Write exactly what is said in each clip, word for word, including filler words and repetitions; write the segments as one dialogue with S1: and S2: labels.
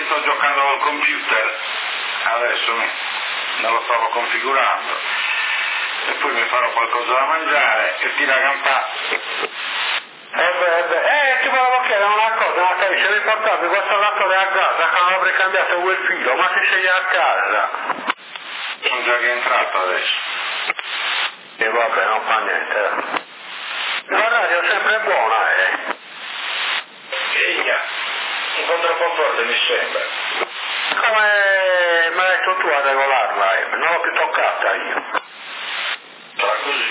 S1: sto giocando col computer, adesso mi, me lo stavo configurando, e poi mi farò qualcosa da mangiare e tira a campare.
S2: Eh beh, eh beh, eh, ti volevo chiedere una cosa, Natale, se mi portavi questo lattore a casa, che non avrei cambiato quel filo, ma se sei a casa?
S1: Sono già rientrato adesso.
S2: E vabbè, non fa niente. La radio è sempre buona, eh?
S1: Figlia, un po' troppo forte mi sembra.
S2: Come mi hai detto tu a regolarla, eh? Non l'ho più toccata io.
S1: Sarà così.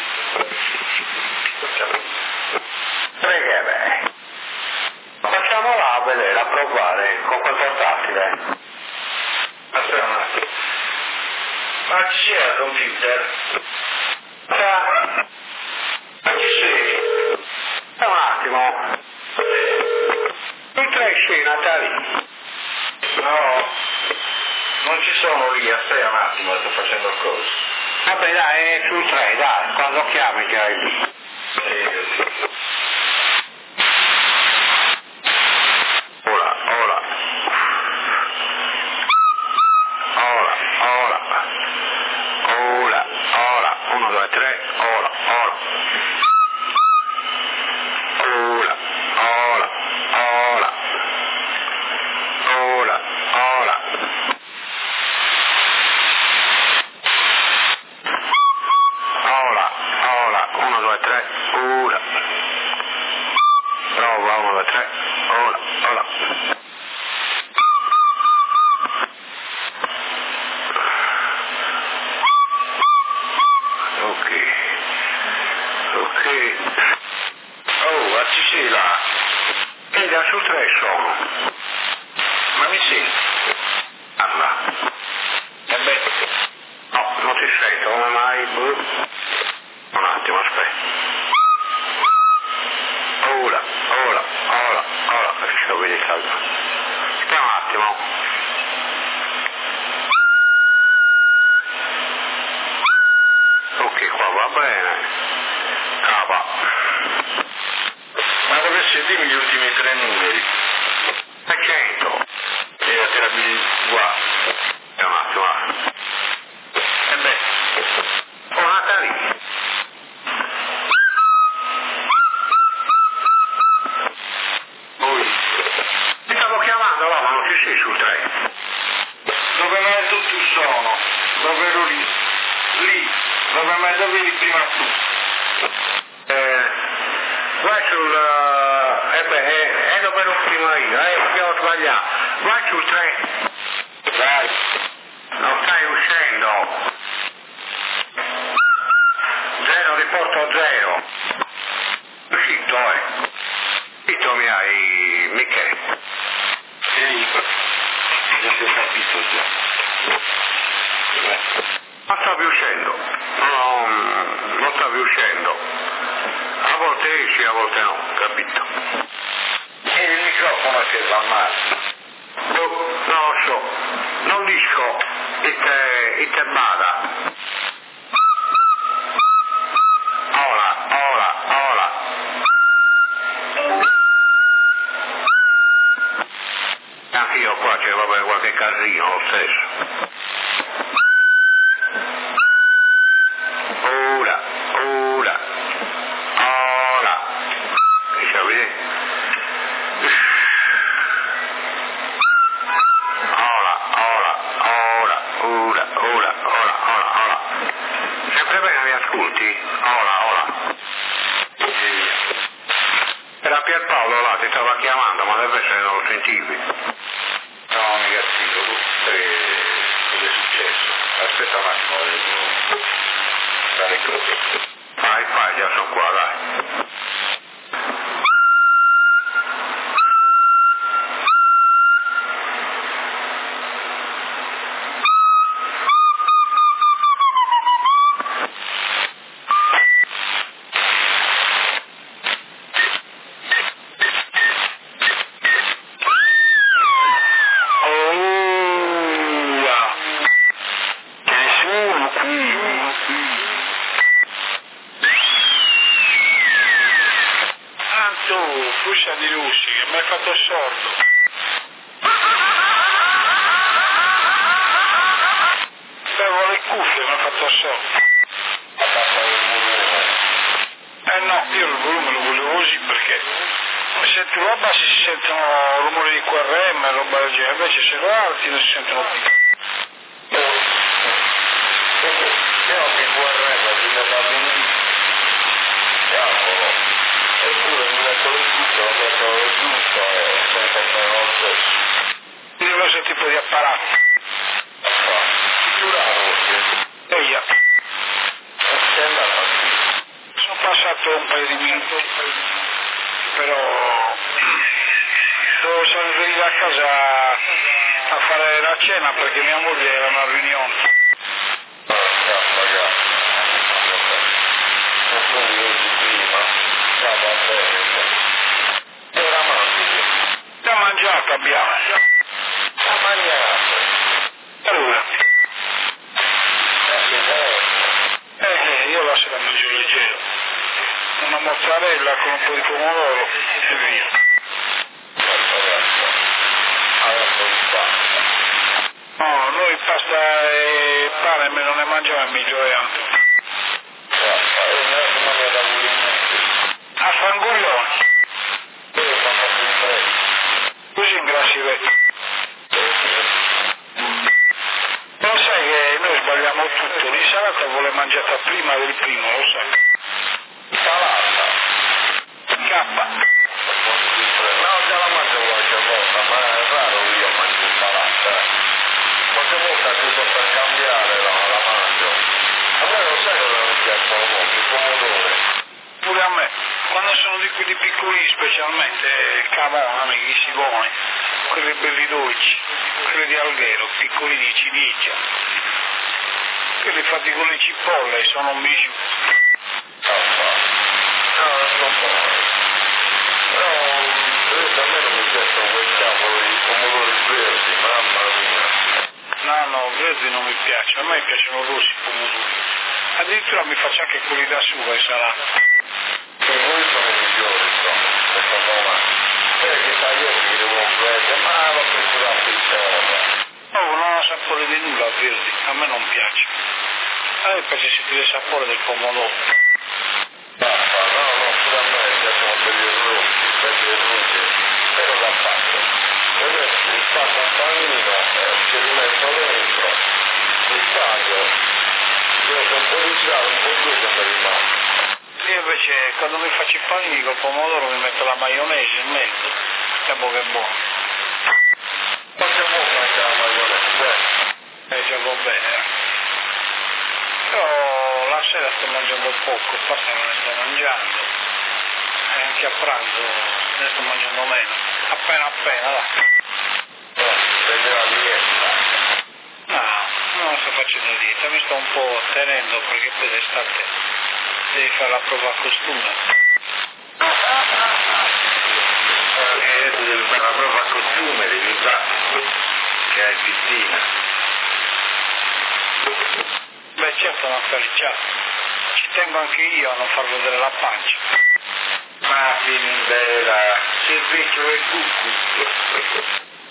S2: Perché beh? Facciamola a vedere, a provare con quel portatile.
S1: Aspetta un attimo. Ma ci sei al computer?
S2: Già.
S1: Ma ci sei?
S2: Un attimo. Tu tre scena, Natali?
S1: No, non ci sono lì, aspetta un attimo, sto facendo il coso.
S2: Vabbè dai, è sul tre, dai, quando chiami che hai lì.
S1: Sì, sì.
S2: Ora, ora. Ora, ora. Ora, ora. Uno, due, tre, ora, ora. Ora, ora, ora. Ora, ora. Ora, ora, uno, due, tre, ora. Prova, uno, due, tre, ora, ora. Ok, ok.
S1: Oh, ma ci sei là?
S2: E da su tre sono.
S1: Ma mi senti?
S2: Parla.
S1: E beh,
S2: No, non ti sento, come mai? Boh. Un attimo, aspetta. Ora, ora, ora, ora, perché lo vedi caldo. Aspetta un attimo. Ok, qua va bene. Cava.
S1: ma dovessi dirmi gli ultimi tre numeri?
S2: trecento.
S1: E la terapia qua.
S2: Aspetta un attimo.
S1: E beh,
S2: Oh, Natali.
S1: voi,
S2: Ti stavo chiamando, là, ma non ci sei sul tre.
S1: dove mi hai detto tu sono? Dove ero lì? Lì, dove mi dovevi prima tu?
S2: Eh, vai sul... Eh, eh beh, eh, eh, dove ero prima io, eh, abbiamo sbagliato. Vai sul tre.
S1: Dai,
S2: Non stai uscendo. Zero, riporto zero. Uscito, eh. Uscito mi hai, Michele.
S1: ehi, non ti ho capito già.
S2: Non stavi uscendo. No, non stavi uscendo. A volte esci, a volte no, capito?
S1: E il microfono che va male.
S2: No, non lo so. Non disco. Ite, ite bada. Ora, ora, ora. Anche io qua c'è vabbè qualche casino lo stesso. Ora, ora, ora. Che c'è a vedere? Ora, ora, ora, ora, ora, ora, ora, ora. Sempre bene mi ascolti? Ora, ora. Era Pierpaolo là, ti stava chiamando, ma deve essere non lo sentivi.
S1: No, negativo, che cosa è successo? Aspetta un attimo, devo fare così.
S2: Fai, fai, già sono qua, dai. fatto solo. Eh no, io il volume lo volevo così perché se tu lo abbassi si sentono rumori di Q R M e roba del genere, invece se lo alzi non si sentono più.
S1: Io ho che Q R M fino a bambini, cavolo, eppure mi metto il tutto, lo metto giusto e senza fare lo stesso.
S2: Quindi questo tipo di apparato.
S1: Giuravo che...
S2: Eia.
S1: È andata
S2: Sono passato un paio di minuti, però sono stato venire a casa a fare la cena perché mia moglie era una riunione. L'ha mangiato abbiamo.
S1: L'ha mangiato.
S2: Allora. Eh, eh, io la sera mangio leggero. Una mozzarella con un po' di pomodoro e via. No, noi pasta e pane me non ne mangiamo, mi gioiamo. A Fanguglione. Così ingrassi vecchio. Non sai che noi sbagliamo tutto, l'insalata vuole mangiata prima del primo, lo sai.
S1: Salata.
S2: Cappa.
S1: No, già la mangio qualche volta, ma è raro io mangio insalata. Qualche volta giusto per cambiare la, la mangio. A me non sai cosa mi piacciono molto, i pomodori.
S2: Pure a me, quando sono di quelli piccoli specialmente, cavoni, i sivoni, quelli belli dolci, quelli di Alghero, piccoli di ciliegia, quelli fatti con le cipolle, sono un bijou.
S1: No, non so fare. Però, vedete, a me non mi piacciono quei cavoli di pomodori verdi, mamma mia.
S2: No, no, verdi non mi piacciono, a me piacciono rossi i pomodori. Addirittura mi faccio anche quelli da suga e salata.
S1: Per voi sono i migliori, insomma, secondo me. Perché taglietti che devono prendere, ma l'ho preparato in terra.
S2: No, non ha sapore di nulla verdi, a me non piace. A me piace sentire il sapore del pomodoro.
S1: Basta, no, no, pure a me piacciono quelli rossi, quelli rossi. Però da fatto. Vedete, mi faccio un panino, eh, ci rimetto dentro, mi taglio, metto un po' di sale, un po' di olio per rimane.
S2: Io invece quando mi faccio i panini col pomodoro mi metto la maionese in mezzo, capo che è buono.
S1: Qualche volta anche la maionese,
S2: E gioco bene. Eh. Però la sera sto mangiando poco, pasta non ne sto mangiando. E anche a pranzo ne sto mangiando meno. Appena appena, dai.
S1: no, prende la dieta.
S2: No, non sto facendo dieta, mi sto un po' tenendo perché poi d'estate devi fare la prova a costume.
S1: Eh, tu devi fare la prova a costume, devi fare, che hai piscina.
S2: Beh certo non fericiato, ci tengo anche io a non far vedere la pancia.
S1: Ma bella, servizio e cucù.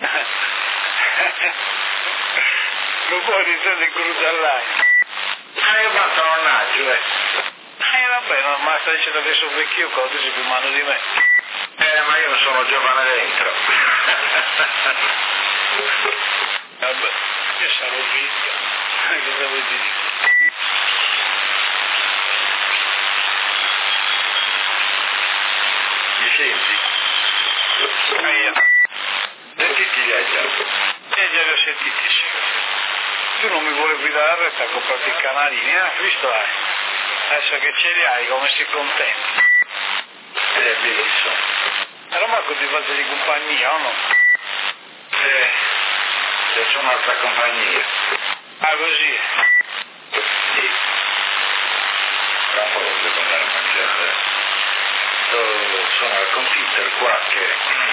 S2: Lo puoi risolvere il crudallaio.
S1: Ma io faccio mannaggio, eh.
S2: Eh vabbè, no, ma stai dicendo che sono vecchio, cosa sei più umano di me?
S1: Eh, ma io sono giovane dentro.
S2: Vabbè, io sarò vecchio. Cosa vuoi dire?
S1: Mi senti?
S2: Aia.
S1: Sentiti gli agli.
S2: Eh già li ho sentiti, sì. Tu non mi vuoi guidare la retta a comprarti i canalini, eh? Visto hai? Adesso che ce li hai, come sei contento?
S1: Ed è benissimo.
S2: Però Marco ti fate di compagnia, o no?
S1: Eh, se c'è un'altra compagnia.
S2: Ah, così?
S1: Sì. Tra poco devo andare a mangiare. Sto- Sono al computer qua che...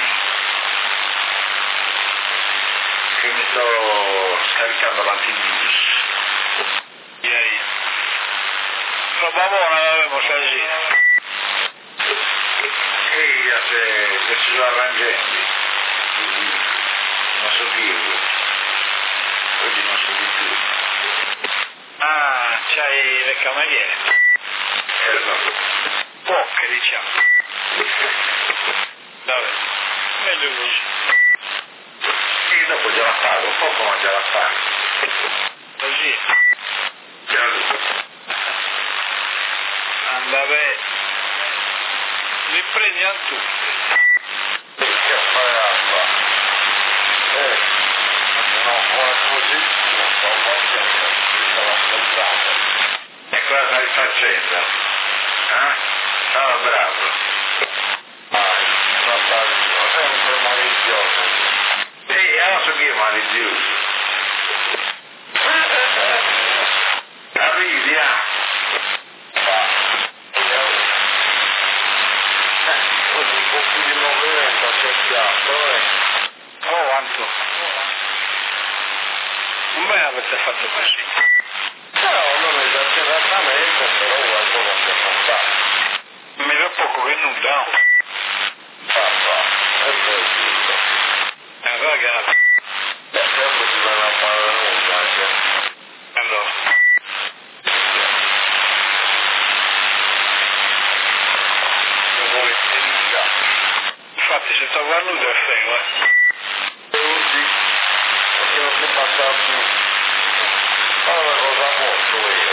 S1: che mi sto scaricando l'antivirus.
S2: Ieri. Roba buona l'avevo stasera.
S1: E se, se ci sono arrangiati. Non so dirlo. Oggi non so di più.
S2: Ah, c'hai le cameriere.
S1: Eh, no.
S2: Poche, diciamo. Vabbè, meglio così.
S1: Sì, dopo gliela pago, poco ma gliela pago.
S2: Così.
S1: Già lui.
S2: Andare. Li prendi a tu.
S1: Sì, che fare qua? Eh, no, ora così, non so, qualche mi stava ascoltando. E cosa stai facendo? Eh? No, bravo. Vai, non sta sempre malizioso. Ehi, adesso che è malizioso? Arrivi, ah! Così un po' più di movimento accettiato, eh?
S2: Oh, quanto? Non bene avete fatto così.
S1: Però non esageratamente, però qualcosa si è passato.
S2: Meglio poco che nulla, no?
S1: Papà, è giusto.
S2: Eh, ragazzi.
S1: Beh, sempre si va a fare nulla, anche.
S2: Allora.
S1: Non vuole finire.
S2: Infatti se sto guardando è feo, eh.
S1: Così, perché non si passa più. Fare una cosa molto io.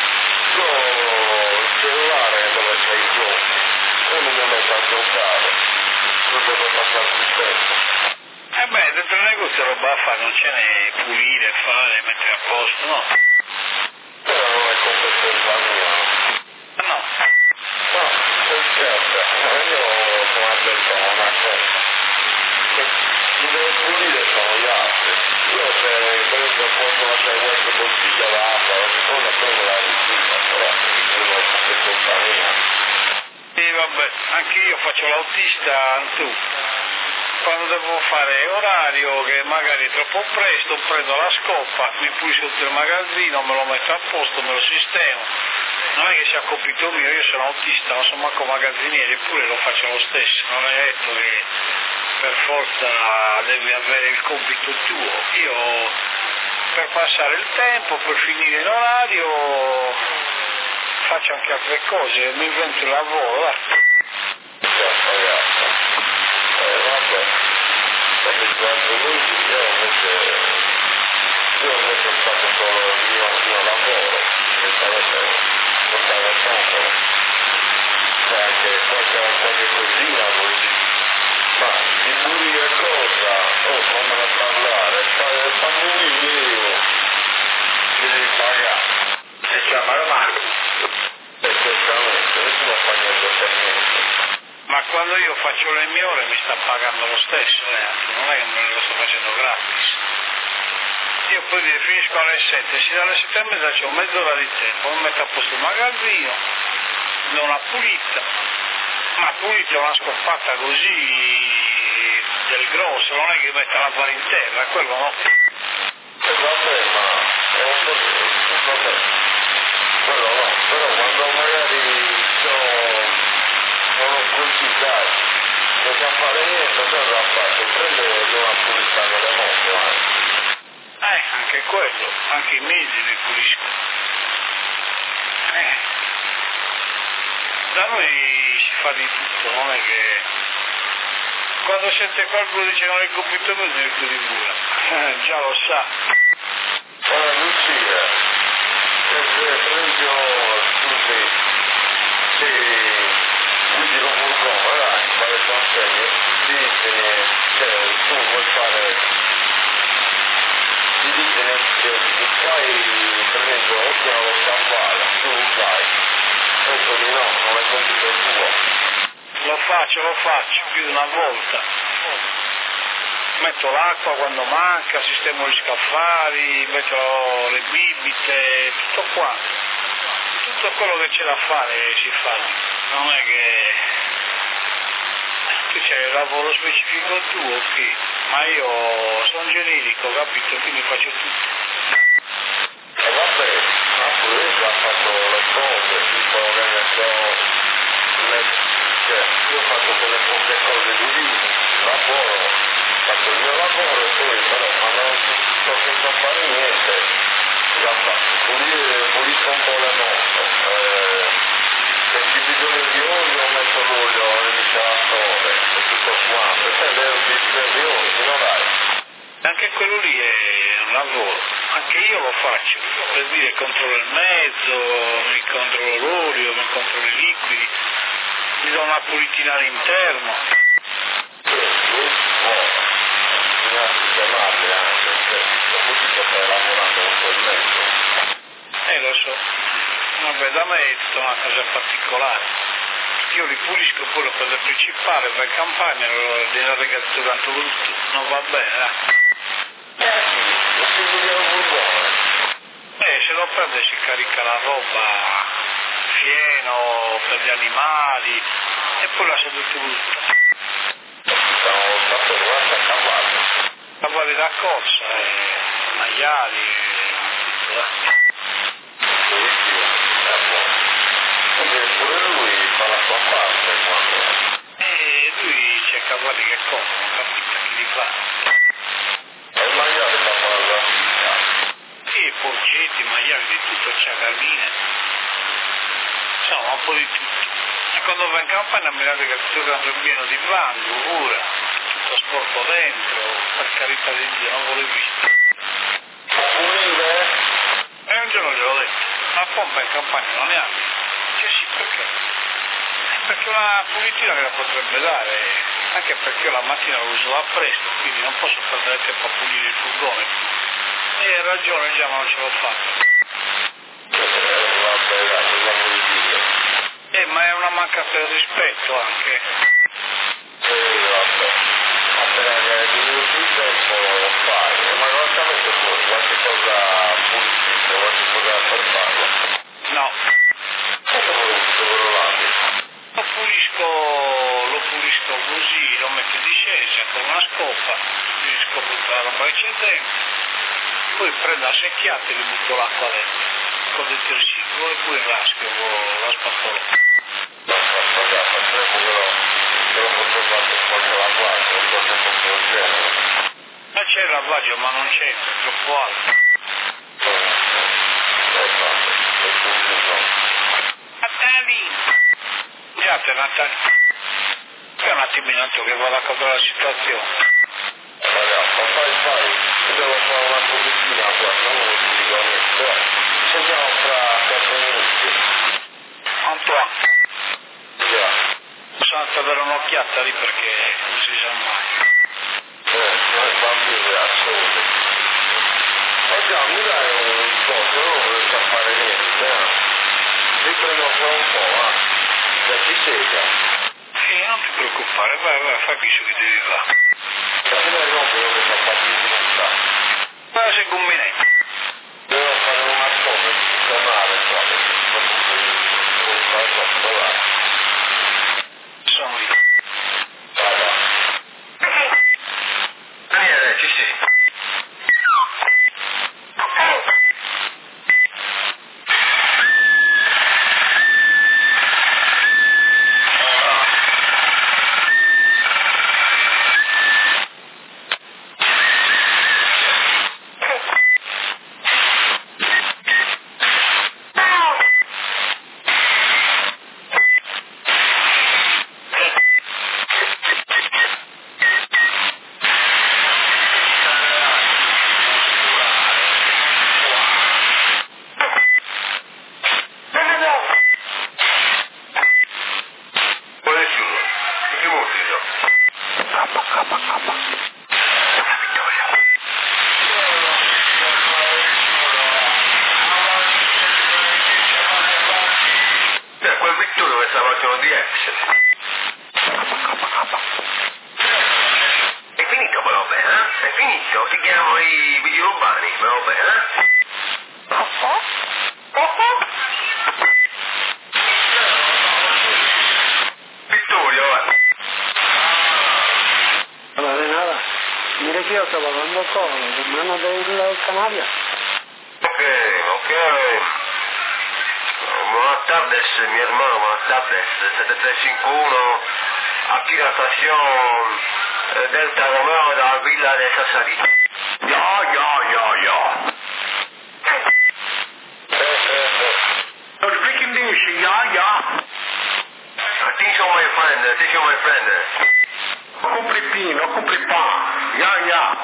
S1: Io il cellulare dove sei tu, io non mi metto a giocare. Non devo passare più tempo.
S2: Eh beh, dentro il negozio roba da fare, non ce n'è pulire, fare, mettere a posto, no?
S1: Però non è competenza mia.
S2: Ah no?
S1: No, certo, io come ha detto una cosa. Chi deve pulire sono gli altri. Io se prendo posso lasciare qualche bottiglia d'acqua, la seconda prendo la rifiuta, però non è competenza mia.
S2: Sì, vabbè, anche io faccio l'autista tu. Quando devo fare orario che magari è troppo presto, prendo la scoppa, mi pulisco tutto il magazzino, me lo metto a posto, me lo sistemo. Non è che sia compito mio, io sono autista, non sono manco magazziniere, eppure lo faccio lo stesso, non è detto che per forza devi avere il compito tuo. Io per passare il tempo, per finire l'orario, faccio anche altre cose, mi invento il lavoro, va.
S1: Eh, vabbè, come quanto lui, io invece, io invece ho fatto solo il mio, il mio lavoro, che sarebbe portare a casa, c'è anche qualche, qualche cosina così, ma di pulire cosa? Oh, fammela parlare, fare il tamburo, mi devi pagare, e chiamare Marco, e certamente, nessuno fa niente per niente.
S2: Ma quando io faccio le mie ore mi sta pagando lo stesso, eh? Non è che me lo sto facendo gratis. Io poi finisco alle sette, se dalle sette e mezza c'ho mezz'ora di tempo, mi metto a posto il magazzino, do una pulita, ma pulita una scoppata così del grosso, non è che metta la pari in terra, quello no.
S1: E vabbè, ma eh, vabbè, quello no, però quando magari sono, sono così, dai, non sa fare niente, cosa ha fatto? Prende una pulita con le moto, eh.
S2: Eh, anche quello, anche i mesi li pulisco. Eh. Da noi si fa di tutto, non è che quando sente qualcuno dice non è compito mio, dice di pure. Eh, già lo sa.
S1: Ora Lucia, se per esempio tu sei, sei guidi con furgone, dai, fare consegne, ti cioè tu vuoi fare, ti dicono che fai per esempio ordina lo scaffale, tu non fai, penso di no, non è compito tuo.
S2: Lo faccio, lo faccio più di una volta. Metto l'acqua quando manca, sistemo gli scaffali, metto le bibite, tutto quanto. Tutto quello che c'è da fare si fa. Non è che tu c'hai il lavoro specifico tuo, ok? Ma io sono generico, capito? Quindi faccio tutto.
S1: E vabbè, ma pure io ho fatto le cose, tipo che ne so, le, cioè, io ho fatto quelle poche cose di vita, lavoro, ho fatto il mio lavoro e poi però quando non sto senza fare niente, la faccio, pulire, pulisco un po' la notte, eh, se ci bisogno di olio metto l'olio all'iniziatore, è tutto quanto, e poi devo bisogno di olio, se no dai.
S2: Anche quello lì è un lavoro, anche io lo faccio, per dire controllo il mezzo, mi controllo l'olio, mi controllo i liquidi, mi do una pulitina all'interno.
S1: Sì, sì, buono, bisogna sistemarli anche, perché così che stai lavorando con quel mezzo.
S2: Eh lo so, vabbè da me è tutta una cosa particolare, perché io li pulisco poi la cosa principale, per campagna, della regatura tanto brutto, non va bene, eh.
S1: Eh sì, lo si vogliamo burbone.
S2: Eh, se lo prende si carica la roba, fieno per gli animali, e poi lascia tutto brutto.
S1: Siamo stati arrivati a cavallo.
S2: Cavalli da corsa, eh, maiali, tutto, eh.
S1: Sì, sì, è buono. Quindi pure lui fa la sua parte quando...
S2: E lui c'è cavalli che corrono, capito chi li fa?
S1: E il maiale fa fare la vita.
S2: Sì, porcetti, maiali, di tutto, c'è galline. Insomma, un po' di tutto. E quando va in campagna mi date che tutto è pieno di fango, pure, tutto sporco dentro, per carità di Dio, non volevo visto.
S1: Ma pulire?
S2: E un giorno gliel'ho detto, la pompa in campagna non ne ha. Dice sì, perché? Perché una pulitina me la potrebbe dare, anche perché io la mattina lo uso a presto, quindi non posso perdere tempo a pulire il furgone. E hai ragione, già ma non ce l'ho fatta.
S1: Eh, vabbè, dai, cosa vuoi dire?
S2: Eh, ma è una mancanza di rispetto anche.
S1: Sì, vabbè. Appena che hai venuto il tempo lo fai. Ma non sapete voi, qualche cosa pulite, qualche cosa per farlo.
S2: No.
S1: Cosa volete, volevate?
S2: Lo pulisco, lo pulisco così, lo metto in discesa con una scopa, pulisco tutta la roba che c'è dentro, poi prendo a secchiate e li butto l'acqua dentro, con il detersivo e poi raschio la spatola.
S1: No, vabbè, facciamo che lo, che lo posso fare qualche lavaggio, qualche cosa del genere.
S2: Ma c'è il lavaggio, ma non c'è, è troppo alto.
S1: Esatto, è tutto.
S2: Natali! Giate, Natali. Fai un attimino che vado a capire la situazione.
S1: Ragazzi, fai, fai, io devo fare una copertina qua, non lo dico niente, però ci sentiamo fra quattro minuti.
S2: Antoine,
S1: Già,
S2: sono andato a dare un'occhiata lì perché non si sa mai.
S1: eh, noi bambini assurde. Ma già, mi dai un coso, non riesco a fare niente, eh. Riprendo fra un po', va. Da chi sega.
S2: Sì, non ti preoccupare, vai, vai, fai che che devi fare.
S1: Da fino alle nove io mi sono fatto in vita.
S2: Ma sei combinato.
S1: Devo fare una cosa di sistemare qua, perché proprio che non fare troppo, va.
S2: Sono io.
S1: Vada.
S2: Daniele, ci sei?
S1: Mi hermano, buenas tardes, setenta y tres cincuenta y uno, aquí la estación eh, Delta Romeo de la Villa de Sassari. Ya, ya, ya, ya.
S3: yeah, yeah.
S1: Attention my friend, attention my friend.
S3: Compri pino, compri pa. Yeah, yeah.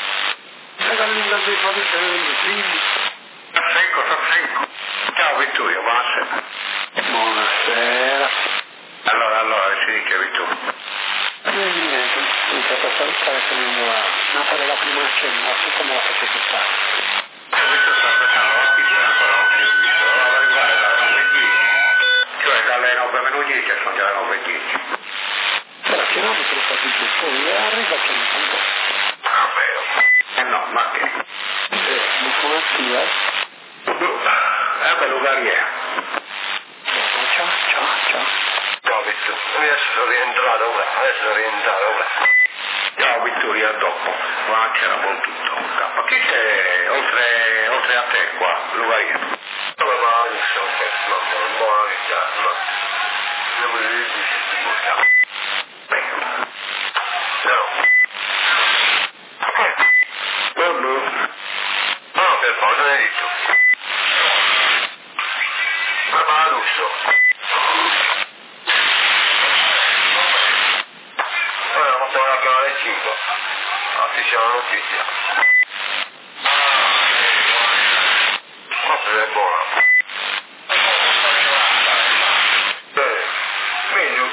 S3: Sta secco, sta secco. Ciao Vittorio, buonasera.
S4: Buonasera.
S3: Allora, allora, ci dica Vittorio.
S4: E niente, mi fatto salutare con il mio a fare la prima cena, come la faccio fare.
S3: Questo sta aspettando la pizza, ancora non si è visto. Allora arrivare dalle nove e dieci. Cioè dalle nove meno dieci sono già le nove e dieci.
S4: Però che no, mi sono fatto il poi arriva che mi fanno.
S3: Ah, vero. Eh no, ma che?
S4: Eh, mi sono attiva.
S3: Eh, bello Gabriele.
S4: Ciao, ciao, ciao.
S1: Ciao Vittorio, adesso sono rientrato ora, adesso sono rientrato ora.
S3: Ciao Vittorio, a dopo. Buonasera, buon tutto. Ma chi c'è oltre, oltre a te qua, Lugaria?
S1: Come va? Io sono un pezzo, no, non buona vita, no. Non mi devi dire di buttare. No.
S3: Buongiorno.
S1: No, per forza ne hai detto. Ma va adesso. Ora non siamo al canale cinque. Affissiamo la notizia. Forse è buona. Bene. Meglio.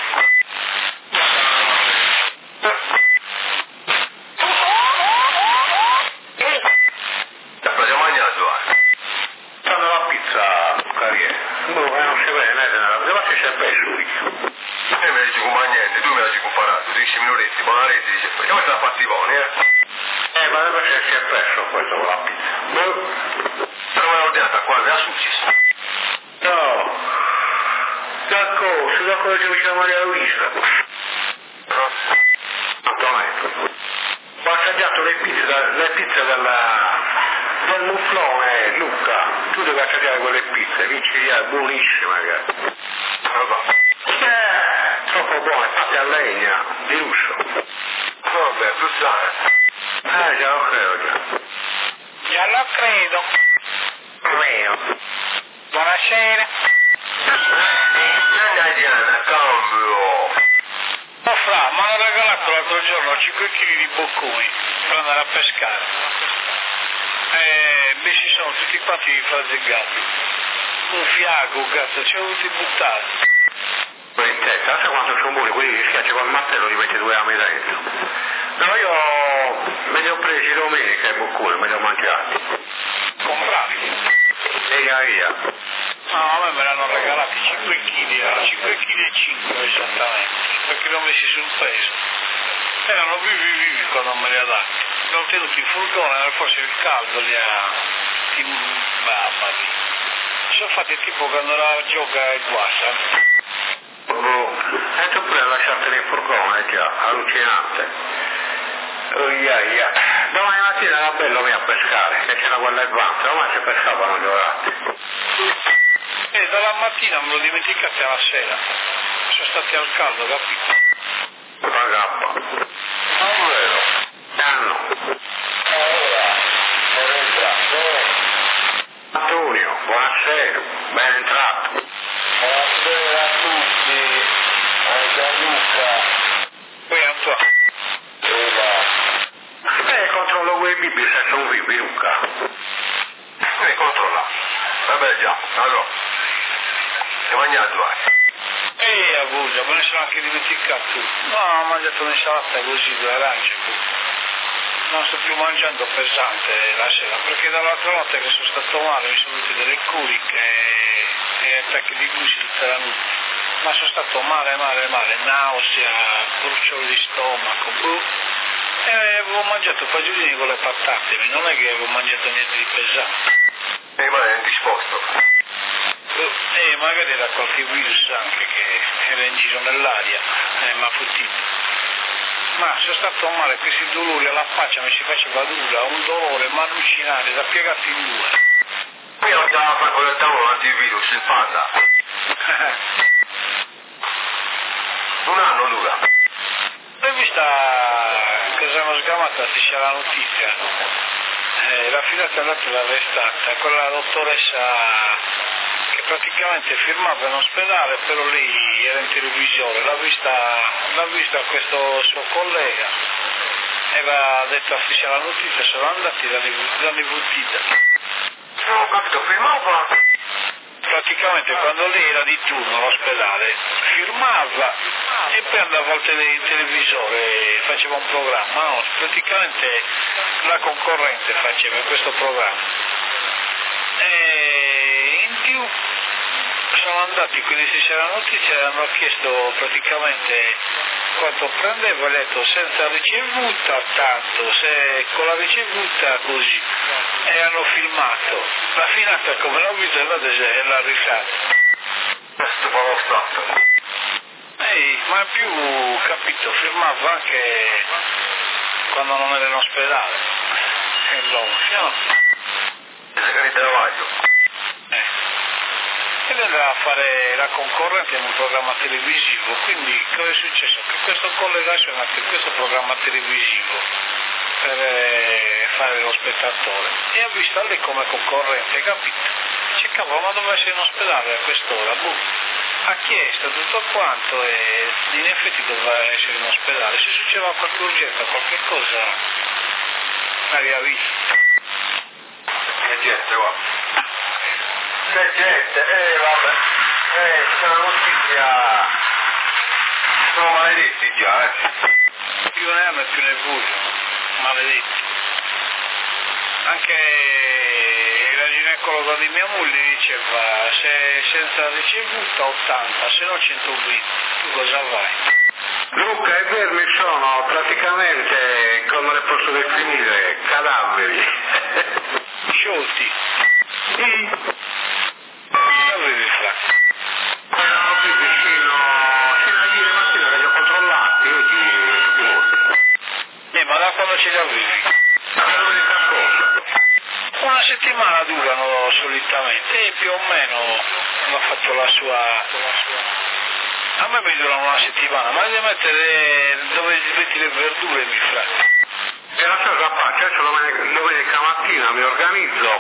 S1: La cosa mangiato, eh?
S3: Stanno la pizza, Gabriele. No, eh, non si vede, ne deve che c'è bello.
S1: E me ne dico ma niente, tu me la dico parato, dici minoretti, ma la rete dice, come sta fatti buoni, eh?
S3: Eh, ma deve che si è perso questo con la pizza. Boh.
S1: Però me l'ho ordinata quasi a successo.
S3: No. D'accordo, su d'accordo ci vicino a Maria Luisa.
S1: No?
S3: Antonetto. Ho assaggiato le pizze, da, le pizze della, del mufflone, Luca. Tu devi assaggiare quelle pizze, micidiali, buonissime, ragazzi.
S1: Non va.
S3: Eh, troppo buone, fatte a legna, di lusso.
S1: Vabbè, tu sai.
S3: Eh, già lo credo già.
S2: Già lo credo.
S3: Mio.
S2: Buonasera.
S1: Anna Gianna, cambio.
S2: Oh fra, mi hanno regalato l'altro giorno cinque chili di bocconi per andare a pescare. E beh, ci sono tutti quanti frazzegati. Un fiaco, un cazzo, ci ho avuti buttati.
S3: In testa, sai quanto sono buoni, quelli che schiacci col martello li metti due rami dentro. No, io me li ho presi domenica i bocconi, me li ho mangiati.
S2: Comprati.
S3: E via.
S2: No, a me me l'hanno regalati cinque chili, erano cinque chili e cinque esattamente, perché li ho messi sul peso. Erano vivi vivi quando me li ha dati. Li ho tenuti in furgone, forse il caldo li ha... Ti... Mamma mia. Sono fatti tipo quando la gioca il guassa.
S3: Oh, e tu pure lasciateli in furgone, già, allucinante. Oh, yeah, yeah. Domani mattina era bello mia a pescare, che c'era quella advance, domani si pescavano gli orati.
S2: E dalla mattina me lo dimenticate alla sera. Sono stati al caldo, capito?
S3: La gappa.
S1: Non vero.
S3: Anno.
S1: Allora, sono entrato.
S3: Antonio, buonasera, ben entrato.
S1: Buonasera a tutti. A Gianluca.
S2: Poi Antoine.
S3: Eh, controllo quei bimbi se sono vivi, Luca.
S1: E controlla. Vabbè già, allora. Che mangiato hai?
S2: E Abuja, me ne sono anche dimenticato. No, ho mangiato un'insalata così, due arance. Non sto più mangiando pesante la sera, perché dall'altra notte che sono stato male mi sono venute delle coliche e, e attacchi di gusi tutta la notte. Ma sono stato male, male, male, nausea, bruciore di stomaco, boh. E avevo mangiato fagiolini con le patate, non è che avevo mangiato niente di pesante.
S1: E rimane indisposto.
S2: E magari era qualche virus anche che era in giro nell'aria e mi ha fottito. Ma sono stato male, questi dolori alla faccia mi si faceva dura, un dolore ma allucinante, da piegarti in due.
S1: Io stavo a fare con il tavolo antivirus, il panda. Un anno dura.
S2: L'hai vista che siamo sgamata, se c'è la notizia? Eh, la fidata è andata arrestata, quella dottoressa che praticamente firmava in ospedale, però lei era in televisione, l'ha vista, l'ha vista questo suo collega e aveva detto afficia la notizia, sono andati da Nivutita.
S3: Non ho capito, firmava?
S2: Praticamente quando lei era di turno all'ospedale firmava e poi andava al tele, televisore, faceva un programma, no? Praticamente la concorrente faceva questo programma. E in più sono andati quelli che c'era la notizia e hanno chiesto praticamente quanto prendeva, ha detto senza ricevuta tanto, se con la ricevuta così, e hanno filmato la finata come l'ho vista e l'ha rifatta.
S3: Questo fa lo stato.
S2: Ehi, ma più capito, firmava anche quando non era in ospedale, e l'uomo, no?
S3: Segre di travaglio.
S2: Eh. E lei andava a fare la concorrente in un programma televisivo, quindi cosa è successo? Che questo collega si è andato in questo programma televisivo per eh, fare lo spettatore e ha visto lei come concorrente, capito? Dice cavolo, ma doveva essere in ospedale a quest'ora? Boh. Ha chiesto tutto quanto e in effetti doveva essere in ospedale. Se succedeva qualche urgenza, qualche cosa, l'aria visto.
S3: Che gente, guarda. Che gente, eh vabbè. Eh, c'è una notizia. Sono maledetti già, eh.
S2: Più ne hanno e più ne vogliono, maledetti. Anche la ginecologa di mia moglie diceva se senza ricevuta ottanta, se no centoventi, tu cosa vai?
S3: Luca, i vermi sono praticamente, come le posso definire, cadaveri.
S2: Sciolti.
S3: Sì.
S2: Cosa avevi fra?
S3: Erano qui vicino, fino a ieri mattina che li ho controllati, oggi tutti morti.
S2: Eh, ma da quando ce li avevi?
S3: Avevo di trascorso.
S2: Una settimana durano solitamente e più o meno hanno fatto la sua... A me mi durano una settimana, ma devi mettere dove metti le verdure mi fra.
S3: E la cosa faccio, adesso domenica, domenica mattina mi organizzo,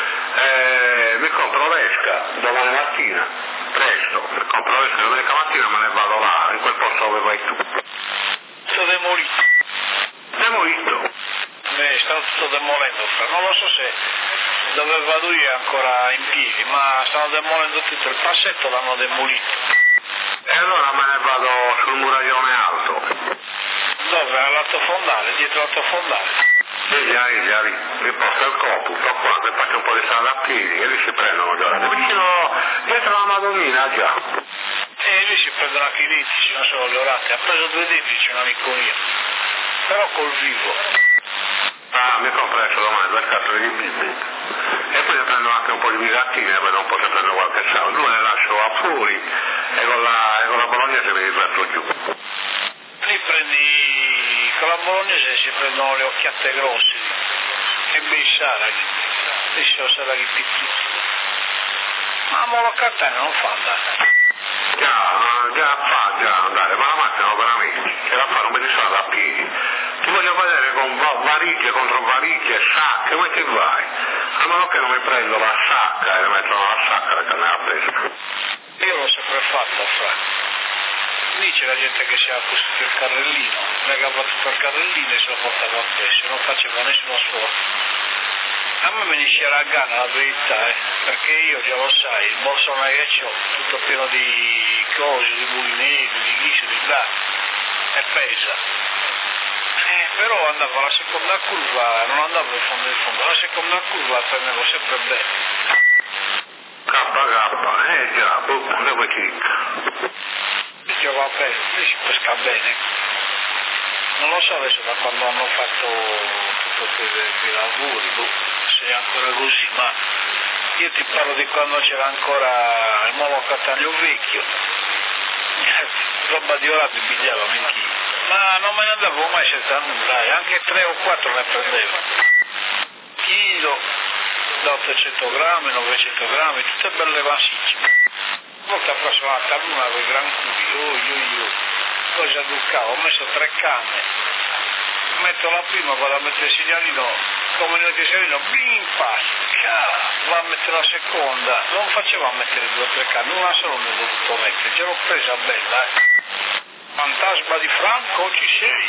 S3: eh, mi compro l'esca domani mattina, presto, mi compro l'esca domenica mattina e me ne vado là, in quel posto dove vai tu.
S2: Sto demolito.
S3: Demolito.
S2: Eh, stanno tutto demolendo, fra. Non lo so se dove vado io è ancora in piedi, ma stanno demolendo tutto il passetto, l'hanno demolito.
S3: E allora me ne vado sul muraglione alto.
S2: Dove? All'alto fondale, dietro l'alto fondale.
S3: E già, già, mi posto il computo qua, mi faccio un po' di strada a piedi e lì si prendono gli orati. Vicino, dietro la Madonnina già.
S2: E lì si prendono anche i litici, non solo le orate. Ha preso due litici un amico mio, però col vivo.
S3: Ah, mi compro adesso domani due scatole di bimbi. E poi ne prendo anche un po' di bigattine e vedo un po' se prendo qualche salvo. Due le lascio a fuori e con la, e con la bolognese mi riverto giù.
S2: Lì prendi, con la bolognese si prendono le occhiatte grosse e bei saraghi, lì sono saraghi piccoli. Ma la molocatana non fa andare.
S3: Già, già fa, già andare, ma la macchina non veramente, c'è da fare un bellissimo da piedi. Ti voglio vedere con valiglie contro valiglie, sacche, come ti vai? A meno che non mi prendo la sacca e mi mettono la sacca perché me l'ha presa.
S2: Io l'ho sempre fatto, fra. Lì c'è la gente che si è costruito il carrellino, legava tutto il carrellino e se lo portava appresso, non faceva nessuno sforzo. A me mi dice la gana la verità, eh, perché io già lo sai, il borsone che ho, tutto pieno di cose, di bulinesi, di lisci, di là, e pesa. Eh, però andavo alla seconda curva, non andavo in fondo in fondo, alla seconda curva prendevo sempre bene.
S3: K K, eh già, boh, dove clicca?
S2: Dice va bene, lì si pesca bene. Non lo so adesso da quando hanno fatto tutto quei, quei lavori, boh, se è ancora così, ma io ti parlo di quando c'era ancora il monocattaneo vecchio, roba di ora ti pigliavano in chilo, ma non me ne andavo mai senza nulla, e anche tre o quattro ne prendevo, chilo, da ottocento grammi, novecento grammi, tutte belle massicce. Una volta prossima a luna con i gran culi, oh io io, poi si adduccavo, ho messo tre canne, metto la prima, vado a mettere il segnalino, come noi di Serino, bim, passa, va a mettere la seconda, non faceva mettere due o tre canne, una solo ne ho dovuto mettere, ce l'ho presa bella, eh. Fantasma di Franco, ci sei?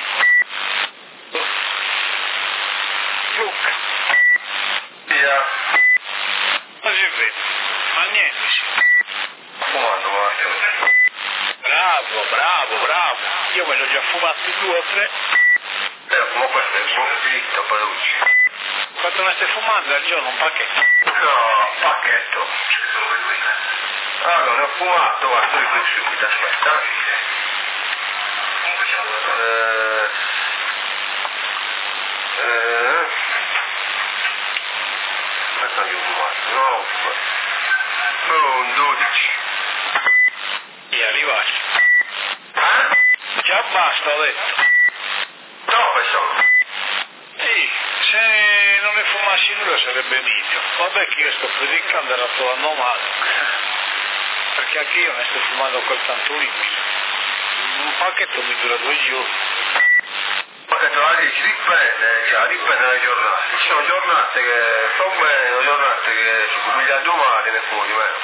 S2: Luca.
S1: Via.
S2: Ma si vede, ma niente sì.
S1: Fumando, ma...
S2: Bravo, bravo, bravo. Io me ne ho già fumati due o tre.
S1: Eh, come questo è il buon fritto, Palucci.
S2: Quanto ne stai fumando al giorno? Un pacchetto?
S1: No, pacchetto. Allora, ne ho fumato, ma sto qui subito, aspetta. Eh... Eh... Aspetta, io ho fumato. No, no, un dodici.
S2: E arrivati.
S1: Eh?
S2: Già basta, ho detto.
S1: Dove sono?
S2: Sì, se non ne fumassi nulla sarebbe meglio. Vabbè che io sto predicando e la trovando male. Perché anche io ne sto fumando quel tanto orribile. Un pacchetto mi dura due giorni.
S1: Ma che te la dici, dipende, già, dipende dalle giornate. Ci sono giornate che sto bene, giornate che ci pubblica domani ne fumo di meno.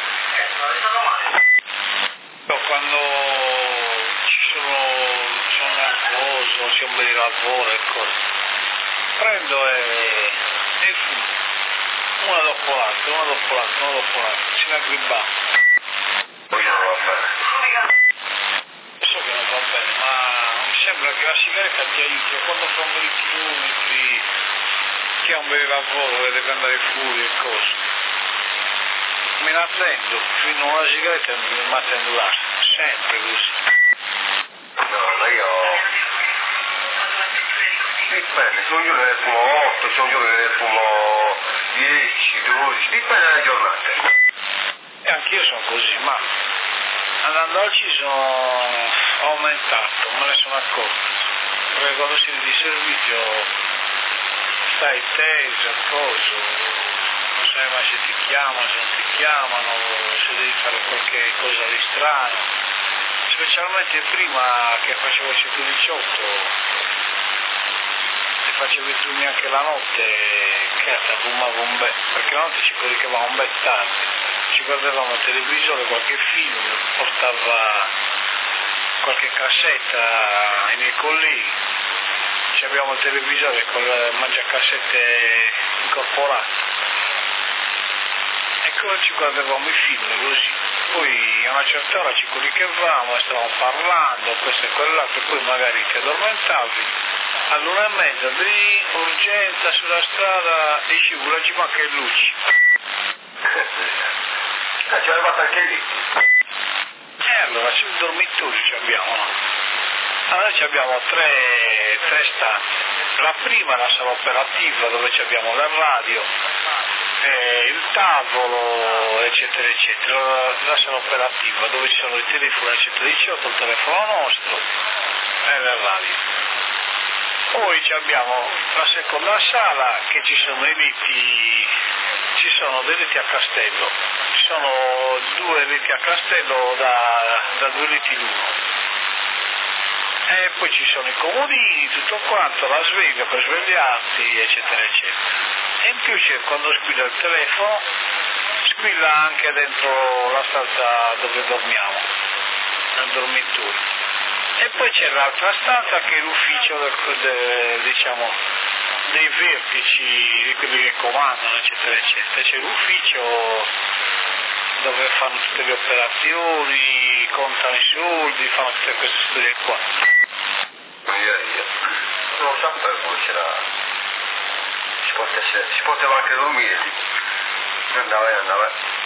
S2: Io quando ci sono, sono nervoso, c'è un bel lavoro e cose, prendo e, e fumo. Una dopo l'altra, una dopo l'altra, una dopo l'altra, si aggribba.
S1: Poi non va bene.
S2: So che non va bene, ma mi sembra che la sigaretta ti aiuti, quando fa un bel chilometri, che ha un bel lavoro e deve andare fuori e cose. Me la prendo, fino a una sigaretta mi mi attendo là, sempre così.
S1: No, ma io... Dipende, sono giorni ne fumo otto, sono giorni ne fumo dieci, dodici, dipende dalle giornate.
S2: E anch'io sono così, ma andando oggi sono aumentato, me ne sono accorto. Perché quando si di servizio stai teso, coso, non sai mai se ti chiamano, se non ti chiamano, se devi fare qualche cosa di strano. Specialmente prima che facevo il centodiciotto, se facevo i turni anche la notte, che fumavo un bel, perché la notte ci coricavamo un bel tardi, ci guardavamo il televisore, qualche film, portava qualche cassetta ai miei colleghi, ci abbiamo il televisore con le mangiacassette incorporate. E come ci guardavamo i film così, poi a una certa ora ci coricavamo e stavamo parlando, questo e quell'altro, e poi magari ti addormentavi, all'una e mezza, lì, urgenza sulla strada, dici, vuole ci manca le luci.
S1: Eh, ci è arrivato anche lì.
S2: E allora sul dormitorio ci abbiamo, no? Allora ci abbiamo tre, tre stanze. La prima è la sala operativa dove ci abbiamo la radio, eh, il tavolo, eccetera, eccetera. La, la sala operativa dove ci sono i telefoni al centodiciotto, il telefono nostro e la radio. Poi ci abbiamo la seconda sala che ci sono i letti, ci sono dei letti a castello, ci sono due letti a castello da, da due letti l'uno. E poi ci sono i comodini, tutto quanto, la sveglia per svegliarti, eccetera, eccetera. E in più c'è quando squilla il telefono, squilla anche dentro la stanza dove dormiamo, nel dormitorio. E poi c'è l'altra stanza che è l'ufficio del, de, diciamo, dei vertici, di quelli che comandano, eccetera, eccetera. C'è l'ufficio dove fanno tutte le operazioni, contano i soldi, fanno tutte queste storie qua.
S1: Io, io. Non lo sapevo, c'era... Si poteva, si poteva anche dormire lì. Andava e andava.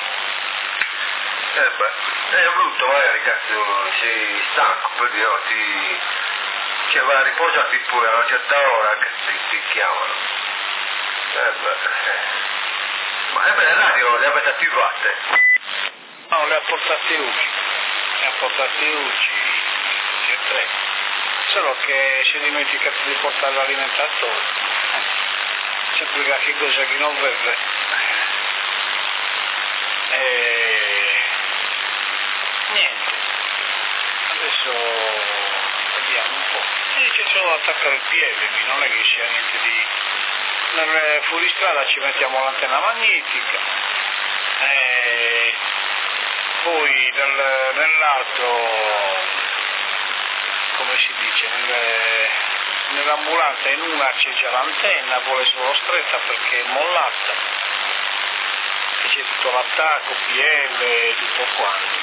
S1: Eh beh, è brutto magari, cazzo, sei stanco, per dire, no, ti... Cioè, vai a riposarti pure a una certa ora che ti, ti chiamano. Eh beh, eh. Ma eh beh, le radio le avete attivate?
S2: No, le ha portate Uci, le ha portate Uci, c'è tre. Solo che si è dimenticato di portare l'alimentatore. C'è pure qualche cosa che non vede. E... niente. Adesso vediamo un po'. E c'è solo da attaccare il piede, non è che sia niente di, nel fuoristrada ci mettiamo l'antenna magnetica, e poi nel, nell'altro, come si dice, nel, nell'ambulanza in una c'è già l'antenna, vuole solo stretta perché è mollata, e c'è tutto l'attacco, P L, tutto quanto.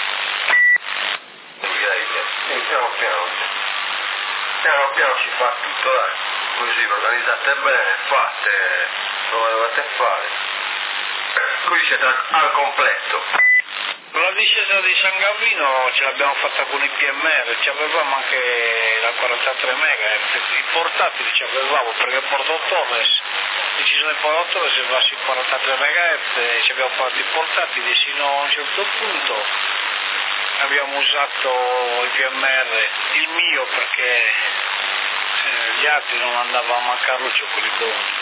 S1: E piano piano, piano piano si fa tutto, dai, così organizzate bene, fate, come dovete fare, così siete al completo.
S2: La discesa di San Gavino ce l'abbiamo fatta con i P M R, ci avevamo anche la quarantatré megahertz, i portatili ci avevamo perché il Porto Torres, ci sono i Porto Torres e va sui quarantatré megahertz, e ci abbiamo fatto i portatili sino a un certo punto, abbiamo usato i P M R, il mio perché eh, gli altri non andavamo a Carluccio con i buoni.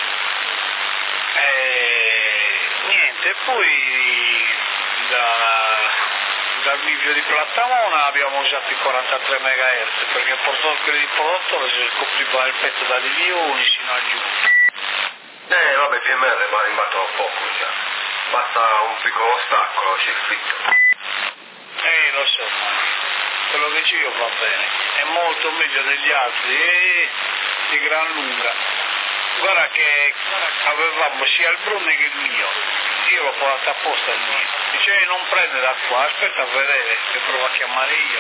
S2: E niente, poi da, dal bivio di Plattamona abbiamo usato i quarantatré megahertz perché portò quelli di Porto si scopriva il petto da Livioni sino a giù.
S1: Eh vabbè, P M R mi è arrivato poco già, basta un piccolo ostacolo, c'è fritto.
S2: Eh lo so, ma quello che c'è io va bene, è molto meglio degli altri e di gran lunga. Guarda che avevamo sia il Bruni che il mio, io l'ho portato apposta il mio, dice non prende da qua, aspetta a vedere che provo a chiamare io.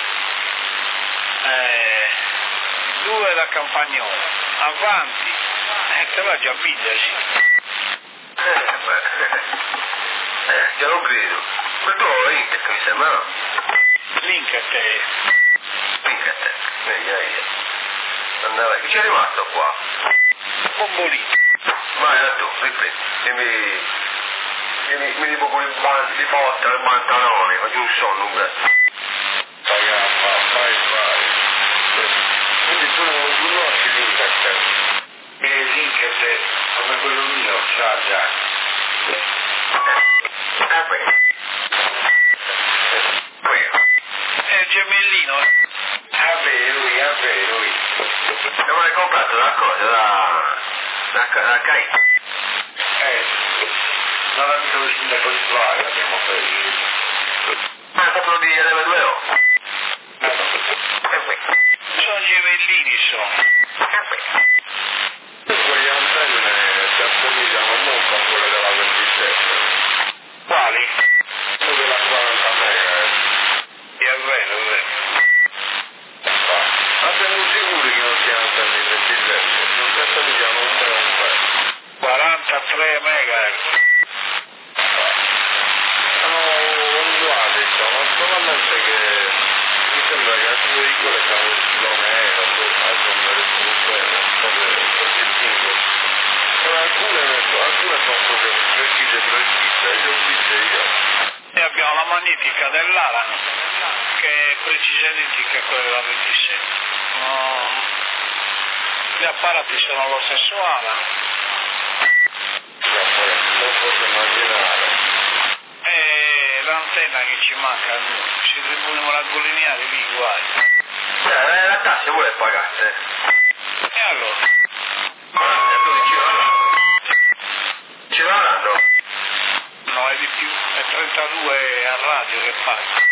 S2: Eh, due da Campagnolo, avanti, e te la già piglia sì.
S1: Eh beh, eh, te lo credo, questo è Linkett mi sembra, no?
S2: Linkett è...
S1: Linkett, vedi, andava, chi c'è rimasto qua?
S2: Bombolino.
S1: Vai da tu, riprendi, e mi, e mi, mi dico con il ban, di botta, il pantalone, oggi un sonno, un gatto. Vai, vai, vai. Quindi tu non conosci Linkett?
S3: E Linkett è come quello mio, sa già.
S1: Eh, beh.
S2: È il gemellino.
S3: Ah beh, lui, ah beh, lui.
S1: E vuole comprato una cosa da... da, da Cai.
S3: Eh, non abbiamo il sindaco di Flora, abbiamo preso.
S1: Ma è fatto di L due O.
S2: Sono gemellini sono.
S1: Quegli antenne si assomigliano molto a quelle della ventisette.
S2: Quali?
S1: Quelle della quaranta megahertz.
S2: È vero, è vero.
S1: Ma siamo sicuri che non siano antenne di ventisette? Non si assomigliano un po' a un po'.
S2: quarantatré megahertz.
S1: Sono uguali, sono solamente che mi sembra che alcune di quelle sono un chilometro, alcune le sono bene, così lunghe. Però alcune, alcune sono proprio precise, precise, le ho viste io.
S2: E abbiamo la magnetica dell'Alan, che è precisa identica a quella della ventisette. No, gli apparati sono lo stesso Alan.
S1: No, poi non posso immaginare.
S2: E l'antenna che ci manca, ci dobbiamo raggolineare lì, guai.
S1: Eh, la tassa vuole pagare.
S2: E allora?
S1: Ma dove ci vanno? Ci vanno?
S2: No, è di più, è trentadue a radio che paga.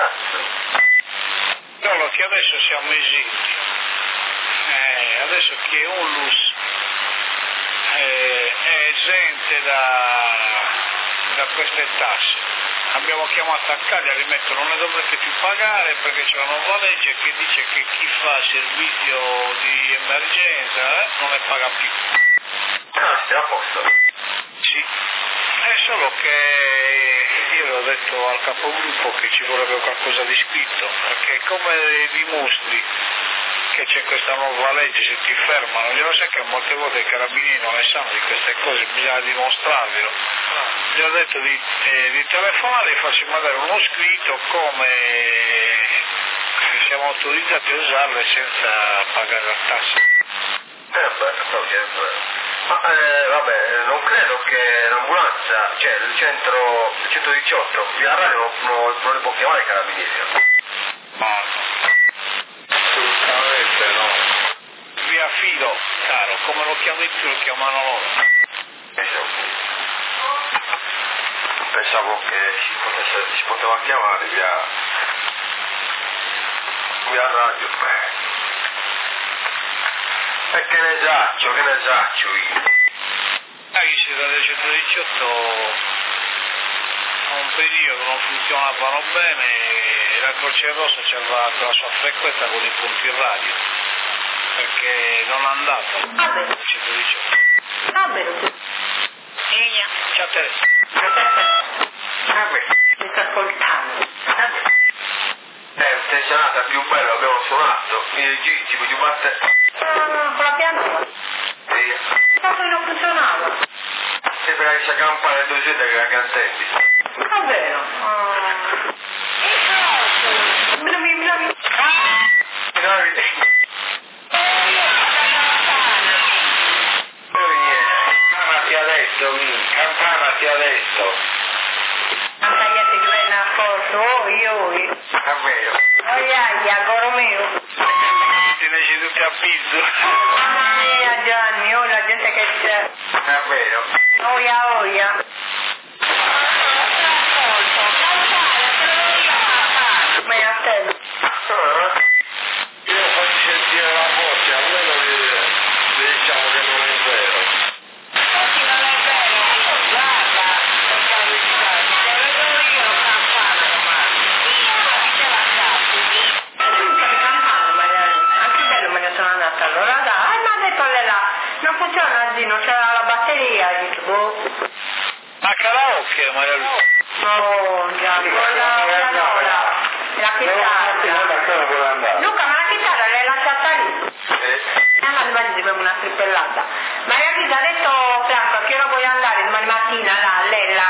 S2: Solo che adesso siamo esenti. Eh, adesso chi è Onlus eh, è esente da, da queste tasse. Abbiamo chiamato a Cagliari, mettono non ne dovrete più pagare perché c'è una nuova legge che dice che chi fa servizio di emergenza eh, non ne paga più.
S1: Ah, stai a posto.
S2: Sì, è solo che io l'ho detto al capogruppo che ci vorrebbe qualcosa di scritto, perché come dimostri che c'è questa nuova legge, se ti fermano, glielo sai che molte volte i carabinieri non ne sanno di queste cose, bisogna dimostrarglielo. Gli ho detto di, eh, di telefonare e farci mandare uno scritto come siamo autorizzati a usarle senza pagare la tassa.
S1: Eh beh, no, è vero. Ma eh, vabbè, non credo che l'ambulanza, cioè il centro, il centodiciotto, via radio non, non le può chiamare i carabinieri.
S2: No,
S1: Assolutamente no.
S2: via filo, caro, come lo chiami tu lo chiamano loro.
S1: Pensavo che si, potesse, si poteva chiamare via, via radio. E che ne saccio, che ne saccio io?
S2: Capisci, dalle centodiciotto a un periodo non funzionavano bene e la Croce Rossa c'aveva la sua frequenza con i punti radio, perché non andava il centodiciotto.
S5: Va bene.
S2: Ciao Teresa.
S5: Mi sta ascoltando.
S1: È un tensionata più bella, abbiamo suonato, i gigi, voglio battere.
S5: Con la pianola.
S1: Sì.
S5: Proprio non funzionava.
S1: Sembra che si accampa le due sette che la cantetti.
S5: Va bene. Mi mi mi mi.
S1: Cantanati adesso, cantanati adesso.
S5: Antagliate che viene a posto, oi oi.
S1: È vero.
S5: Oi aia, coro mio.
S2: Ti ne ci tutti a pizzo.
S5: Mamma mia Gianni, oh la gente che c'è.
S1: È vero.
S5: Oia oia. Ma è a te.
S1: Ah, io faccio sentire la voce, almeno vi, vi diciamo che non è vero.
S5: Oggi non è vero, guarda, sto vedo io la campana domani. Io che la capo. Stavi cantando magari, anche bello me ne sono andata allora, dai, ma ha detto lei là, non funziona Zino, c'era la batteria, dico, boh.
S2: A karaoke magari.
S5: Oh, già, con la pianola, la chitarra. Luca, ma la chitarra l'hai lasciata lì?
S1: Eh,
S5: Eh, ma domani dobbiamo una strippellata. Maria Gisa, ha detto Franco, a che ora vuoi andare domani mattina là, a Lella?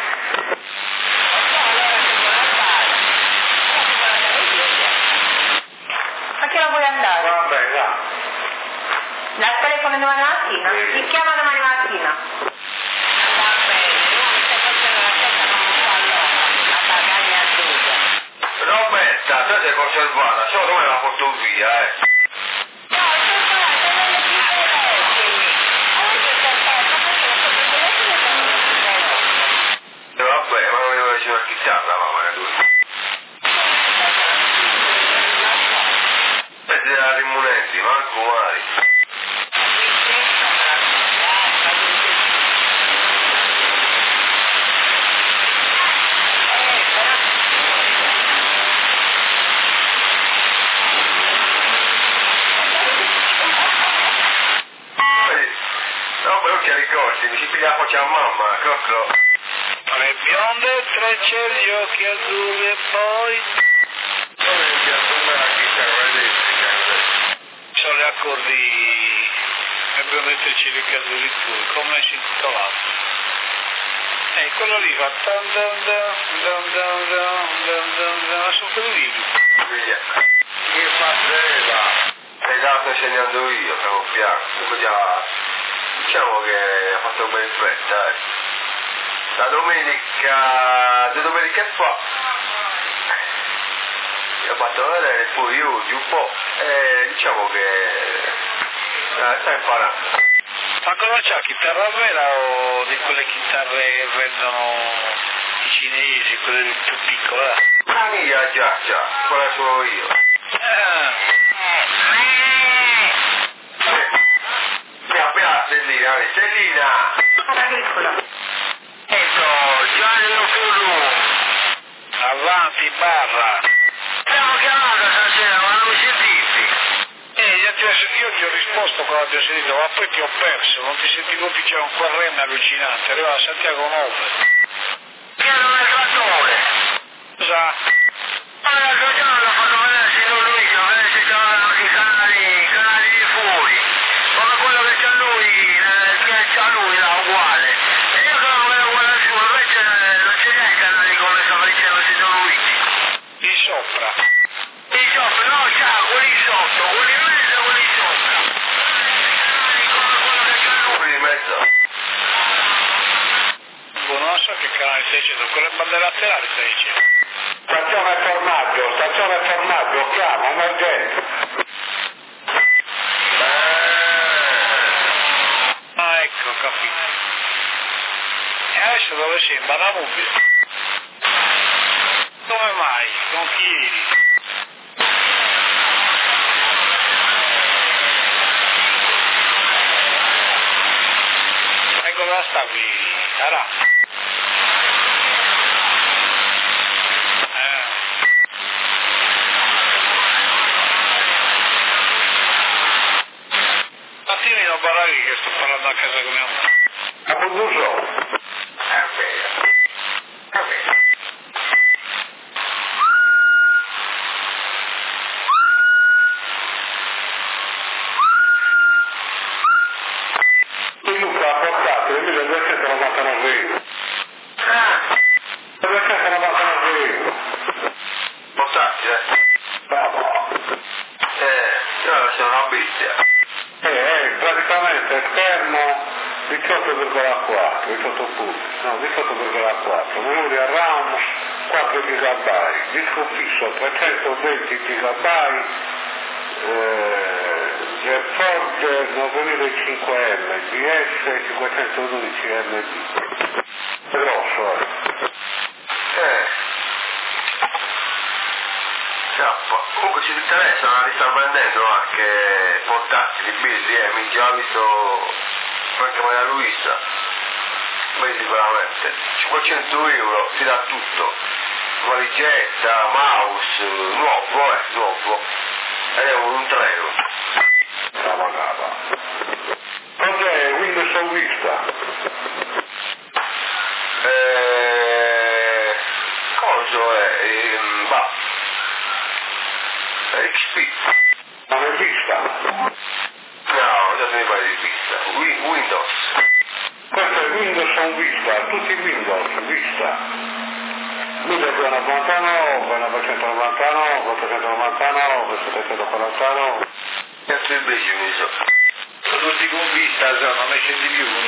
S5: A che ora vuoi andare?
S1: vabbè, là.
S5: La telefono domani mattina? Ti chiama domani mattina? Va bene, io mi stai facendo la testa come un pallone, a pagare a tutti.
S1: Roberta, te sei conservata, so dove la porto via, eh.
S5: No, sono non le più vecchie. Oggi è perfetto, perché le cose vecchie sono le più vecchie.
S1: E vabbè, ma non mi vuoi una chitarra, mamma mia, tu. E se la rimunetti, manco mai. No, ma non ti ricordi, mi si piglia la faccia a mamma, cocco.
S2: Le bionde, tre cieli, occhi azzurri e poi
S1: Dove mi piace la chitarra elettrica?
S2: sono gli accordi le bionde, tre cieli, occhi azzurri e poi, come si intitolava? E quello lì fa dan dan dan dan dan dan dan dan dan, sono quelli lì.
S1: Via. Che faceva? Sei dato insegnando io, piano piano. Comunque già, diciamo che ha fatto un bel effetto, eh. La domenica, due domeniche fa, mi ho fatto vedere poi io un po', e diciamo che eh, sta imparando.
S2: Ma cosa c'ha? Chitarra vera o di quelle chitarre che vendono i cinesi, quelle più piccole?
S1: La mia già, già, quella sono io.
S2: Ah.
S1: Mi appena Stellina, Stellina!
S5: Agricola.
S1: Ecco, Gianni Fulu!
S2: Avanti, barra!
S1: Stiamo chiamando stasera, ma non mi sentite?
S2: Eh, io ti, ho, io ti ho risposto quando ti ho sentito, ma poi ti ho perso, non ti sentivo più, c'era un quarreme allucinante, arrivava a Santiago nove.
S1: Che non è trattore?
S2: Cosa?
S1: Ma l'altro giorno l'ho fatto vedere signor Luigi, a vedere se c'erano i canali, i canali di fuori, come quello che c'ha lui, eh, che c'ha lui là, uguale. E io che non vedo quello su, invece eh, non c'è neanche canali come stava dicendo il signor Luigi.
S2: Di sopra.
S1: Di sopra, no, c'ha quelli sotto, quelli in mezzo e quelli sopra. I canali come quello che c'ha lui in mezzo.
S2: Boh, non so che canale stai dicendo, quelle bande laterali stai dicendo.
S3: Stazione formaggio, stazione formaggio, chiamo, emergenza.
S2: Ah, ecco, capito. adesso dove sei? In Badamubile? Come mai? Con chi eri? E cosa stavi? Arà? Eh. Attimi non parlare che sto parlando a casa con mia mamma.
S3: A Bonduso? È vero. È vero. Il Luca ha portato il milleduecentonovantanove euro.
S1: Ah,
S3: milleduecentonovantanove euro.
S1: portati, eh.
S3: Bravo.
S1: Eh, io sono una bestia.
S3: Eh, è praticamente esterno diciotto virgola quattro, diciotto punti, no, diciotto virgola quattro, memoria RAM quattro gigabyte, disco fisso trecentoventi gigabyte, eh, GeForce novemilacinque M, G S cinquecentododici M D. Grosso, eh.
S1: Eh. Ciappa. Comunque ci interessano, li stanno prendendo anche portatili, belli, eh, mi già visto anche Maria Luisa. Belli veramente. cinquecento euro ti dà tutto. Valigetta, mouse, nuovo, eh, nuovo. Ed è un treno.
S3: La pagata. Cos'è Windows o Vista?
S1: Eh, coso è? Ehm, bah. X P.
S3: Non è Vista?
S1: No, adesso mi pare di vista. Wi- Windows.
S3: Questo è Windows o Vista, tutti Windows, Vista. milleduecentonovantanove, novecentonovantanove, ottocentonovantanove, settecentoquarantanove.
S1: Cazzo il brillo mi so.
S2: Sono tutti con vista, non mi senti più con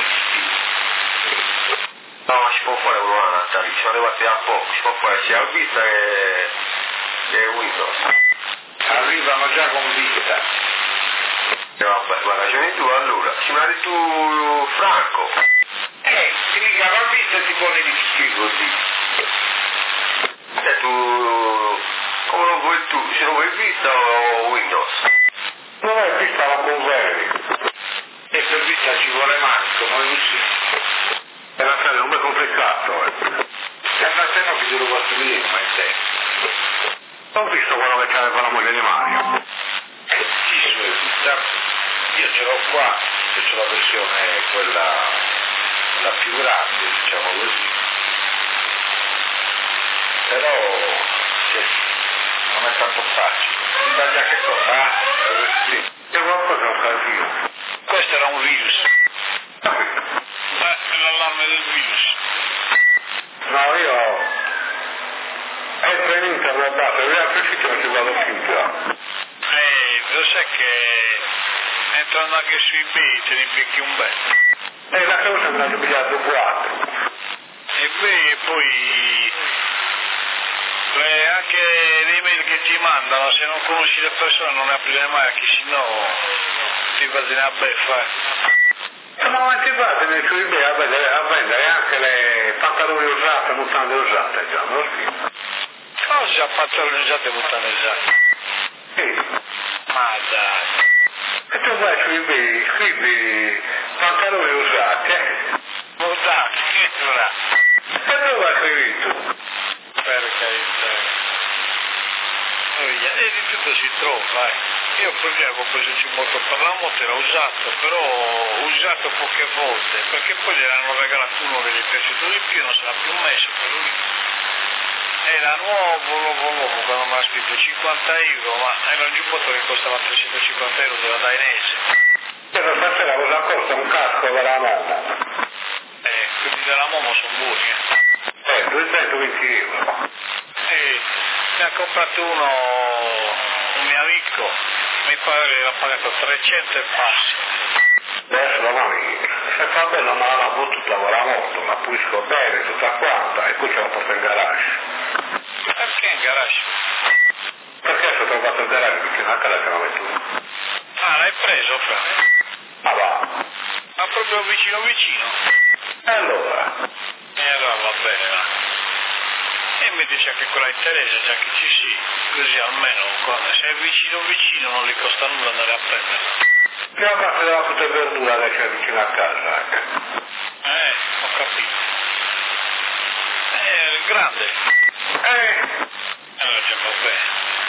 S1: No, ma si può fare con una Natale, ci sono arrivati da poco, si può fare sia vista che, che Windows.
S2: arrivano già con vista.
S1: E vabbè, guarda, ragioni tu allora, ci mandi tu Franco.
S2: Eh, ti mica la vista ti pone di schifo così.
S1: E tu, come lo vuoi tu, se lo vuoi vista o Windows?
S3: Non è Vista la converi.
S2: E per vista ci vuole manco, non riusci.
S3: È una cosa non è complicato, eh.
S2: E ma se no che te lo posso vedere, ma è tempo.
S3: Ho visto quello che c'aveva la moglie di Mario.
S2: Eh, sì, su vista. Io ce l'ho qua, che c'è la versione quella, la più grande, diciamo così. Però, cioè, non è tanto facile. Mi taglia che cosa? Ah, sì.
S3: C'è qualcosa che è un casino.
S2: Questo era un virus. Eh, è l'allarme del virus.
S3: No, io entro in internet, basta, io altri siti non ci vado più già.
S2: Eh, lo sai che entrando anche su eBay te ne becchi un bel.
S3: E la cosa me l'ha pigliato quattro.
S2: eBay e poi le, anche le email che ti mandano, se non conosci le persone non ne aprire mai, che sennò ti fai una beffa.
S3: E ma quanti fate su eBay a vendere, a vendere anche le pantaloni usate, mutande usate già, me lo spiego.
S2: Cosa pantaloni usate e mutande usate?
S3: Sì.
S2: Ma dai.
S3: E tu vai su eBay, scrivi pantaloni usati, eh?
S2: Mutande, che ora?
S3: E dove hai scritto?
S2: Per carità. E di tutto si trova, eh. Io per esempio ho preso il moto per la moto, era usato, però usato poche volte, perché poi gli hanno regalato uno che gli è piaciuto di più, non se l'ha più messo per lui. Era nuovo, nuovo, nuovo, quando mi ha scritto cinquanta euro, ma era un giubbotto che costava trecentocinquanta euro della Dainese.
S3: Io stasera cosa costa un casco della Momo?
S2: Eh, quelli della Momo sono buoni, eh.
S3: Eh, duecentoventi euro.
S2: E ne ha comprato uno, un mio amico, mi pare che l'ha pagato trecento e passi.
S3: Adesso domani, se fa bene non la buttuta con la moto, la pulisco bene, tutta quanta, e poi ce la porto in garage.
S2: Perché in garage?
S3: Perché se ho trovato il garage vicino a casa ce la metto lì?
S2: Ah, l'hai preso, Fra?
S3: Ma va.
S2: Ma proprio vicino vicino?
S3: E allora?
S2: mettici anche quella in Teresa, già che ci sia, così almeno quando sei vicino vicino non gli costa nulla andare a prenderla.
S3: Che la parte della frutta e verdura che c'è vicino a casa, ecco.
S2: Eh, ho capito. Eh, grande.
S3: Eh,
S2: Allora già va bene.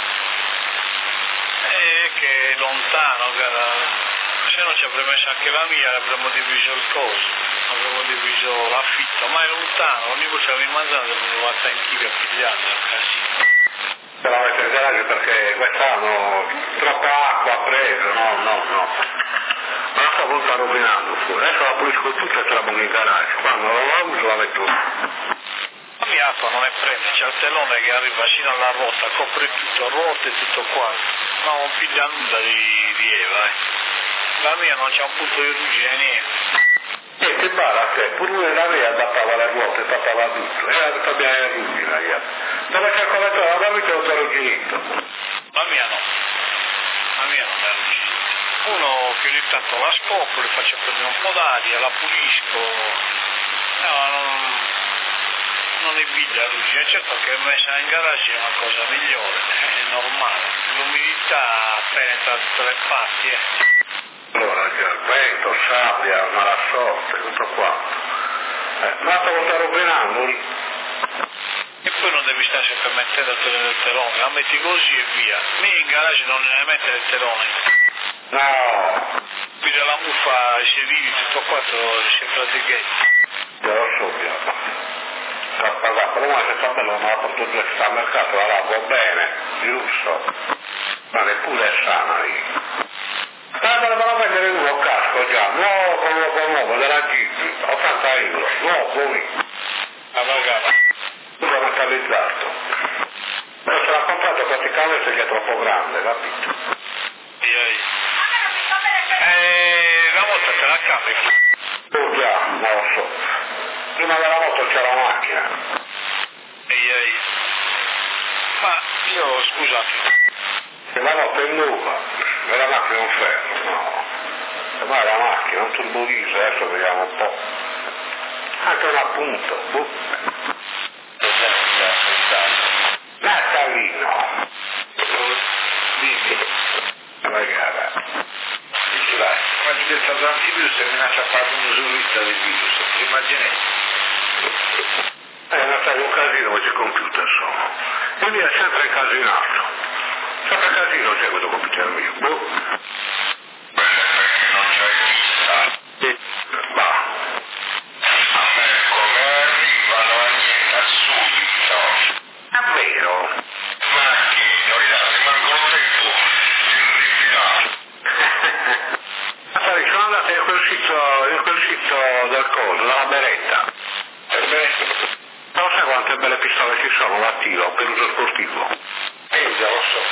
S2: Eh, che è lontano, cara. Se no ci avrei messo anche la mia, avremmo diviso il coso, avremmo diviso l'affitto, ma è lontano, ogni volta che mi mangiano devo andare in chiave a pigliarla, è un casino.
S3: te la metto in garage perché quest'anno troppa acqua ha preso, no, no, no. Ma la sta punta rovinando fuori, adesso la pulisco tutta e te la pongo in garage, quando la uso la metto.
S2: La mia acqua non è prende, c'è il telone che arriva fino alla ruota, copre tutto, ruote e tutto quanto, ma non piglia nulla di, di Eva, eh. La mia non c'ha un punto di ruggine niente.
S3: E che balla a te, pure lui la mia adattava le ruote, tappava tutto, era tutta bene la ruggine, io. Dove c'è il collettore, la mia c'è un rugginito.
S2: La mia no, la mia non è ruggine. Uno che ogni tanto la scopro, le faccio prendere un po' d'aria, la pulisco, no, non, non è biglia la ruggine, certo che messa in garage è una cosa migliore, è normale, l'umidità penetra da tutte le parti, eh.
S3: Allora c'è il vento, sabbia, malasorte, tutto quanto. Eh, ma la sta rovinando.
S2: E poi non devi stare sempre mettendo il telone, la metti così e via. Mi in garage non ne mettere il telone.
S3: No.
S2: Piglia la muffa, i sedili, tutto quanto, si pratichetto.
S3: Io lo so, piano. Sta pagato, ma se sta bello, ma la porto giù, sta al mercato, la lavo bene, giusto. Ma neppure è sana lì. Stava da prendere uno casco già, nuovo, nuovo, nuovo, della Jeep, ottanta euro, nuovo lì.
S2: La pagava.
S3: Tutto metallizzato. Però se l'ha comprato praticamente gli è troppo grande, capito?
S2: Eh, la moto te la carichi.
S3: Oh già, non lo so. Prima della moto c'era la macchina.
S2: Ehi, ehi. Ma io, scusate.
S3: Se la moto è nuova, e la macchina è un ferro, no. Se mai la macchina, un turbodiesel, adesso vediamo un po'. Anche un appunto, boh. Natalino.
S2: Dimmi.
S3: La gara.
S2: Dici vai. Ma di questo antivirus e minaccia a fare un'usurista del virus, ti immagini?
S3: È Natalino un casino questi computer sono. Il mio è sempre incasinato. Sempre casino c'è questo computer mio, boh.
S1: Bene, perché non c'hai vista.
S3: Sì. Ma.
S1: A me come arrivano a niente subito.
S3: È vero.
S1: Ma che non gli date manco lo tempo di rifilare.
S3: Ma sai, sono andato in quel sito, in quel sito del coso, della beretta.
S1: Ebbene,
S3: Non sai quante belle pistole ci sono da tiro per uso sportivo.
S1: io già lo so.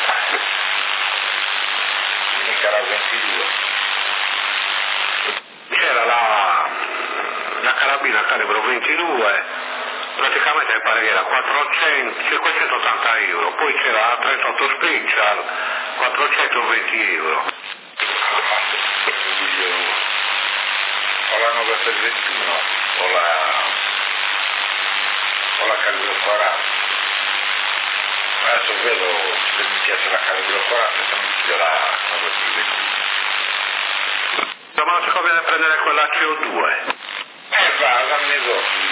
S1: Mica la ventidue.
S3: C'era la, la carabina calibro ventidue, praticamente mi pare che era quattrocento, cinquecentottanta euro, poi c'era la trentotto Special, quattrocentoventi euro.
S1: O la nove per ventuno o la o la calibro quaranta. Adesso vedo se mi piace la calibro quaranta se mi piace la nove per ventuno.
S3: Ma non si conviene prendere quella C O due.
S1: Eh va, dammi i voti.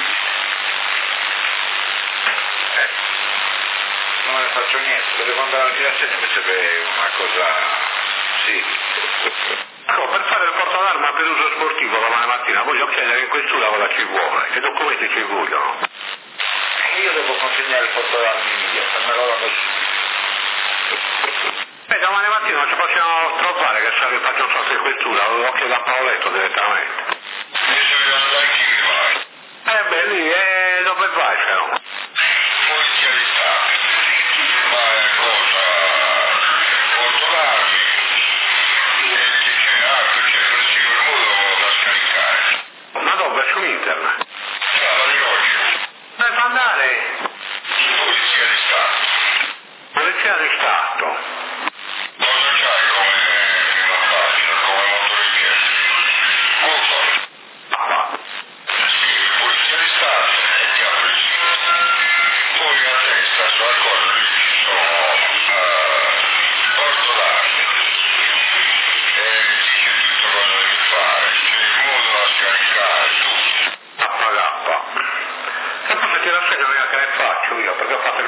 S1: Eh, non ne faccio niente, devo andare al Giassegno, mi serve una cosa. Sì.
S3: Ecco, per fare il porto d'arma per uso sportivo domani mattina voglio chiedere in questura cosa ci vuole, che documenti ci vogliono.
S1: Io devo consegnare il porto d'armi mio, se me lo danno subito.
S3: E domani mattina non ci possiamo trovare che se faccio un salto in questura, lo chiedo a Paoletto direttamente.
S1: Mi serve andare chi mi vai?
S3: Eh beh, lì, e dove vai però?
S1: Polizia di Stato. Ma è cosa? Porto d'armi. E che c'è? Ah, perché il presidio il modo da scaricare.
S3: Ma dove? Su internet?
S1: Ciao, di oggi.
S3: Dove fa andare?
S1: Polizia di Stato.
S3: Polizia di Stato.
S1: Cosa c'hai come prima pagina, come motore di piedi? Cosa?
S3: Ah,
S1: Sì, Polizia di Stato. E che apri il sito.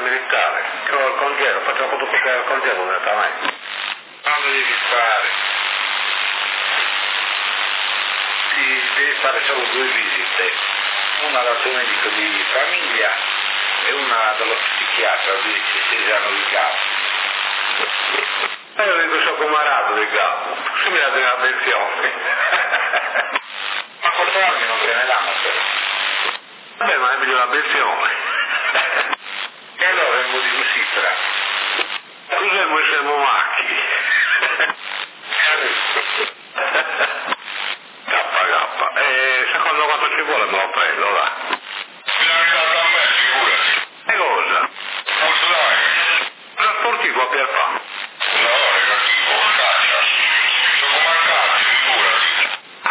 S3: militare, che ho il congelo, faccio la fotocopia del congelo direttamente.
S2: Quando devi fare? Ti devi fare solo due visite, una dal tuo medico di famiglia e una dallo psichiatra di Cesano di Capo.
S3: E io dico sono comarato di capo, si mi dà una pensione.
S2: Ma quattro anni non te ne danno però.
S3: Vabbè, ma è meglio la pensione.
S2: E allora vengo di cifra.
S3: Cos'è siamo macchi? K K. E secondo quanto ci vuole me lo prendo, là.
S1: Mi ha dato a me, figurati.
S3: E cosa?
S1: Molto dai.
S3: Trasportivo a Pierpa.
S1: No, negativo, caccia. Sono mancati, figurati.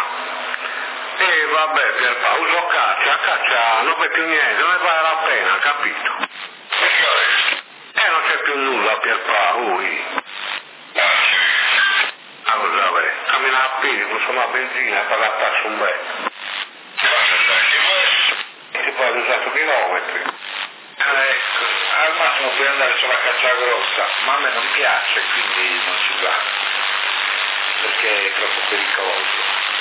S3: E vabbè Pierpa, uso caccia, caccia non vede più niente, non ne vale la pena, capito?
S1: Che fai?
S3: E non c'è più nulla a Pierpa, ui. Ah, cosa vabbè, cammina a piedi, consuma la benzina e paga a tasso un bel. Si fa duecento chilometri.
S2: Ecco, al massimo puoi andare sulla caccia grossa, ma a me non piace, quindi non si va, perché è troppo pericoloso.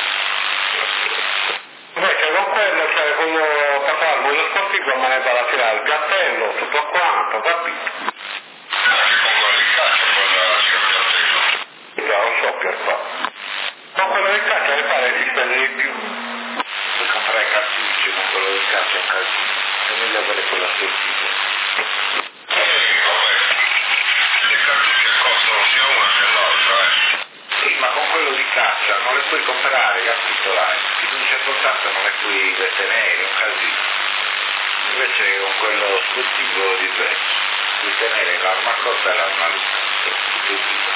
S3: Invece con quello, cioè quello papà, quello sportivo me ne va a tirare il piattello, tutto quanto, capito?
S1: Anche con quello di caccia, quella sia il piattello.
S3: Già lo so Pierpa. Ma quello di caccia mi pare che si spende di più.
S2: Puoi comprare cartucce con quello di caccia un casino, è meglio avere quella sportiva.
S1: Eh, vabbè. Le cartucce costano sia una che l'altra, eh.
S2: Sì, ma con quello di caccia non le puoi comprare, capito? Dai, di un certo tanto non le puoi tenere, un casino. Invece con quello sportivo diverso, puoi tenere l'arma corta e l'arma lunga, tutte e due.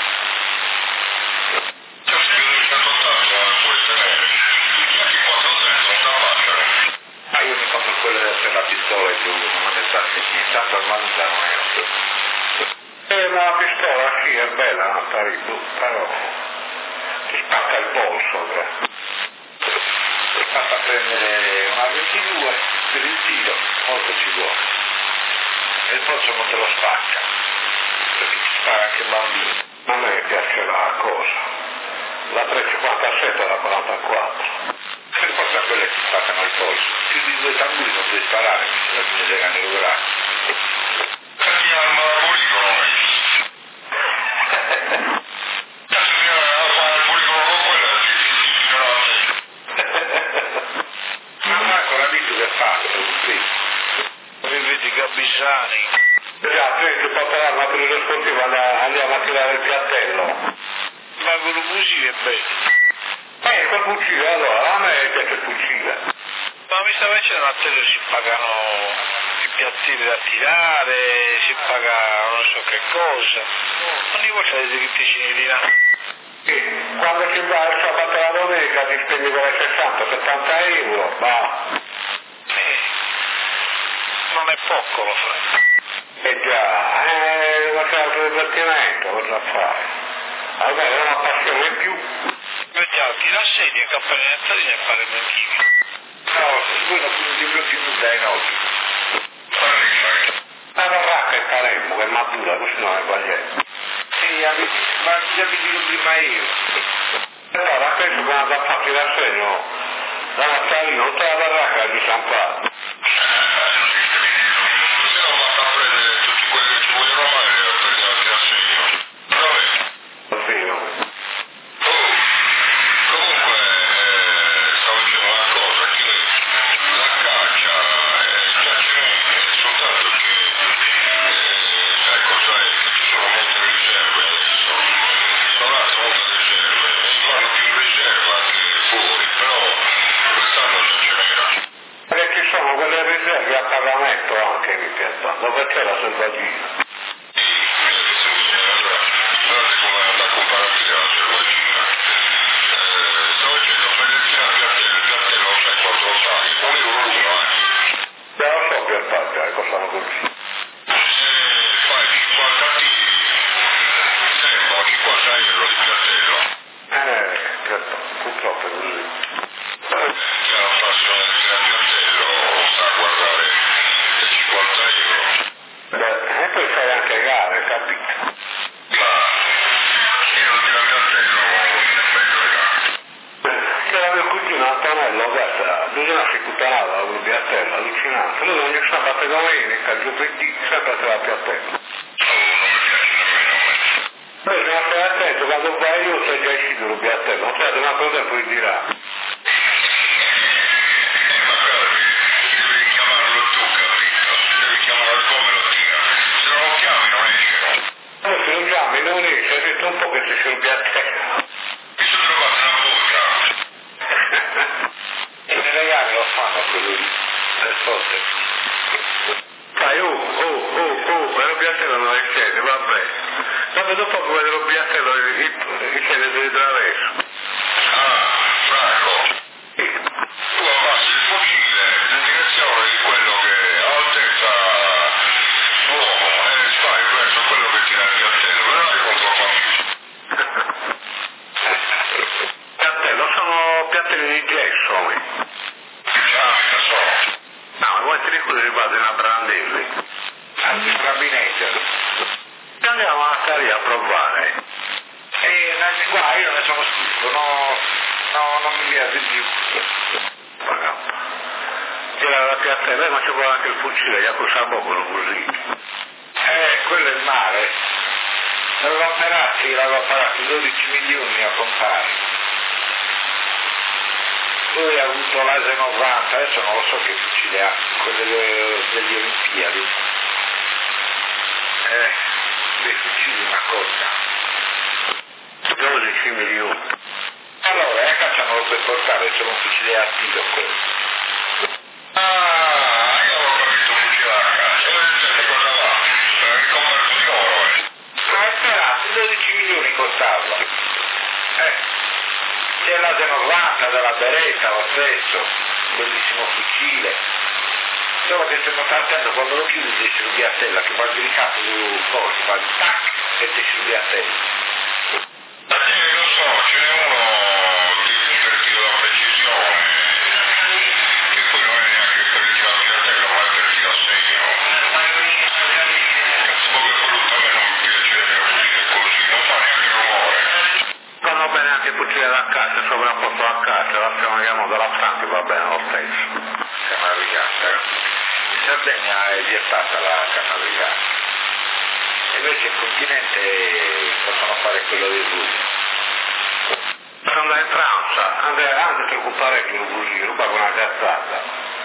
S1: C'è più di centottanta non puoi tenere. Anche quattrocento non t'abbacciano.
S2: Ah, io mi compro quelle per la pistola e giù, non me ne sa che niente, tanto arma lunga non è un
S3: Eh, ma la pistola sì, è bella, non sta ribu, però ti spacca il polso, beh.
S2: Basta prendere una ventidue per il tiro, molto ci vuole. E il polso non te lo spacca, perché ti spara anche il bambino.
S3: A me piace la cosa, la trecentocinquantasette e la quarantaquattro.
S2: Per forza quelle che ti spaccano il polso. Più di due tamburi non puoi sparare, mi sembra che mi legano i bracci.
S1: Perché arma da poligono, eh. Cazzo di arma da poligono con quella, ti tirano a me.
S2: Ma Marco l'abitudine è fatta, così. Come vedi i gabbisani.
S3: Già, se ti porterà una periodo sportiva andiamo a tirare il piattello.
S2: Ma con un fucile è bello.
S3: Eh, col fucile, allora, a me piace il fucile.
S2: Ma mi stava dicendo a te si pagano i piattini da tirare, si paga non so che cosa. Ogni volta dei dritticini di là.
S3: Sì, quando ci va il sabato e la domenica ti spendi quelle sessanta settanta euro, va.
S2: Eh, non è poco lo fai.
S3: Eh già, eh, ma c'è altro divertimento, cosa fai? Almeno è una passione in più.
S2: Vediamo, tira sedia, campanellettarina e fare menchini. No, voi non potete più più nulla in oggi.
S3: La baracca e faremmo, che è matura, così non è sbagliato.
S2: Sì, abiti, ma ti abiti prima io.
S3: Allora, penso che hanno fatto il segno da Nazzarino, tutta la baracca di San Paolo.
S1: Se no basta prendere tutti quelli che ci vogliono male e prendiamo anche a segno. Vabbè.
S3: Sì, no.
S1: Oh, comunque, eh, stavo dicendo una cosa, che la caccia è già c'è, soltanto che, eh, sai cosa è? Che ci sono molte riserve adesso, sono nate molte riserve, e si fanno più in riserva anche fuori, però quest'anno già ce n'era.
S3: Perché ci sono quelle riserve a pagamento anche in piazza, dove c'è la selvaggina.
S1: Sì, vedi, se allora, guardate come è la comparativa della selvaggina. Eh, stavo dicendo, per il piattello, il piattello non sai quanto sai, un euro l'uno, eh.
S3: Già lo so per parte, eh, costano così.
S1: Se fai cinquanta tiri, sembrano cinquanta euro di piattello.
S3: Eh, certo, purtroppo è così.
S1: C'è la passione del piattello, sta a guardare le cinquanta euro.
S3: Beh, Piattello, allucinante. Lui ogni sabato e domenica, il giovedì, sempre a Piattello. Poi bisogna stare attento, quando vai io sei già uscito lo Piattello, non sai, una cosa poi dirà.
S1: Devi chiamarlo tu, capito? Devi chiamarlo come lo tira. Se non lo chiami non esce.
S3: Poi se lo chiami non esce, hai detto un po' che c'è sul Piattello.
S1: Mi sono trovato una buca.
S2: E nei regali lo fanno quello lì, le foto.
S3: Sai, oh, oh, oh, oh, ma lo Piattello non esce, vabbè. Dopo dopo come lo Piattello scende di traverso.
S1: Ah, Franco. Tu abbassi il fucile in direzione di quello che ha altezza uomo e stai verso quello che tira il Piattello. Però io non lo capisco.
S3: Piattello, sono piattelli di gesso.
S1: Ah, lo so.
S3: No, ma quanti di quelli riparte in Brandelli?
S2: Anzi, brambineggiano.
S3: Andiamo a Caria a provare.
S2: E qua io ne sono stufo, no, no, non mi piace più.
S3: C'era la Piattello, eh, ma c'è anche il fucile, già con Sabocolo così.
S2: Eh, quello è il male. L'aveva pagati, l'aveva pagati dodici milioni a comprare. Lui ha avuto l'Ase novanta, adesso non lo so che fucile ha, quelle delle Olimpiadi. Eh, dei fucili una cosa.
S3: dodici milioni.
S2: Allora, eh, cacciamolo per portare, c'è un fucile a tiro quello.
S1: Ah, io avevo capito un fucile a casa. E cosa va? Per riconversione.
S2: Ma è sperato, dodici milioni costava. Eh, c'è l'Ase novanta della Beretta, lo stesso, bellissimo fucile. Solo che stiamo attento quando lo chiudi dice il Piattello, che va delicato su forza, va tac e dice il Piattello.
S1: Eh, lo so, ce n'è uno di per tiro da precisione, che poi non è neanche per il tiro a Piattello, ma è per il tiro a segno. Cazzo, come brutto, a me non mi piacerebbe un fucile così, non fa neanche rumore.
S3: Vanno bene anche i fucili da caccia, sovrapposto a caccia, la chiamiamo della Franchi, va bene lo stesso.
S2: Canna rigata, eh? In Sardegna è vietata la canna rigata. Invece in continente possono fare quello dei rubi.
S3: Per andare in Francia, andare anche preoccupare che lo così, ruba con una cazzata.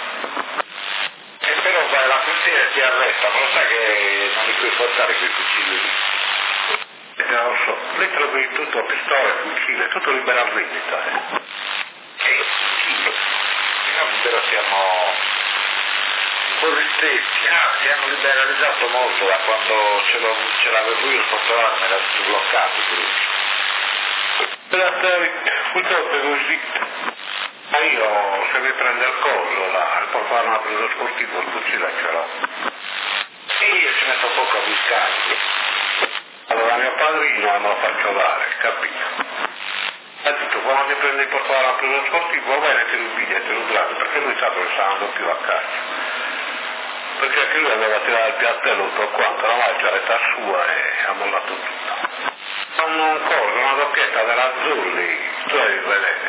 S2: E però vai alla frontiera e ti arrestano, lo sai che non li puoi portare quei fucili lì.
S3: Eh, non lo so, lì te lo vedi tutto, pistole, fucile, tutto libero a vendita. Eh.
S2: E sì, noi però siamo un po' ristretti, anzi hanno liberalizzato molto da quando ce, l'ho, ce l'avevo io il portoarme, era tutto bloccato il
S3: Purtroppo è così. Ma io se mi prende il collo là, al portarmi a preso sportivo, il fucile ce l'ho.
S2: e io ci metto poco a buscare.
S3: Allora mio padrino me lo faccio dare, capito? Ha detto quando ti prendi il portare a preso sportivo vai e te lo vedi e te lo grado, perché lui sa che non sta andando più a casa. Perché anche lui aveva tirato il Piattello tutto quanto, la macchina l'età sua e ha mollato tutto. Un coso, una doppietta della Zulli, tu devi vedere.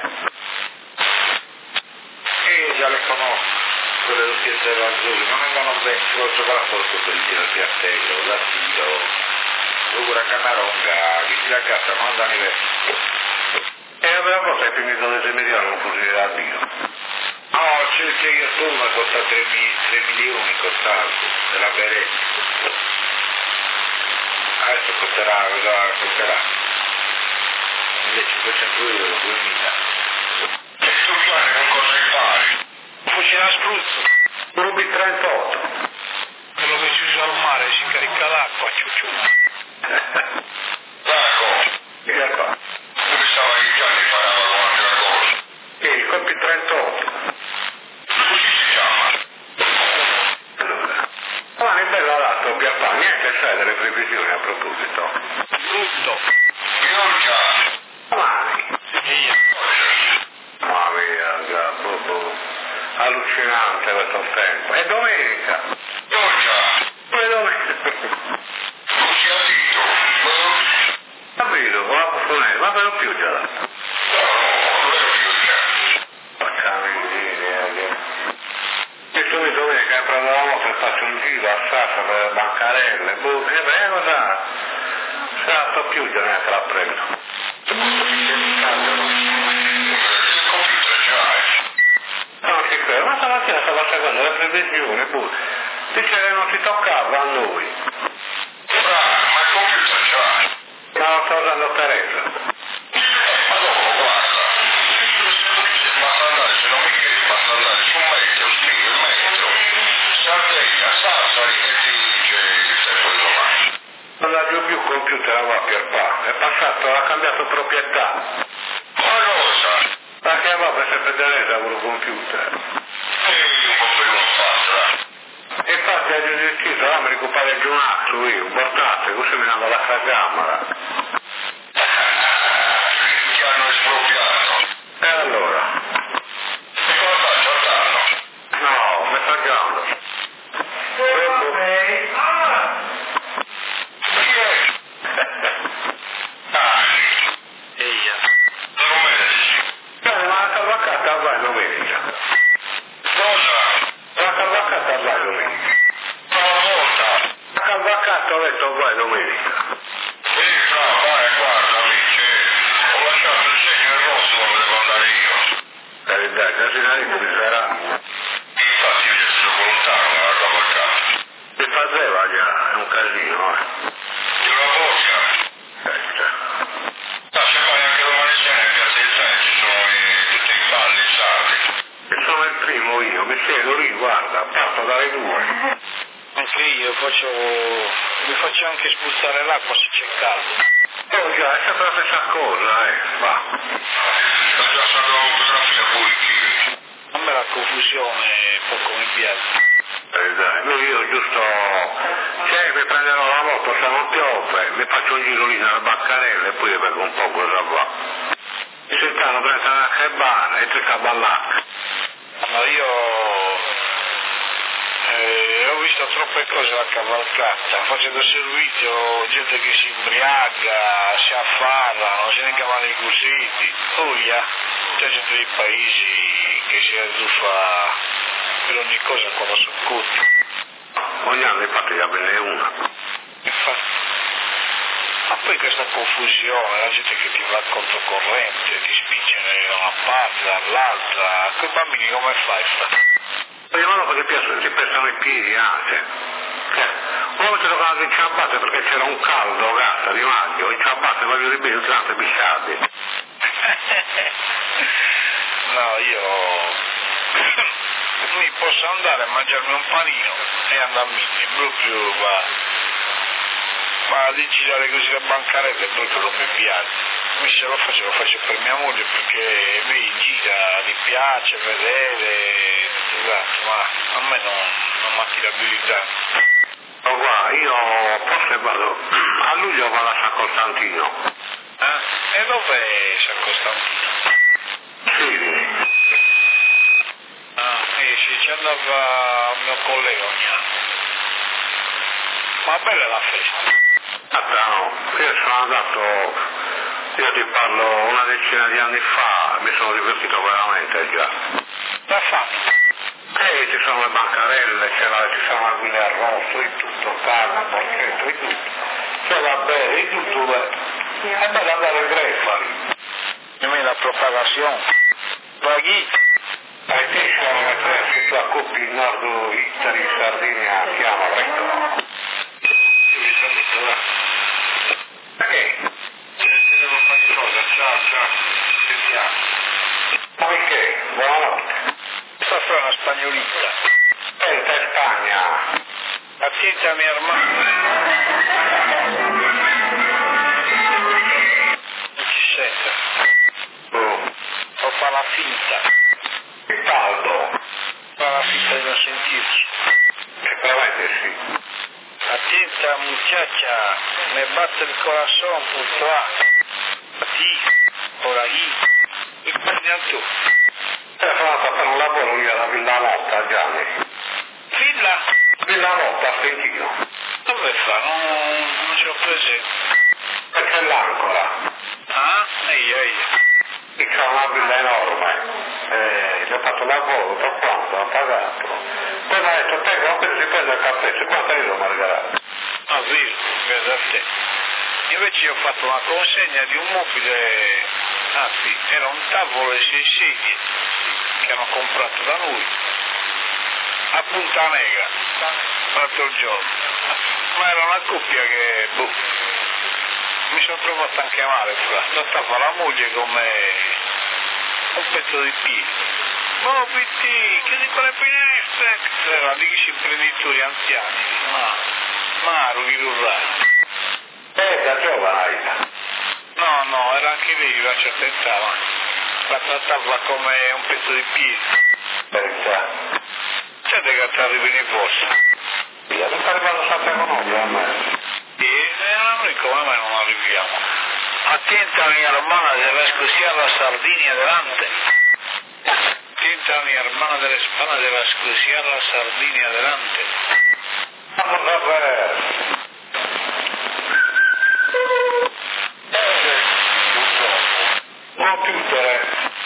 S2: E già le conosco, quelle doppiette dell'Azzurri, non andano bene, ci vuole soprattutto per il tiro al Piattello, da tiro, Lugura Canaronga, che si la cazza, non andano i vecchi.
S3: E la prima volta hai finito di mediano un fucile a Dio.
S2: No, c'è che io turno costa tre milioni, costava, della Beretta. Adesso costerà, costerà millecinquecento euro, duemila.
S1: E tu fai con cosa che fai?
S2: Fucile a spruzzo,
S3: Un B trentotto.
S2: quello che si usa al mare, si carica l'acqua, ciu ciu.
S1: Franco,
S3: Che fa?
S1: tu pensava che già ti parava con un'altra cosa.
S3: E il colpi trentotto.
S1: Così si chiama.
S3: Ma è bella l'altro, Piapà, niente sai delle previsioni a proposito.
S2: Brutto.
S1: Pioggia.
S3: Domani.
S2: Via.
S3: Mamma mia, boh, allucinante questo tempo. È domenica.
S1: Pioggia.
S3: Poi domenica.
S1: Tu si ha dito.
S3: Capito, con la buffonetta, ma per più già.
S1: No, non è pioggia.
S3: Porca miseria. Che Luglio a Sassa per le bancarelle, boh, e beh, cosa? Se la sto più già neanche l'ha preso. No, ci credo, ma stamattina stava seguendo le previsioni, boh, dice che non si toccava a noi.
S1: Ah, ma il computer ce l'hai?
S3: Ma lo sta usando Teresa.
S1: Ma dopo, guarda, basta andare, se non mi chiedi, basta andare su meteo, scrivi il meteo, Sardegna, Sassari e ti dice che sei poi domani.
S3: Non ha giù più computer a Pierpa, è passato, ha cambiato proprietà.
S1: Ma cosa?
S3: Ma che va per sempre Teresa con il computer?
S1: Ehi, un po' per un fatto,
S3: Infatti ha deciso, ah, mi ricopare giù un altro io, portate, così mi andavo alla camera.
S1: ti hanno espropriato.
S3: E allora?
S1: E come faccio a darlo?
S3: No, messaggando.
S1: Chi è? Ah,
S2: Eia.
S1: non me ne dici.
S3: Bene, ma la cavalcata vai domenica.
S1: Cosa?
S3: La cavalcata vai domenica.
S1: Una volta.
S3: La cavalcata ho detto vai domenica.
S1: Sì, no, vai, guarda, amici, ho lasciato il segno in rosso dove devo andare io.
S3: Carità, il casinarino mi sarà.
S1: Infatti mi è stato volontario nella cavalcata.
S3: Si faceva già, è un casino, eh.
S1: Di una voglia.
S3: Eh, già.
S1: Ma se vai anche domani sera in Piazza del Treno ci sono i- tutti i balli sardi.
S3: E sono il primo io, mi siedo lì, guarda, parto dalle due.
S2: Anche io faccio, mi faccio anche spruzzare l'acqua se c'è caldo.
S3: Oh già, è sempre la stessa cosa, eh, va.
S1: Sto già stato fotografia pure chi.
S2: A me la confusione poco mi piace.
S3: Eh, dai, no, io giusto, cioè mi prenderò la moto, se non piove, mi faccio un giro lì nella bancarella e poi vedo un po' cosa va. Mi sentano prendere una cabana e tre caballacche.
S2: Ma io eh, ho visto troppe cose alla cavalcata, facendo servizio, gente che si imbriaga, si affarra, non se ne cavano i cusiti. Uia, c'è gente dei paesi che si azzuffa per ogni cosa quando sono curti.
S3: Ogni anno infatti già bene una.
S2: Infatti. Ma poi questa confusione, la gente che ti va controcorrente, ti spinge da una parte, dall'altra, quei bambini come fai?
S3: Io non perché piace, ti pestano i piedi anche. Cioè, una volta toccava in ciabatte perché c'era un caldo, gatta, di maggio, in ciabatte voglio di bene, tante bisciardi.
S2: No, io mi posso andare a mangiarmi un panino e andarmi proprio va, ma di girare così la bancarella proprio non mi piace. Mi se lo faccio, lo faccio per mia moglie perché lei gira, gli piace vedere, tutto quanto, ma a me non, non mi attira più di tanto.
S3: Oh, guarda, io forse vado, a luglio vado a San Costantino.
S2: Eh? E dov'è San Costantino?
S3: Sì,
S2: Ah, sì, sì, ci andava un mio collega ogni anno. Ma bella è la festa.
S3: guarda, no, io sono andato, io ti parlo una decina di anni fa, mi sono divertito veramente già.
S2: La famiglia.
S3: E ci sono le bancarelle, c'è la, ci sono l'aquile arrosto, e tutto, carne, porchetto, e tutto. C'è la bere, e tutto, beh. È bello andare in grefa lì.
S2: E me la propagazione. Paghi?
S3: E te sono le tre città coppi in nord Italia, Sardegna, chiama Recco. Perché?
S1: Se devo fare cosa, ciao, ciao, vediamo.
S3: Ma perché? Buonanotte.
S2: Questa è una spagnolita.
S3: Senta in Spagna.
S2: Attenta mia hermana. Non ci sente.
S3: Oh,
S2: O fa la finta.
S3: che caldo.
S2: Fa la finta di non sentirci.
S3: Sicuramente sì.
S2: Attenta muchacha, me batte il corazón por toi. Sì, por ahí. E parliamo tu.
S3: E sono andato a fare un lavoro lì alla Villa Notta a Gianni.
S2: Filla?
S3: Villa Notta a Stentino.
S2: Dove fa? Non, non ce l'ho presente.
S3: E c'è l'ancora.
S2: Ah? Ehi, ehi.
S3: E c'è una villa enorme. Eh, gli ho fatto lavoro, tutto quanto, ho pagato. Poi mi ha detto detto te comunque si prende il caffè, se quanto io Margarato?
S2: Ah, vero, grazie a te. Invece io ho fatto una consegna di un mobile, ah sì, era un tavolo e sei sedie che hanno comprato da noi a Punta Negra l'altro giorno, ma era una coppia che boh, mi sono trovato anche male, trattava la moglie come un pezzo di piede. Oh, Pitti, chiudi quelle finestre! Erano degli imprenditori anziani, ma, ma rughi rurali.
S3: Eh, da giovane.
S2: No, no, era anche lei, una certa età, ma la trattava come un pezzo di piede.
S3: Verità.
S2: C'è che arrivi in forza.
S3: Via, mi sta arrivando sempre con noi, a me.
S2: E eh, noi come mai non arriviamo? Attenta mi hermana della esclusiva la Sardinia delante. Attenta mi hermana della Spana della esclusiva la Sardinia delante.
S3: Vamos a ver. Computer.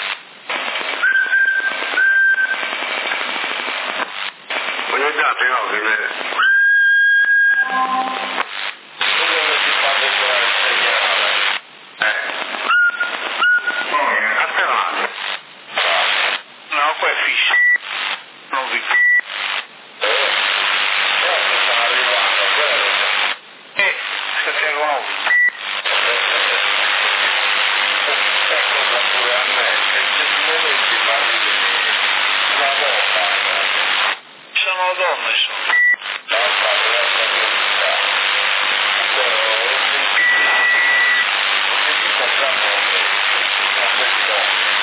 S3: Voglio date no, che me...
S1: Dove si fa vedere il segnale?
S3: Eh. Oh, aspetta.
S2: No, qua è fisso. Non vi.
S1: Eh, certo stanno arrivando, vero?
S2: Eh, state nuovi.
S1: Ecco pure a me, che in questi momenti parli di una donna,
S2: Sono donne, sono.
S1: l'altra della comunità. Però ho sentito, ho sentito tra poco una questa.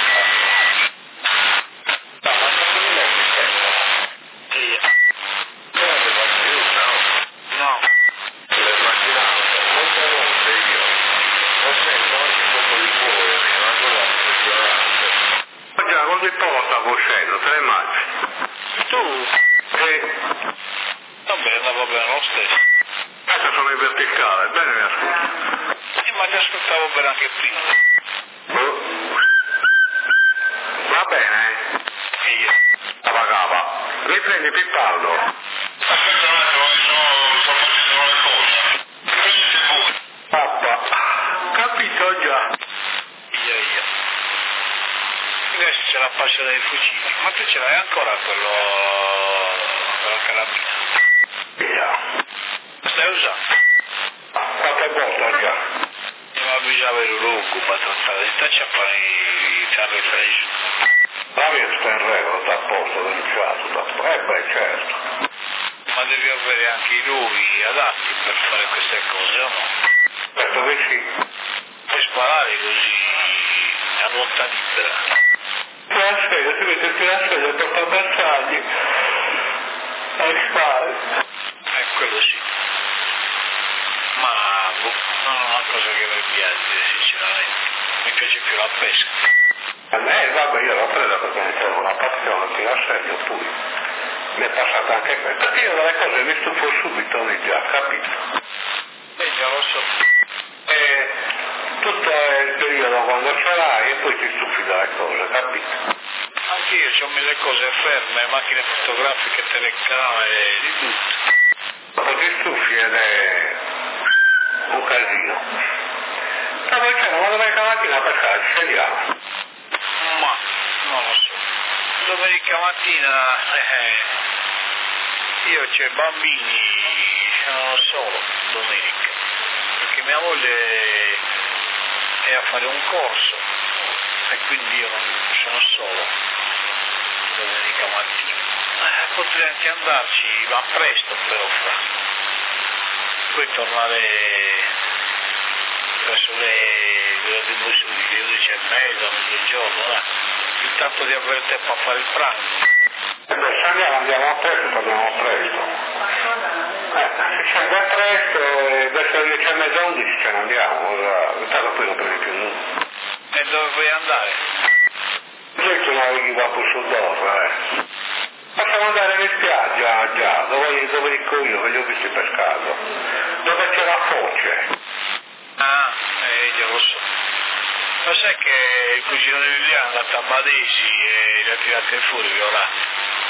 S1: Ma ma non mi metti tempo?
S2: Sì.
S1: Non avevo più, no?
S2: No.
S1: Le immaginavo, molte volte io ho sento anche un po' di cuore, ma non è impressionante.
S3: Oggi la cosa di poco stavo uscendo, te le immagini?
S2: Tu?
S3: Sì.
S2: Vabbè, andava bene lo stesso.
S3: Adesso sono in verticale, bene mi ascolti.
S2: Eh, ma ti ascoltavo bene anche prima.
S3: Oh. Va bene?
S2: Sì.
S3: Cava cava. Mi prendi Pippaldo?
S1: Aspetta un attimo, sono, sto facendo una cosa. Prenditi voi.
S3: Pappa. Capito già.
S2: Ia, ia. Adesso c'è la fascia dei fucili. Ma tu ce l'hai ancora quello... quella carabina?
S3: Via.
S2: Lo stai usando?
S3: Quante volte già?
S2: Ma bisogna avere un lungo per trattare di taccia a fare i tarri fai giù.
S3: La mia sta in regola, sta a posto, denunciato, sta a posto. Eh beh, certo.
S2: Ma devi avere anche i luoghi adatti per fare queste cose, o no?
S3: Certo che sì.
S2: Puoi sparare così a ruota libera.
S3: Ti la sveglia, si vede che la sveglia per far bersagli. Ai spalle.
S2: Eh, quello sì. Ma boh, non è una cosa che mi piace, sinceramente. Mi piace più la pesca.
S3: A me, vabbè, io l'ho presa perché mi serve una passione, ti la sveglio poi. Mi è passata anche questa. Perché io delle cose mi stufo subito, mi già, capito?
S2: Eh, già lo so.
S3: E tutto è il periodo quando ce l'hai e poi ti stufi dalle cose, capito?
S2: Anche io ho mille cose ferme, macchine fotografiche, telecamere, di tutto.
S3: Dopo ti stufi ed è un casino. Stavo dicendo, ma domenica mattina per casa ci sediamo?
S2: Ma non lo so. Domenica mattina eh, io c'ho i bambini, sono solo domenica. Perché mia moglie è a fare un corso e quindi io non sono solo domenica mattina. Eh, potrei anche andarci, ma presto però fra. Poi tornare verso le le undici e mezza, mezzogiorno, eh. Intanto di avere tempo a fare il pranzo.
S3: E beh, se andiamo, andiamo a presto, torniamo presto. Eh, se scende presto e verso le dieci e mezza, undici ce ne andiamo, ora, tanto poi non prendi più nulla.
S2: E dove vuoi andare?
S3: Io che non gli va più sul dorso, eh. Possiamo andare in spiaggia, già, dove, dove dico io, che li ho visti pescato. Dove c'è la foce.
S2: Ah, eh, io lo so. Lo sai che il cugino di Liliana è andato a Badesi e li ha tirati fuori violati?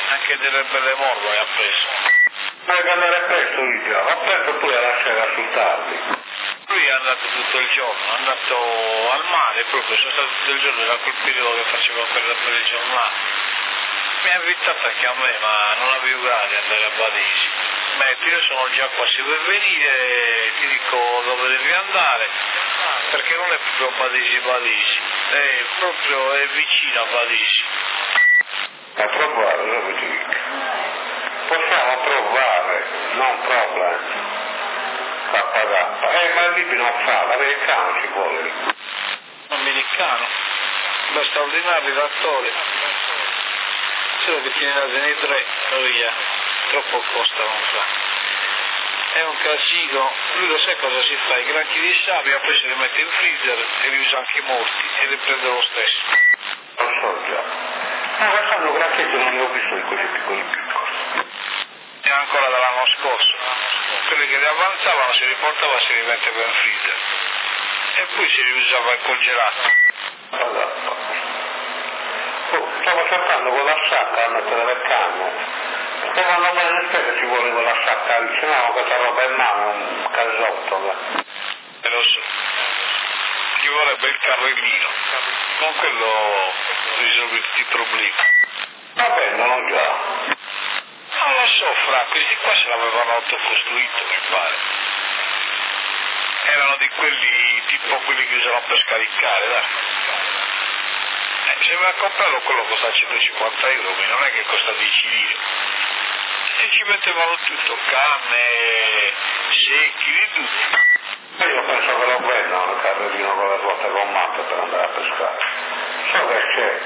S2: anche delle belle morbole ha preso.
S3: Deve andare presto, Lidia, va presto pure alla sera sul tardi.
S2: Lui è andato tutto il giorno, è andato al mare proprio, sono stato tutto il giorno, era quel periodo che facevo per, per il giornale. Mi ha invitato anche a me, ma non avevo grado di andare a Badesi. Metti, io sono già qua, se vuoi venire ti dico dove devi andare, perché non è proprio Badesi Badesi, è proprio è vicino a Badesi.
S3: A provare, dove ti dico? Possiamo provare, non problem. K K. Eh, ma il Libi non fa, l'americano ci vuole.
S2: Americano, da straordinario l'attore. Solo che tiene la Zene tre, via, troppo costa non fa. È un casino, lui lo sa cosa si fa, i granchi di sabbia poi se li mette in freezer e li usa anche i morti e li prende lo stesso.
S3: Lo so già. Ma quest'anno granchietti non ne ho visto di quelli piccoli piccoli.
S2: E ancora dall'anno scorso. Quelli che li avanzavano si riportava si li metteva in freezer. E poi si riusava il congelato.
S3: Esatto. Oh, stavo cercando con la sacca a mettere le canne. Secondo me in spesa ci vuole con la sacca, se no questa roba in mano è un casotto.
S2: E lo so. Ci vorrebbe il carrellino. Con quello risolvi tutti i problemi.
S3: Va bene, non già.
S2: Non lo so, fra, questi qua se l'avevano autocostruito, mi pare. Erano di quelli, tipo quelli che usano per scaricare, dai. Eh, se vai a comprarlo quello costa centocinquanta euro, quindi non è che costa dieci lire. E ci mettevano tutto, canne, secchi, di tutto.
S3: E io penso che lo vendano il carrellino con le ruote gommate per andare a pescare. So che c'è.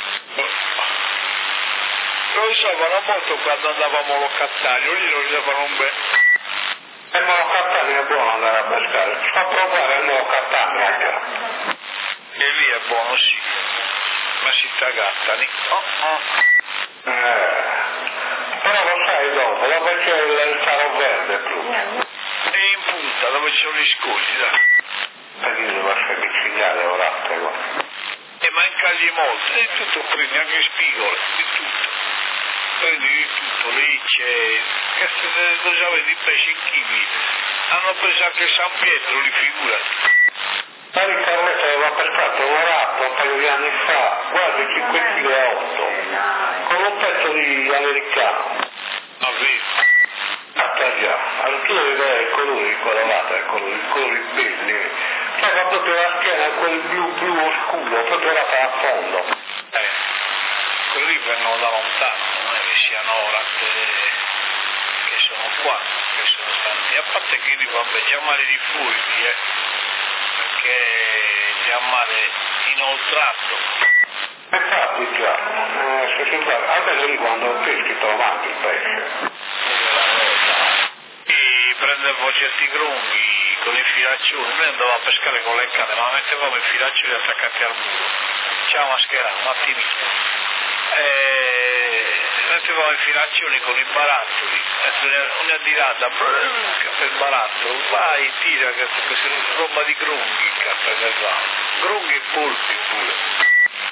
S2: Lo usavano molto quando andavamo a Locattaglio, lì lo usavano un bel.
S3: E il Monocattania è buono andare a pescare. Ci fa provare il Monocattania già.
S2: E lì è buono, sì. Ma si tagattani. Oh, oh.
S3: Eh. Però lo sai dopo, dopo c'è il faro verde blu.
S2: E in punta, dove ci sono gli scogli, dai.
S3: Perché devo lasciare micigliare ora, prego.
S2: E mancagli molto, e tutto prendi, anche spigole, di tutto. Prendi di tutto, lecce, che se cosa vedi, pesci in chili. Hanno preso anche San Pietro, li figurati.
S3: Sai il Carletto aveva pescato un ratto un paio di anni fa, guardi cinque virgola otto chili, con un pezzo di americano.
S2: Ma vedi?
S3: Ah già, anch'io vedrei il colore di quella lata, il colore, il colore belli. Cioè fa proprio la schiena, quel blu blu oscuro, proprio là a fondo.
S2: Eh, quelli vengono da lontano, non è che siano latte che sono qua, che sono stanti. A parte che lì, vabbè, già male di fulvi, eh, perché già male inoltrato.
S3: Infatti già, eh, se si guarda, almeno lì quando peschi trovate il pesce.
S2: E prendevo certi grunghi con i filaccioni, noi andavamo a pescare con le canne, ma mettevamo i filaccioni attaccati al muro. Ciao maschera, un attimino. E mettevamo i filaccioni con i barattoli, una dirata per il barattolo, vai, tira, che questa roba di grunghi, cazzo, grunghi e polpi pure.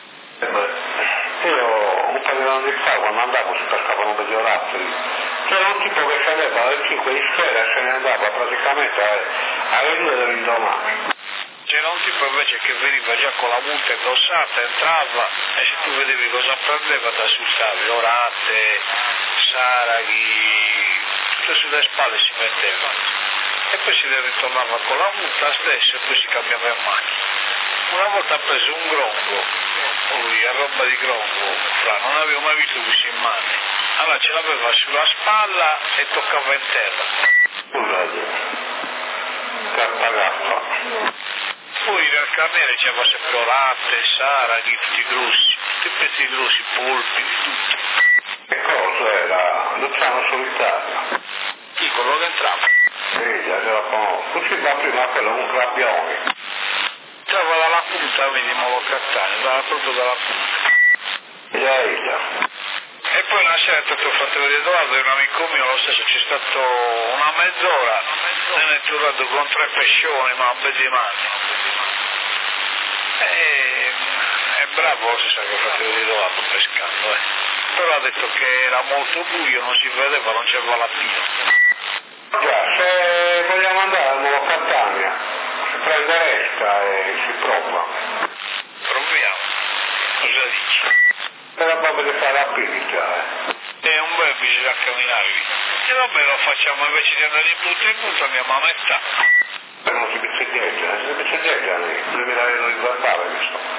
S3: Io un paio di anni fa quando andavo si pescavano degli orattoli, c'era un tipo che scendeva alle cinque di sera e se ne andava praticamente alle due dell'indomani.
S2: C'era un tipo invece che veniva già con la multa indossata, entrava e se tu vedevi cosa prendeva ti assustavi, orate, saraghi, tutto sulle spalle si metteva. E poi si ritornava con la multa stessa e poi si cambiava in macchina. Una volta ha preso un grongo, lui a roba di grongo, fra, non avevo mai visto così in mano. Allora ce l'aveva sulla spalla e toccava in terra.
S3: Scusate, gaffa gaffa.
S2: Poi nel carniere c'era sempre orate, saraghi, tutti grossi, tutti pezzi grossi, polpi, tutto.
S3: Che cosa era? Luciano Solitario.
S2: Sì, quello che entrava.
S3: Sì, già ce la conosco. Si va prima a quello, un grabbione.
S2: Stava dalla punta, vedi, Molocattani, dava proprio dalla punta.
S3: Già, già.
S2: E poi una sera che ho fatto vedere Edoardo e un amico mio, lo stesso, c'è stato una mezz'ora, e ne è tornato con tre pescioni, ma belli mani. E è bravo, lo stesso che ho fatto vedere Edoardo pescando, eh. però ha detto che era molto buio, non si vedeva, non c'era la pila.
S3: Già, se vogliamo andare al nuovo Catania, si prende resta e si prova.
S2: Proviamo. Cosa dici?
S3: Era proprio di fare la pizza, eh.
S2: È un bel bisogna camminare lì. E vabbè, lo facciamo invece di andare in punta in punta, andiamo a metà.
S3: Ma non si bicicletta, si bicicletta lì, duemila euro di guardare, mi so.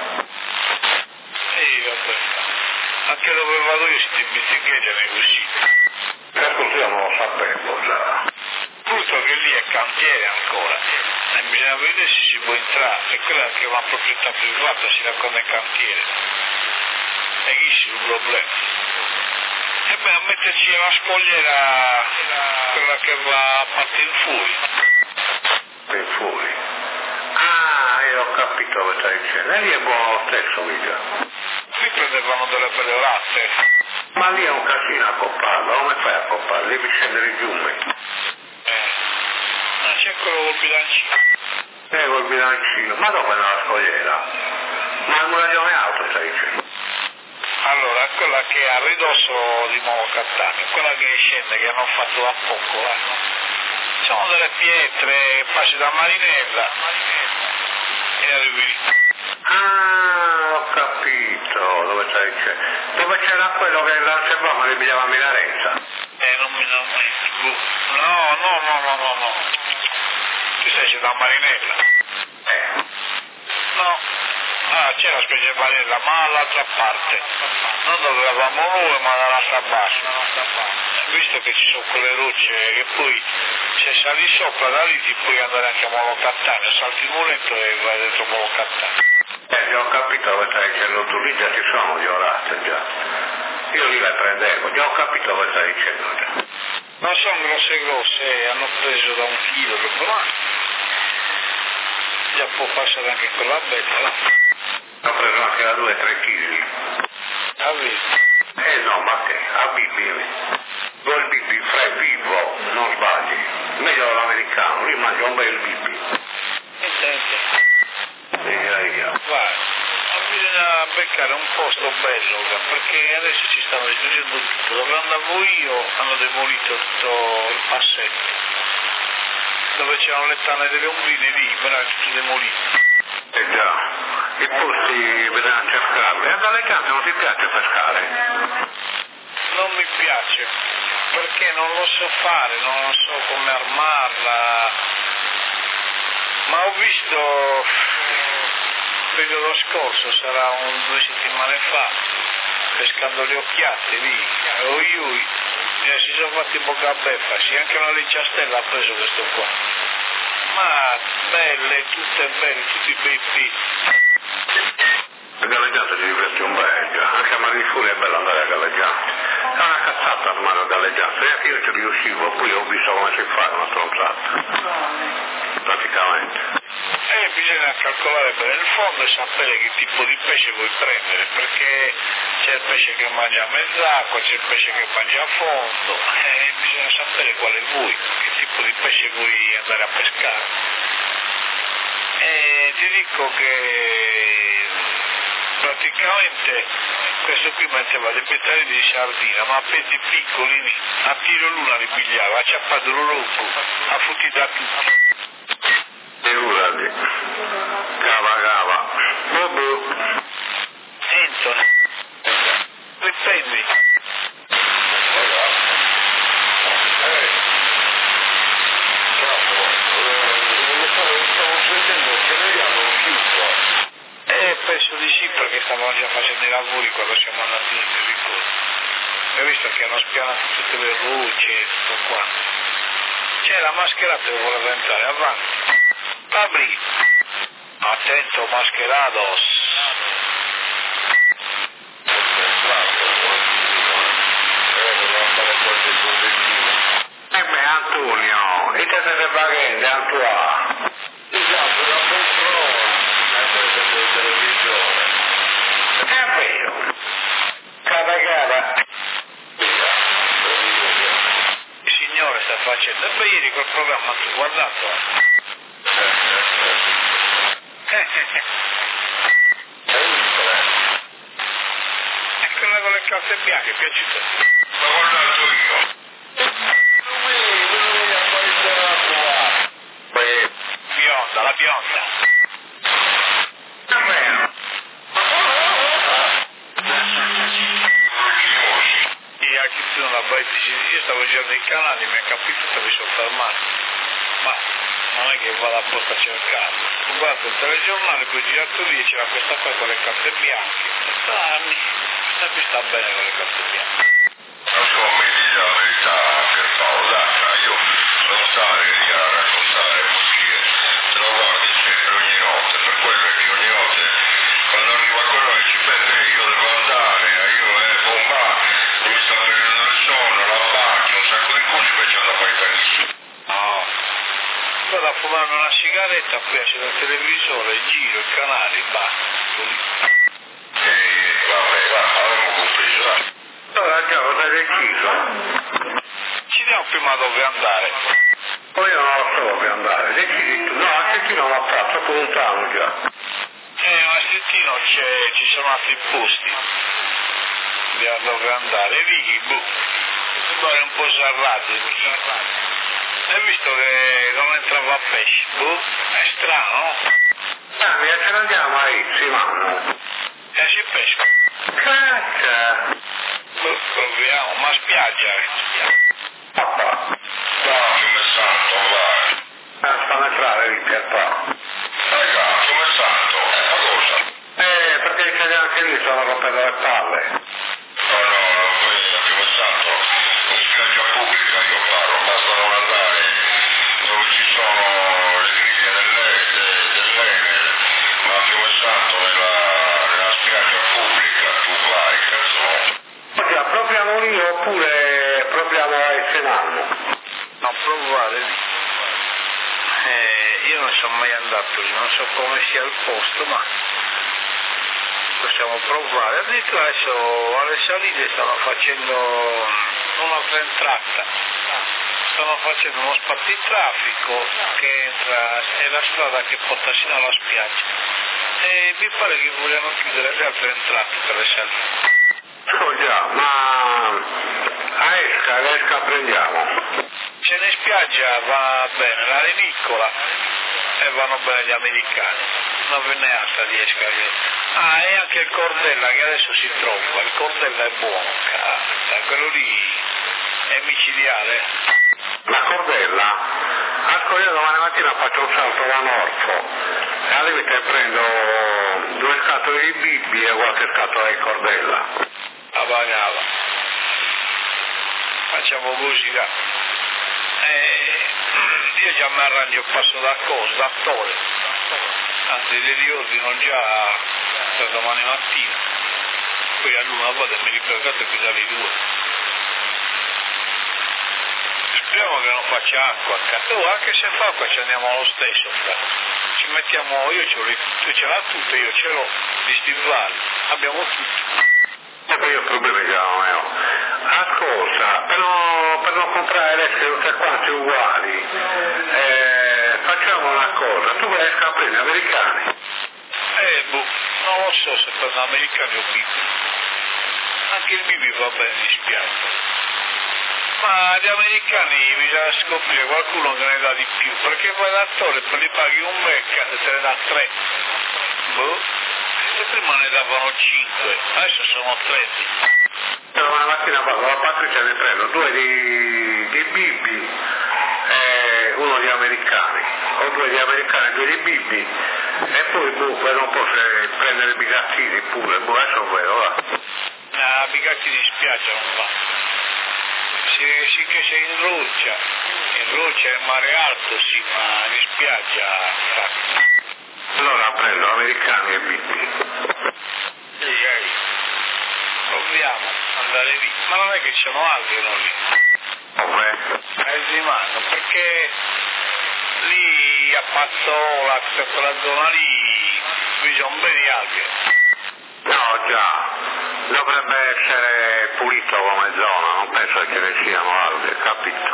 S2: Sì, vabbè. Anche dove vado io si in bicicletta nei usciti.
S3: E così io non lo sapevo già.
S2: Giusto che lì è cantiere ancora. E bisogna vedere se si può entrare. E quella è anche una proprietà privata, si raccoglie il cantiere. E chi è il problema? E beh, a metterci la scogliera, quella che va a parte in fuori.
S3: In fuori. Ah, io ho capito cosa stai dicendo. E lì è buono lo stesso, mica.
S2: Qui prendevano delle belle latte.
S3: Ma lì è un casino a copparlo, come fai a copparlo? Devi scendere giù, me.
S2: Eh, ma c'è quello col bilancino.
S3: Eh, col bilancino. Ma dove è la scogliera? Ma il muraglione alto stai dicendo?
S2: Allora, quella che è a ridosso di Nuovo Cattaneo, quella che scende, che hanno fatto da poco, eh. Sono delle pietre, passi da Marinella e arrivi lì.
S3: Ah, ho capito dove stai dicendo. Dove c'era quello che l'altro li pigliava a Minarenza?
S2: Eh, non mi non mi... No, no, no, no, no, no. Tu sei da Marinella?
S3: Eh.
S2: No. Ah, c'è una specie di Marinella, ma dall'altra parte. Non dove eravamo noi, ma dall'altra parte. Visto che ci sono quelle rocce che poi se sali sopra da lì ti puoi andare anche a Molo Cattaneo, salti il muretto e vai dentro Molo Cattaneo.
S3: Eh, già ho capito dove stai dicendo tu, lì già ci sono gli orate già. Io lì le prendevo, già ho capito dove stai dicendo già.
S2: Non sono grosse grosse, hanno preso da un chilo, ma già può passare anche quella bella, no?
S3: Ho preso anche da due o tre chili.
S2: Ah, vedi?
S3: Eh no, ma che? A Bibi. Due Bibi, fre vivo, non sbagli. Meglio l'americano, lì mangia un bel Bibi.
S2: Niente.
S3: Via, via.
S2: Guarda, bisogna beccare un posto bello, perché adesso ci stanno distruggendo tutto. Dove andavo io hanno demolito tutto il passetto. Dove c'erano le tane delle ombrine lì, però è tutto demolito.
S3: Eh già, i posti bisogna cercarli. E dalle case non ti piace pescare?
S2: Non mi piace, perché non lo so fare, non so come armarla. Ma ho visto il periodo scorso, sarà un due settimane fa, pescando le occhiate lì, oi oi, e si sono fatti bocca a beffa, sì, anche una licciastella ha preso questo qua. Ma belle, tutte belle, tutti bei pizzi.
S3: Il galleggiante si diverte un bel, anche a Mare di Furia è bello andare a galleggiare. È una cazzata ormai a galleggiare, neanche io ci riuscivo, poi ho visto come si fa una stronzata. Praticamente.
S2: E bisogna calcolare bene il fondo e sapere che tipo di pesce vuoi prendere, perché c'è il pesce che mangia a mezz'acqua, c'è il pesce che mangia a fondo, e bisogna sapere quale vuoi, che tipo di pesce vuoi andare a pescare. E ti dico che praticamente questo qui metteva dei pettali di sardina, ma a pezzi piccolini, a tiro l'una li pigliava, a ciappato l'uropo, a futti da tutti.
S3: Figurati. Cava, cava. Bobo.
S2: Anthony. Riprendi. Eh, penso di sì, perché stavano già facendo i lavori quando siamo andati in ricordo. Hai visto che hanno spianato tutte le luci e tutto qua. C'è la mascherata che voleva entrare, avanti. Fabri, attento mascherados.
S3: E beh, Antonio, e te sei pagando, Antonio. È vero. Cava, cava.
S2: Il signore sta facendo, e beh ieri quel programma tu guardato. È quella con le scarpe bianche, piaciute?
S1: Ma guardato io. Beh,
S2: Bionda, la bionda.
S3: Davvero?
S2: E anche tu non la vai io stavo girando i canali, mi ha capito che mi sono fermato. Ma non è che vado apposta a cercarlo. Ho guardato il telegiornale, poi ho girato lì e c'era questa qua con le carte bianche. Anni, e mi sta bene con le carte bianche.
S1: non so, mi dice la verità per Paola, io sono stato lì a raccontare perché te lo guardi in serio ogni notte, per quello che ogni notte quando arriva quello che ci pende io devo andare, io eh, bomba, mi sta prendendo il sonno, la bacio, un sacco di cose, invece non fai benissimo.
S2: No. Vado a fumarmi una sigaretta, poi accedo il televisore, giro il canale, basta.
S1: E vabbè, va, avremo compreso, dai.
S3: Allora già cosa hai deciso?
S2: Ci diamo prima dove andare.
S3: Poi io non lo so dove andare, decidi tu. No, anche qui non ho fatto, puntano già.
S2: Eh, ma Stettino c'è, ci sono altri posti. Vediamo dove andare. Vicky, boh, è un po' serrato. Hai visto che non entrava a pesce? Boh, è strano.
S3: Ah, via, ce ne andiamo a Ipsimano.
S2: E si pesca.
S3: Caccia!
S2: Boh, proviamo, ma spiaggia.
S3: Papà.
S1: Dai, come santo, vai.
S3: Ah, fammi entrare lì, Pierpaolo.
S1: Raga, come santo, ma cosa?
S3: Eh, perché i italiani anche lì stanno rompendo le palle.
S1: No, no, no, poi come santo, in spiaggia pubblica io parlo, basta non andare dove ci sono le griglie dell'Enel, ma come santo nella, nella spiaggia pubblica tu vai, cazzo.
S3: Oggi appropriamo lì oppure proviamo a Senano.
S2: No, provare lì. Eh, io non sono mai andato lì, non so come sia il posto, ma possiamo provare. Addirittura adesso alle salite stanno facendo un'altra entrata. Stanno facendo uno spartitraffico che entra, è la strada che porta sino alla spiaggia. E mi pare che vogliano chiudere le altre entrate per le salite.
S3: Oh già, ma a Esca, a Esca prendiamo.
S2: Se ne spiaggia va bene la renicola e vanno bene gli americani, non ve ne altra di Escariotto. Ah, e anche il Cordella che adesso si trova, il Cordella è buono, cazzo, quello lì è micidiale.
S3: La Cordella? Asco, io domani mattina faccio un salto da Norfo e al limite prendo due scatole di Bibi e qualche scatola di Cordella.
S2: La pagava. Facciamo così, là. Eh, io già mi arrangio, passo da cosa, da attore. Anzi, li riordino già per domani mattina. Poi a luna vado e mi ripercato qui dalle due. Speriamo che non faccia acqua, cazzo. Oh, anche se fa acqua ci andiamo lo stesso, cazzo. Ci mettiamo, io ce l'ho, tu ce l'ha tutto, io ce l'ho, gli stivali, abbiamo tutto.
S3: E poi io il problema già non ne ho. Ascolta, per non, per non comprare adesso tutte quante uguali, eh, facciamo una cosa, tu vai a scaprire americani.
S2: Eh, boh, non lo so se per l'americano o bibi. Anche il bibi va bene, mi spiace. Ma gli americani bisogna scoprire qualcuno che ne dà di più, perché poi l'attore poi li paghi un becca e te ne dà tre. Boh. E prima ne davano cinque, adesso sono tredici.
S3: Domani mattina vado alla Patrizia e ne prendo due di, di Bibi e uno di americani, o due di americani e due di Bibi, e poi boh, vedo un po' se prendere i bigattini pure, boh, adesso vedo, va.
S2: Ah, bigatti di spiaggia non va. Sì, sì che sei in roccia, in roccia è mare alto sì, ma in spiaggia fa.
S3: Allora prendo americani e Bibi.
S2: Ehi, ehi. Proviamo ad andare lì, ma non è che ci sono altri non lì.
S3: Come?
S2: Eh sì, mano, perché lì a Pazzola, tutta quella zona lì, bisogna un bel di alghe.
S3: No, già, dovrebbe essere pulito come zona, non penso che ce ne siano altre, capito?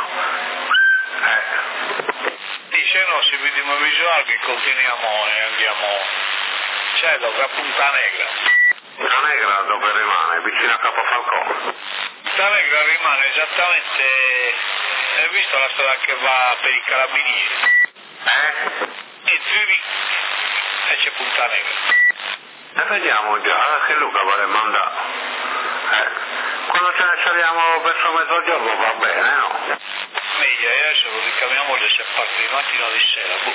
S3: Eh.
S2: Sì, se no, se vediamo visuale che continuiamo e andiamo, cioè dove a Punta Negra.
S3: Tanegra dove rimane? Vicino a Capofalcone.
S2: Tanegra rimane esattamente, hai visto la strada che va per i carabinieri?
S3: Eh?
S2: Entri lì e c'è Punta Negra.
S3: E vediamo già, che Luca vuole mandare. Eh, quando ce ne saliamo verso mezzogiorno va bene, no?
S2: Meglio, e adesso lo ricamiamo se parte di mattina o di sera, boh.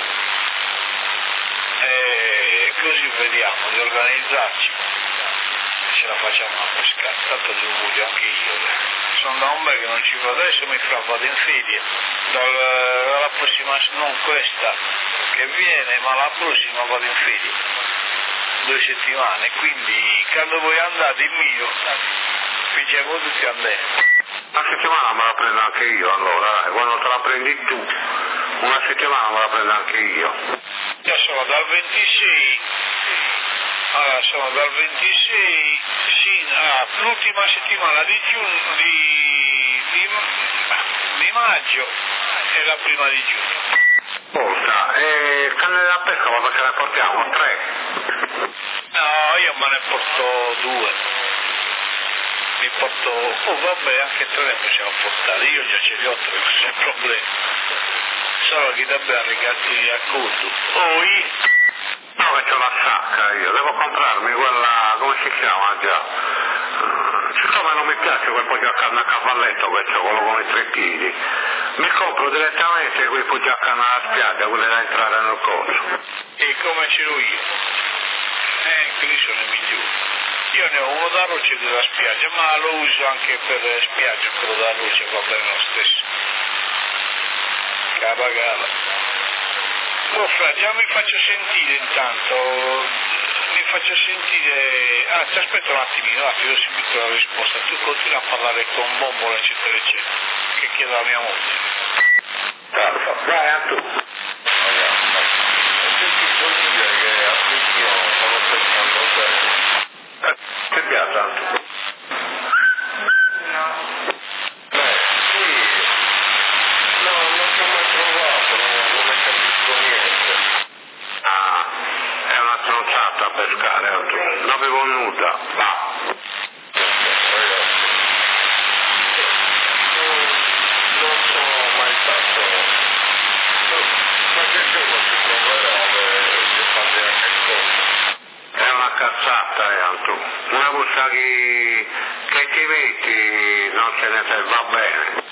S2: E così vediamo di organizzarci. Ce la facciamo a pescare, tanto lo voglio anche io. Sono da un bel che non ci vado, adesso mi fra vado in ferie. Dal, dalla prossima, non questa che viene, ma la prossima vado in ferie. Due settimane, quindi quando voi andate il mio, facciamo tutti a me.
S3: Una settimana me la prendo anche io allora, e quando te la prendi tu, una settimana me la prendo anche io.
S2: Io sono dal ventisei, allora sono dal ventisei, sì, ah, l'ultima settimana di giugno, di, di, di maggio e la prima di giugno.
S3: Porta, e canne da pesca quando ce ne portiamo? Tre?
S2: No, io me ne porto due. Mi porto, oh vabbè, anche tre ne possiamo portare, io già ce li ho tre, non c'è problema. Solo che dobbiamo ragazzi a conto. Oh, io?
S3: No, che c'ho la sacca io, devo comprarmi quella, come si chiama già? Siccome non mi piace quel po' di carne a cavalletto, questo, quello con i tre piedi, mi compro direttamente quei poggi a canna alla spiaggia, quelli da entrare nel corso.
S2: E come ce l'ho io? Eh, quelli sono i migliori. Io ne ho uno da roccia della spiaggia, ma lo uso anche per spiaggia, quello da roccia va bene lo stesso. Capagala. Oh, fra, già mi faccio sentire intanto, mi faccio sentire, ah, ti aspetto un attimino, ah, ti do subito la risposta, tu continui a parlare con Bombola eccetera eccetera, che chiedo alla mia moglie.
S3: Certo, vai a tu. Ti piace tanto?
S1: No. Beh, sì. No, non ci ho mai provato, non, non ne capisco niente.
S3: Ah, è una stronzata a pescare, non avevo nuda, va.
S1: Ragazzi, non, non sono mai stato... Ma che giorno si proverà di fare anche cosa?
S3: È una cazzata, eh, tu. Una busta che, che ti metti non se ne fa, va bene.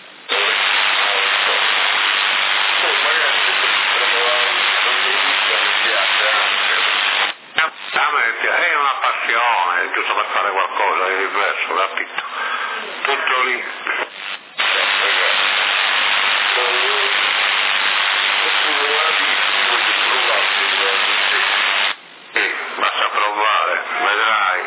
S1: Poi magari se si trova un'inizio mi piace anche.
S3: A me piace, è una passione, giusto per fare qualcosa di diverso, capito? Tutto lì.
S1: Ragazzi,
S3: Sì, basta provare, vedrai.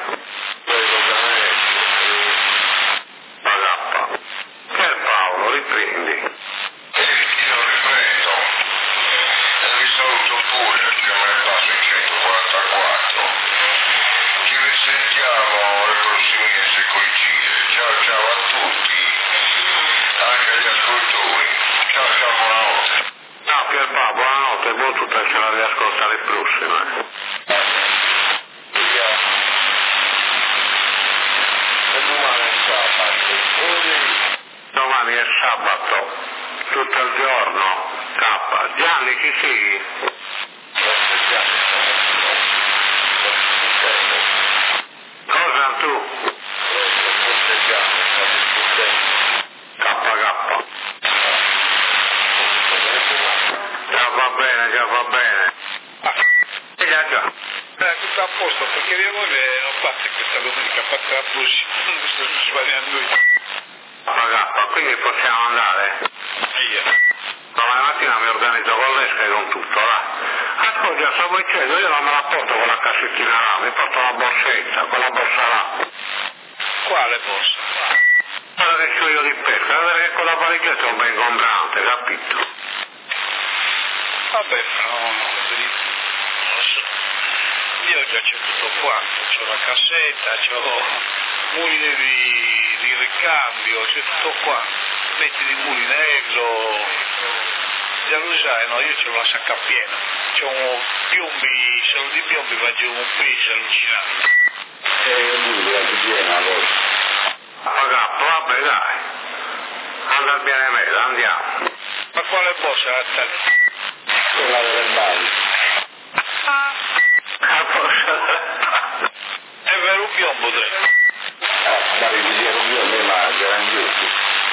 S3: Pagappa. Che Paolo, riprendi.
S1: Io riprendo e vi saluto pure che me ne passo in centoquarantaquattro. Ci risentiamo le prossime mesi con i giri. Ciao ciao a tutti, anche agli ascoltatori. Ciao ciao, buonanotte.
S3: Ciao Pierpaolo, buonanotte e buon tutto, ce la riascoltare il prossimo.
S1: E domani è sabato.
S3: Domani è sabato, tutto il giorno. K. Gianni, chi sei? Cosa tu? K K. Già va bene, già va bene. E già già.
S2: Eh, tutto a posto, perché mia moglie non parte questa domenica, parte la prossima, non sto sbagliando io.
S3: K K, quindi possiamo andare?
S2: Io.
S3: Domani mattina mi organizzo con l'esca e con tutto, là. Ascolta, stavo dicendo, io non me la porto con la cassettina là, mi porto la borsetta, quella borsa là.
S2: Quale borsa?
S3: Quella che c'ho io di pesca, vedere che con la valigetta è un po' ingombrante, capito?
S2: Vabbè, no, no, non lo so. Io già c'è tutto quanto, c'ho la cassetta, c'ho muline di, di ricambio, c'è tutto quanto. Metti di mulinello, già lo sai, no? Io c'ho la sacca piena, c'ho un piombi, se lo di piombi faccio un peso allucinante.
S1: E lui la piena allora.
S3: Pagato, vabbè dai. Anda bene me, andiamo.
S2: Ma quale posa la tale?
S1: Quella delle bali.
S3: Ah, posso...
S2: È vero un piombo te?
S1: Ah, dare di dire un mio, ma grandioso.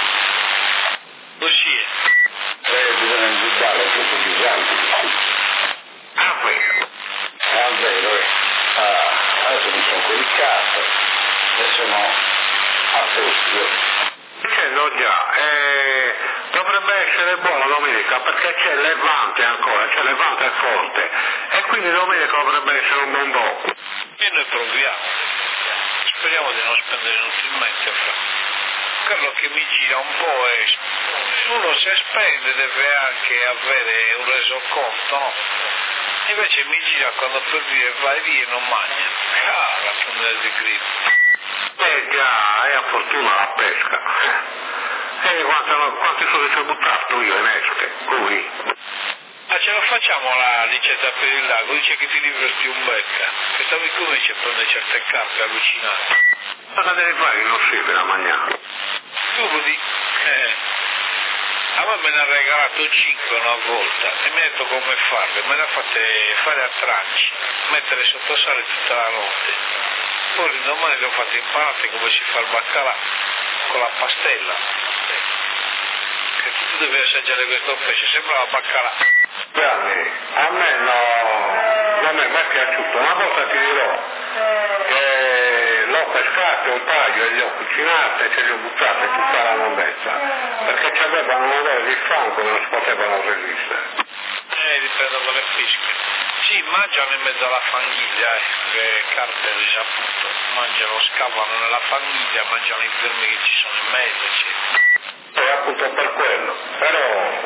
S2: Così è.
S1: Eh, bisogna ingiubbare tutto di grandi.
S3: Ah, vero.
S1: Ah, vero, eh. Ah, adesso mi sono coricato. E sono a posto.
S3: Dicendo già, eh, dovrebbe essere buono domenica perché c'è Levante ancora, c'è Levante forte e quindi domenica dovrebbe essere un buon gioco.
S2: E noi proviamo. Speriamo di non spendere inutilmente, fra. Quello che mi gira un po' è uno se spende deve anche avere un resoconto, no? Invece mi gira quando per dire vai via e non mangia. Ah, la prendere di grip.
S3: Eh già, è a fortuna la pesca. E quanto, quanti soldi ci ho buttato io in esche, qui.
S2: Ma ce la facciamo la ricetta per il lago? Dice che ti diverti un becca. Che stavi cominci a prendere certe carte allucinanti.
S3: Cosa devi fare che non serve la mangiare?
S2: Tu di... Eh, a me me ne ha regalato cinque una volta e mi ha detto come farle. Me le ha fatte fare a tranci, mettere sotto sale tutta la notte. Poi l'indomani le ho fatte imparate come si fa il baccalà con la pastella. Che tu devi assaggiare questo pesce, sembrava baccalà.
S3: Gianni, a me no, non mi è mai piaciuto. Una volta ti dirò che l'ho pescato un paio e li ho cucinate e ce li ho buttate tutta la mondezza perché ci avevano un odore di fango e non si potevano resistere.
S2: Eh, dipende dalle pesche. Sì, mangiano in mezzo alla fanghiglia, eh, che carte risaputo. Mangiano, scavano nella fanghiglia, mangiano i vermi che ci sono in mezzo, eccetera.
S3: E appunto per quello, però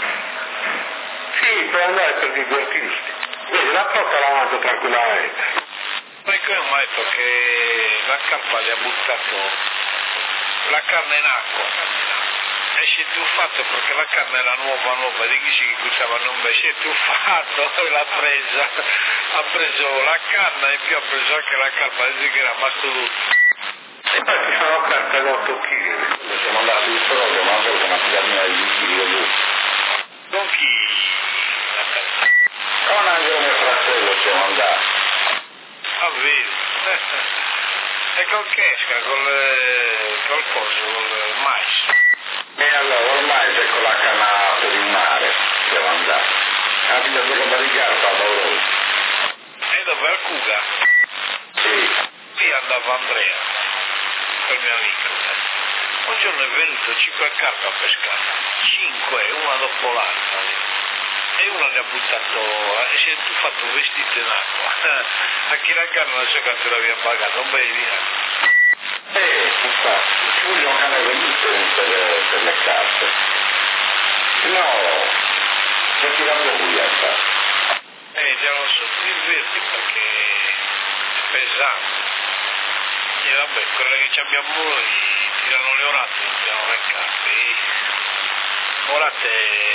S3: sì, per andare per divertirsi. Vedi, la porta la mangio tranquillamente.
S2: Ma io mi ha detto che la carpa gli ha buttato la carne in acqua. E si è tuffato perché la carne era nuova nuova, di chi si cuciava non me, si è tuffato e l'ha presa, ha preso la carne e più ha preso anche la carpa, dice che era rimasto tutto.
S3: E poi ci sono carte da otto chili.
S1: Siamo andati in Soroglio, ma avevo una filamina di chili di lui.
S2: Con chi?
S1: Con anche mio fratello siamo andati.
S2: Ah, vedi? E con che esca? Col, col coso, col mais?
S1: E allora ormai c'è con la canna per il mare, siamo andati. Anche da dove di carpa a Baurone.
S2: E dove al Cuga?
S1: Sì.
S2: Lì andava Andrea, quel mio amico. Un giorno è venuto cinque carpe a pescare, cinque, una dopo l'altra. E uno ne ha buttato, e si è tuffato vestito in acqua. A chi la carne non so quanto l'aveva pagato, un bel dinaro.
S1: Eh, infatti, ci vogliono un canale di per, per le carte. No, perché la procura fa.
S2: Eh, già lo so, ti diverti perché è pesante. E vabbè, quelle che abbiamo noi tirano le orate, non tirano le carte. Orate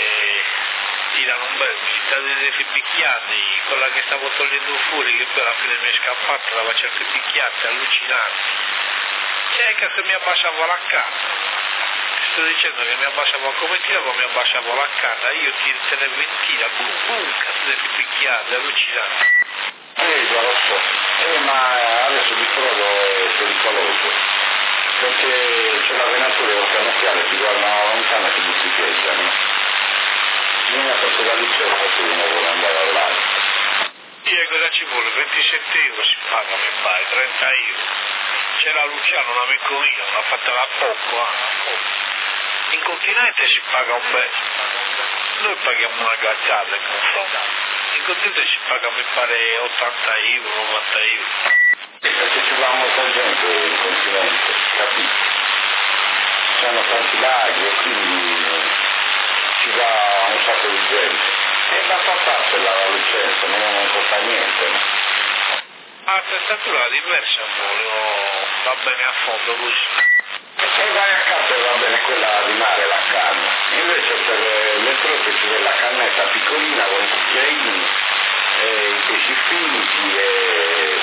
S2: tirano un bel, state picchiati, quella che stavo togliendo fuori, che poi alla fine mi è scappata, dava certe picchiate allucinanti. Cioè, che mi abbassavo la canna. Sto dicendo che mi abbassavo come tiravo, mi abbassavo la canna, io ti tenevo in tira, boom, boom, cazzo di picchiate, allucinanti.
S1: Eh, già lo so. Eh, ma adesso di Frodo è pericoloso. Perché c'è l'allenatore organocchiale, ti guardano lontano e ti butticheggiano. Bisogna proprio da licenza se uno vuole andare all'altro.
S2: E cosa ci vuole? ventisette euro si paga, mi pare, trenta euro. C'era Luciano, un amico mio, l'ha fatta da poco, eh. In continente si paga un bel. Noi paghiamo una gazzata in confronto. In continente si paga, mi pare, ottanta euro, novanta euro.
S1: Perché ci va molta gente in continente, capito? C'hanno tanti laghi e quindi ci va un sacco di gente. E basta farsela la licenza, non, non costa niente, no?
S2: La testatura diversa vuole, o va bene a fondo così.
S1: E vai a casa e va bene quella di mare, la canna. Invece per le trote ci vuole la cannetta piccolina con i cucchiaini, e i pesci finti e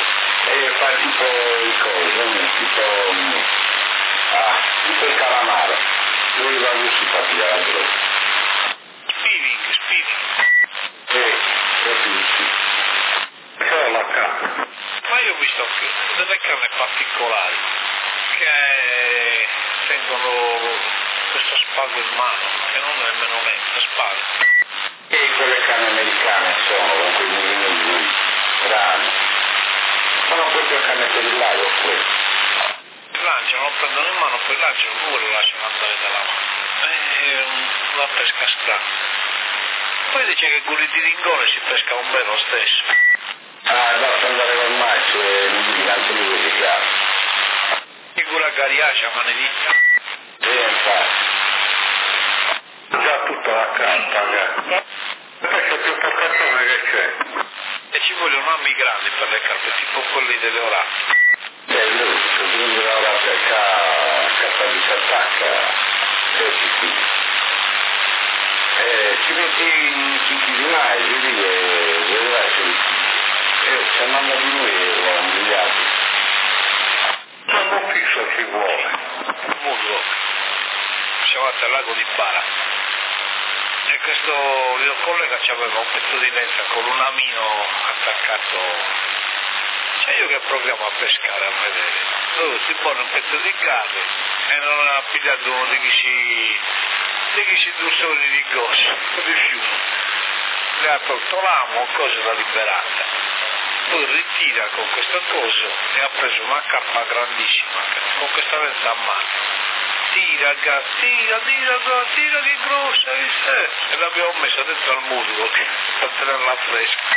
S3: e fa tipo il coso, tipo, ah, tipo il calamaro, lui va giù per pigliare la droga.
S2: Spinning, spinning.
S3: Eh, capisci. Però la carne.
S2: Ma io ho visto che delle carne particolari che tengono questo spago in mano, che non è nemmeno lento, spago.
S3: E quelle canne americane sono, con quei mulini strani. Sono proprio canne per il lago quelle.
S2: Lanciano, lo prendono in mano, poi lanciano, pure lo lasciano andare dalla mano. È una pesca strana. Poi dice che con i di ringone si pesca un bene lo stesso.
S3: Ah, basta andare col macio e mi dici tanto di quelli chiaro.
S2: Figura Gariacia, ma ne dica.
S3: E infatti. Già tutta la carta, perché più po' cartone che c'è.
S2: E ci vogliono ammi grandi per le carte, tipo quelli delle orate.
S3: E lui, se prende la orata a carta di s'attacca, e si chiude. E ci metti in chicchi di mais, lì e vedrai se li chiude. E se manda di noi lo invidiato. Ma un fisso ci vuole.
S2: Muslo. Siamo andati al lago di Bara. E questo mio collega aveva un pezzo di lenza con un amino attaccato. Cioè io che programmo a pescare a vedere. Dove si pone un pezzo di carne e non ha pigliato uno di questi di questi dusoni di gosso, di fiume. Le ha tolto l'amo, cosa l'ha liberata. Poi ritira con questo coso e ha preso una carpa grandissima con questa lenza a mano. Tira, gas, tira, tira, tira che grossa, eh, e l'abbiamo messa dentro al muslo per tenerla fresca.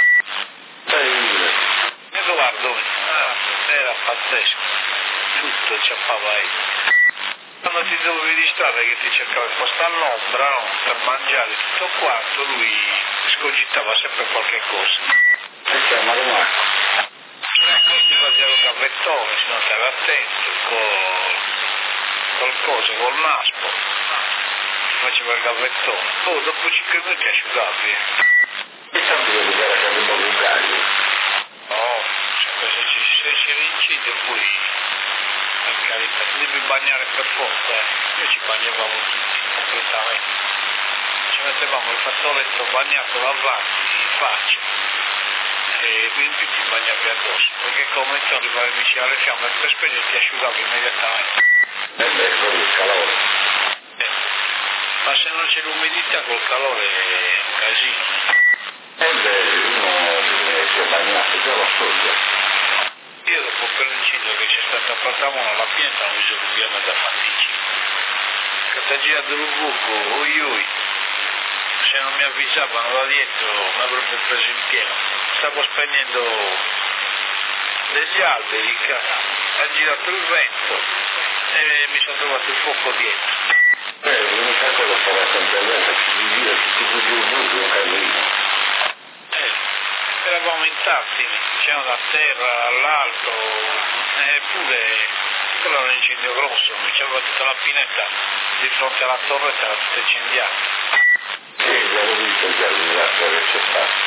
S2: E guardo, ah, era pazzesco, tutto ciappava lì. Quando ti dovevi distrarre che ti cercava posto all'ombra, no? Per mangiare tutto quanto, lui scogitava sempre qualche cosa.
S3: E siamo domani.
S2: E poi ti faceva il gavettone, se non stavi attento, col, col coso, col naspo. Ti faceva il gavettone. Poi dopo cinque minuti asciugavi.
S3: E sapevo che era caduto un gallo.
S2: No, cioè, se ci se si rincide poi, per carità, ti devi bagnare per forza, eh. Noi ci bagnavamo tutti completamente. Ci mettevamo il fazzoletto bagnato davanti, in faccia, e in più ti bagnavi addosso, perché come tu arrivavi vicino alle fiamme per spegnere ti asciugavi immediatamente.
S3: E beh, quello il calore.
S2: Eh, ma se non c'è l'umidità col calore è un casino.
S3: E beh, uno si è bagnato, già lo so già.
S2: Io dopo per l'incendio che c'è stato a Platamona alla pianta non mi sono più da fatici. Che ti ha girato il buco, oi oi. Se non mi avvisavano da dietro mi avrebbe preso in pieno. Stavo spegnendo degli alberi, ha girato il vento e mi sono trovato il fuoco dietro.
S3: Eh, l'unica cosa sarà sempre questa, che si gira, che ti fugge il buco, un casino.
S2: Eh, eravamo in tanti, c'erano da terra all'alto, eppure quello era un incendio grosso, c'aveva tutta la pineta di fronte alla torretta, era tutta incendiata.
S3: Sì, l'avevo visto già il disastro che c'è stato.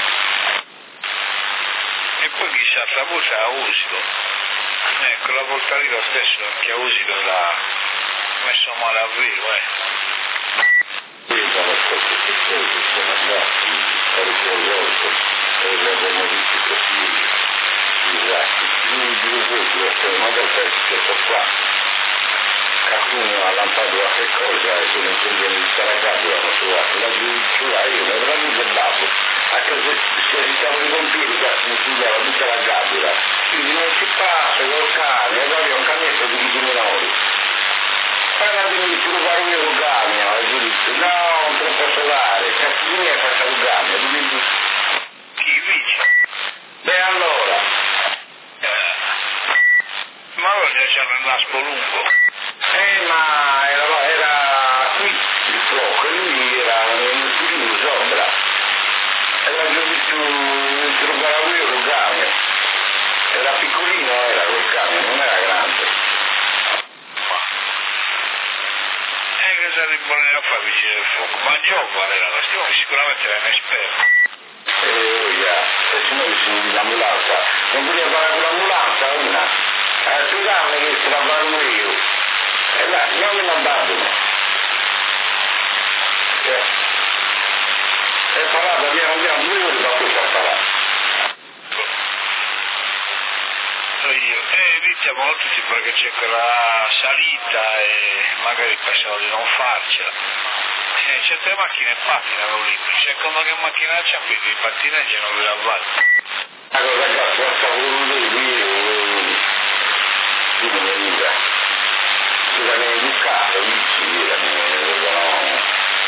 S2: E poi chissà, la voce a Usilo, eh, quella volta lì lo stesso, anche a Usilo l'ha messo male a vivo, eh.
S3: Sì, sono stati successi, sono andati parecchie volte e le abbiamo visti questi disastri. Io dico questo, una volta è successo qua, qualcuno ha lanciato qualche cosa e sono incendiati di stare a casa, l'hanno trovato, la giura io, mi avrà avuto il lato, anche se si stavano i pompieri che mi studiava tutta la gabbia, quindi non si passa col cane, e allora un cagnetto di dieci minori. Poi mi ha detto, lo fare io con camion, e io ho detto, no, troppo solare, cazzo di me faccia con camion,
S2: Chi dice?
S3: beh allora,
S2: Eh, ma allora c'era il naspo lungo.
S3: eh ma era, era qui il fuoco, e lui era un filino sopra, e l'ho visto non si rubava io con camion, era piccolino, era col camion, non era grande.
S2: E che si rimboneva a fare vicino al fuoco? Ma giovane era la storia, sicuramente era un esperto.
S1: oh yeah, e se no si l'ambulanza, non voglio fare con l'ambulanza, una, a spiegare che se la farò io, e là, non mi mandato. E parlato, abbiamo, abbiamo due ore da questo apparato.
S2: Io. E iniziamo tutti perché c'è quella salita e magari pensavo di non farcela. E certe macchine pattinano lì, secondo che macchina c'è qui, i pattineggi non ve la vanno.
S1: Allora ragazzi, io stavo con lui, lui, lui non veniva. Si era educato, lui si era, no.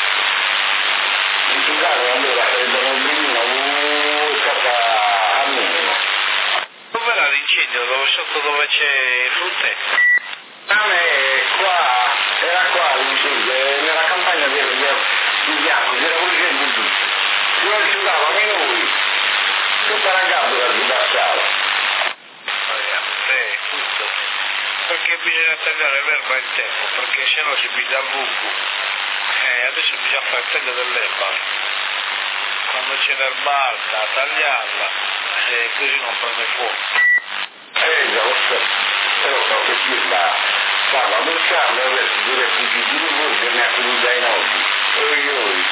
S1: In Giuliano allora sarebbe un bambino, stata a minimo.
S2: Dove era l'incendio? Dove sotto dove c'è il frutteto?
S1: A me qua, era qua l'incendio, nella campagna di, di, di bianco, c'era un incendio di tutto. Si lo aiutava a noi, tutta la gabbia di Bassaro.
S2: Eh, tutto. Perché bisogna tagliare l'erba in tempo, perché se no si piglia il buco. Eh, adesso bisogna fare il taglio dell'erba. Quando c'è l'erba alta, tagliarla, e così non prende fuoco.
S1: Eh, già lo so, però so che qui la stava a buscarlo adesso due fuggitivi che ne ha finita in oggi. Oi oi.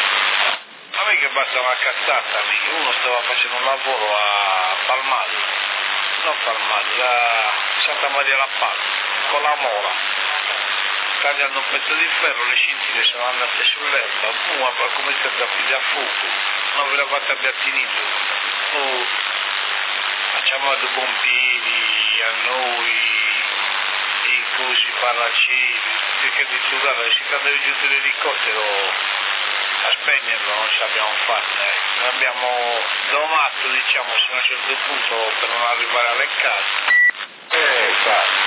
S2: A me che basta una cazzata, uno stava facendo un lavoro a Palmado, non Palmado, a Santa Maria la Palma, con la mora, tagliando un pezzo di ferro, le scintille sono andate sull'erba, boom, ha cominciato a pigliare fuoco, non ve la fate abbiattinito. Oh, facciamo dei pompieri, a noi, i cosi paraceli, perché di tu guarda, si cade giù dell'elicottero a spegnerlo, non ce l'abbiamo fatta, eh. Noi abbiamo domato, diciamo, fino a un certo punto per non arrivare alle case.
S1: Eh, infatti.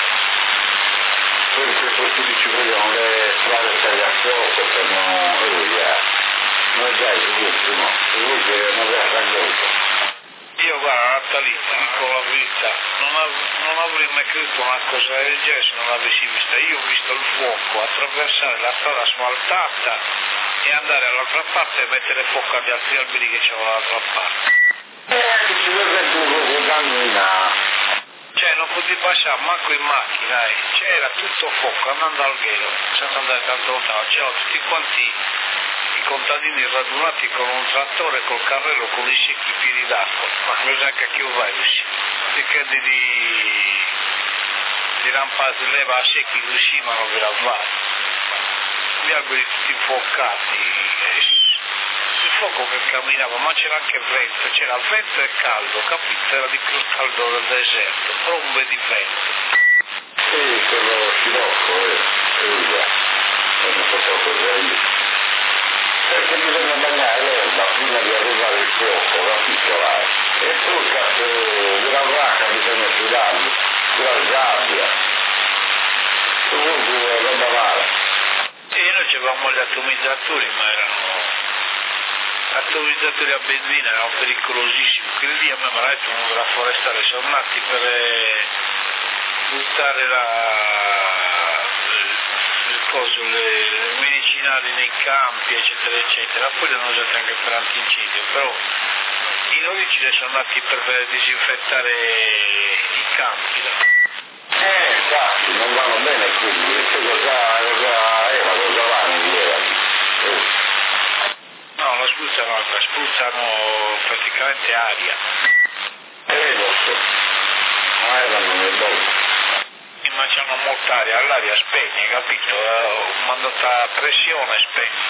S1: Per questo qui ci vogliono le strade per a fuoco, per non rugliare. Non già il ultimo, il ultimo è una vera cosa.
S2: Io guarda, Natalino, ti dico la verità, non, av- non avrei mai creduto una cosa del genere se non l'avessi vista. Io ho visto il fuoco attraversare la strada asfaltata e andare all'altra parte e mettere fuoco agli altri alberi che c'erano dall'altra parte.
S1: Eh, che ci vuole tu cammina.
S2: Cioè non potevi passare manco in macchina, eh. C'era tutto fuoco, andando al ghero, senza andare tanto lontano, c'erano tutti quanti i contadini radunati con un trattore, col carrello, con i secchi pieni d'acqua. Ma non sa che io vai così. Ti credi di, di rampare leva a secchi così, ma non ve la vai. Gli alberi tutti infuocati. Il fuoco che camminava, ma c'era anche vento, c'era vento e caldo, capito? Era di più il caldo del deserto, trombe di vento.
S1: Sì, quello scirocco, eh, eh, non so cosa io. Perché bisogna bagnare l'erba prima di arrivare il fuoco, la piccola, e poi cazzo della vacca bisogna tirarli, tirare gabbia. Comunque è roba male.
S2: E noi avevamo gli atomizzatori, ma erano atomizzatori a benzina, erano pericolosissimi. Quelli lì a me mi ha detto uno della forestale, sono nati per eh, buttare la, le cose, le, le medicinali nei campi, eccetera, eccetera. Poi le hanno usate anche per antincendio, però in origine sono nati per disinfettare i campi.
S1: Eh, infatti, non vanno bene quindi, e poi cosa, cosa era, cosa vanno era? Eh.
S2: No, la spruzzano, la spruzzano praticamente aria.
S1: Eh, lo so, ma erano nel bollo.
S2: Ma c'hanno molta aria, all'aria spegne, capito? Ho mandato a pressione e spegne.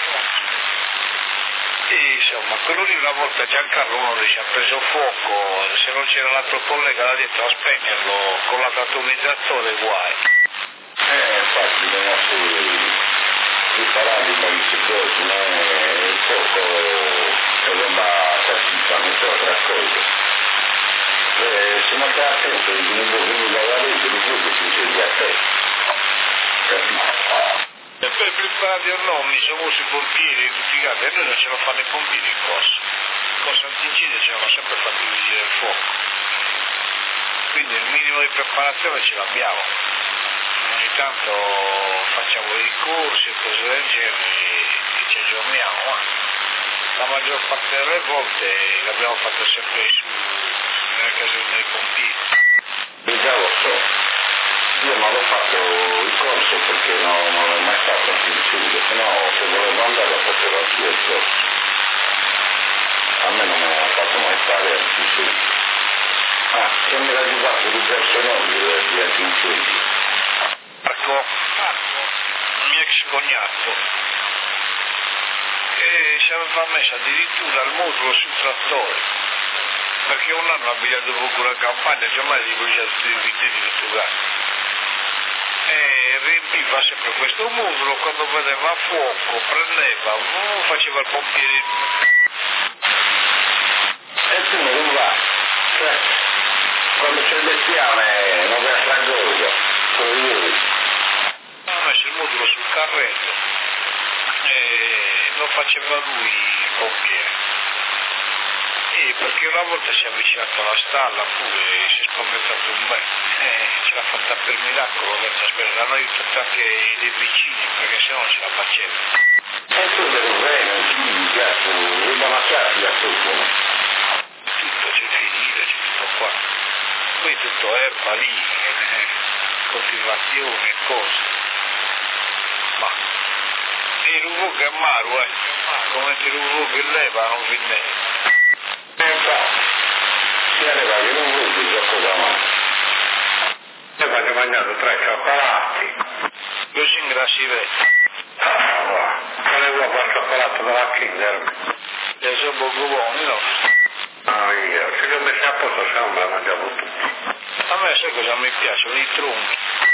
S2: E insomma, quello lì una volta Giancarlo uno dice ha preso fuoco, se non c'era l'altro collega là dietro a spegnerlo con l'atomizzatore guai.
S1: Eh, infatti, bisogna essere preparati per i soccorsi, ma il fuoco è roba cattiva, non so altra cosa. Eh, se non stai attento, non può venire dalla rete, di quello si incendia a te. Capito?
S2: E per preparare o no, mi sono mossi i pompieri tutti i gatti, e noi non ce lo fanno i pompieri in corso. In corso antincendio ce l'hanno sempre fatto vigile il fuoco. Quindi il minimo di preparazione ce l'abbiamo. Ogni tanto facciamo dei corsi e cose del genere e ci aggiorniamo. Eh. la maggior parte delle volte l'abbiamo fatto sempre su, nella casa dei pompieri.
S3: Già lo so, io non l'ho fatto il corso perché no, non è mai stato anche in Sud, se no se volevo andare lo facevo anch'io il corso. A me non mi ha fatto mai fare anche in Sud. Ah, che mi l'ha aiutato di personaggi di anche in Sud.
S2: Marco, il mio ex cognato, che ci aveva messo addirittura il modulo sul trattore, perché un anno ha abitato poco la campagna, già di bruciato tutti i vitelli di Tugano. E riempiva sempre questo modulo, quando vedeva fuoco, prendeva, uh, faceva il pompiere.
S3: E tu non va, cioè, quando c'è il bestiame non va a fraggoria, sono io.
S2: Ha messo il modulo sul carretto e lo faceva lui il pompiere. E perché una volta si è avvicinato alla stalla pure si è spaventato un bel, eh, ce l'ha fatta per miracolo, senza spesa, l'hanno aiutato anche dei vicini perché se no non ce la faceva.
S3: E tu devi bene, sì, cazzo, ruba una sabbia tutto.
S2: Tutto c'è finito, c'è tutto qua. Poi tutto erba lì, eh, coltivazione e cose. Ma il ruvo che è maro, eh, come il ruvo che leva non vi ne.
S3: Si arriva che non vuoi il gioco da mano. Io mi ho mangiato tre cioccolati.
S2: Io si ingrassivete.
S3: Ah, va. Non è uovo al cioccolato della Kinder.
S2: E sono poco buoni, no?
S3: Ah, io. Se io messi a posto se non me la mangiavo tutti.
S2: A me sai cosa mi piacciono? I tronchi.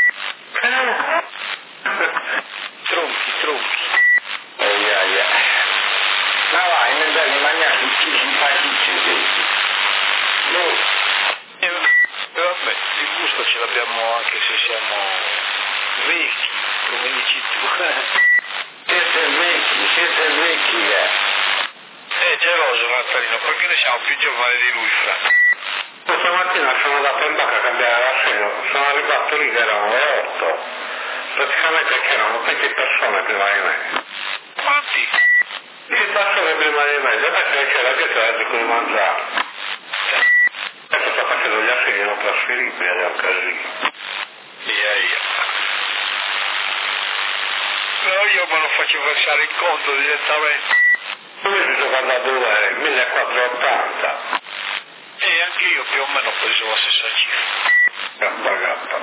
S2: Tronchi, tronchi.
S3: Ehi, ehi, ehi. Ma vai, ne devi mangiare tutti simpatici. No.
S2: E vabbè, il gusto ce l'abbiamo anche se siamo vecchi, come dici tu.
S3: Siete vecchi, siete vecchi, eh.
S2: È geloso Natalino, perché noi siamo più giovani di lui, fra.
S3: Questa mattina sono andato in banca a cambiare l'assegno, sono arrivato lì che erano le otto. Praticamente c'erano venti persone prima di me.
S2: Quanti?
S3: venti persone prima di me, adesso c'era dietro di cui mangiare. Adesso sta facendo gli assegni non trasferibili agli casini.
S2: Via, via. Però io me lo faccio versare in conto direttamente.
S3: Io mi sono guardato dove millequattrocentottanta.
S2: E anche io più o meno ho preso la stessa cifra.
S3: Gappa gappa.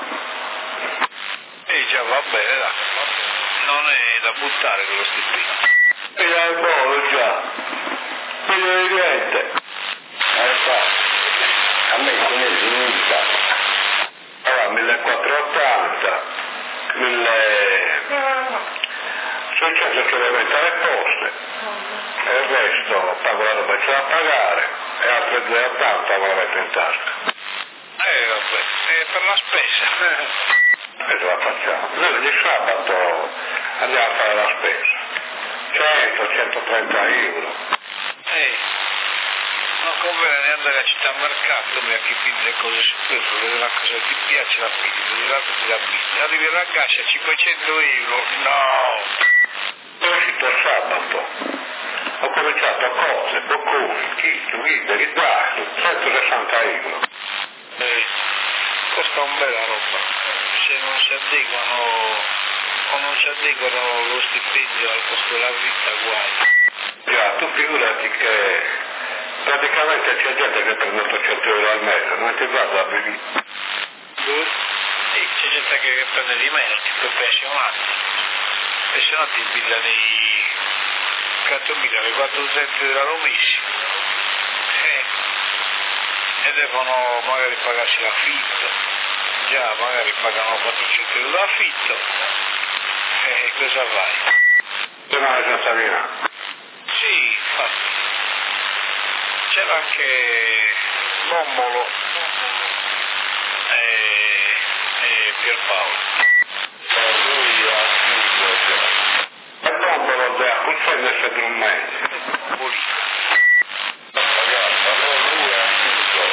S2: E già va bene, dai. Non è da buttare quello stipendio.
S3: E dai buono già. Non è niente. Eh fa. A me come è finita. Allora millequattrocentottanta. Mille... seicento chilometri alle poste. E il resto pago la roba che c'è da pagare. E altre duecentottanta me la metto in tasca.
S2: Eh vabbè, è per la spesa.
S3: E ce la facciamo. Noi ogni sabato andiamo a fare la spesa. cento centotrenta euro.
S2: Eh, non conviene né andare a città mercato come a chi piglia le cose superflue, la cosa che ti piace la piglia, di là ti la piglia. Arrivi alla cassa cinquecento euro, no!
S3: Sono uscito il sabato. Ho cominciato cose, bocconi, chicchi, liberi, guardi, centosessanta euro.
S2: Eh, costa un bella roba. Se non si adeguano o non si adeguano lo stipendio al costo della vita, guai.
S3: Già, tu figurati che praticamente c'è gente che prende ottocento euro al mese, non ti guarda a bevere.
S2: Dove? Sì, c'è gente che prende di meno, tipo i pensionati. I pensionati pigliano i quattromila, i quattrocento euro al mese. Eh. E devono magari pagarsi l'affitto. Già, magari pagano quattrocento euro d'affitto. E eh, cosa vai?
S3: Se no è senza vina.
S2: Sì, infatti. C'era anche Bombolo e, e Pierpaolo.
S3: E lui ha chiuso. E Bombolo da concedersi per un mese.
S2: Bolino.
S3: Ragazzi, allora lui ha chiuso.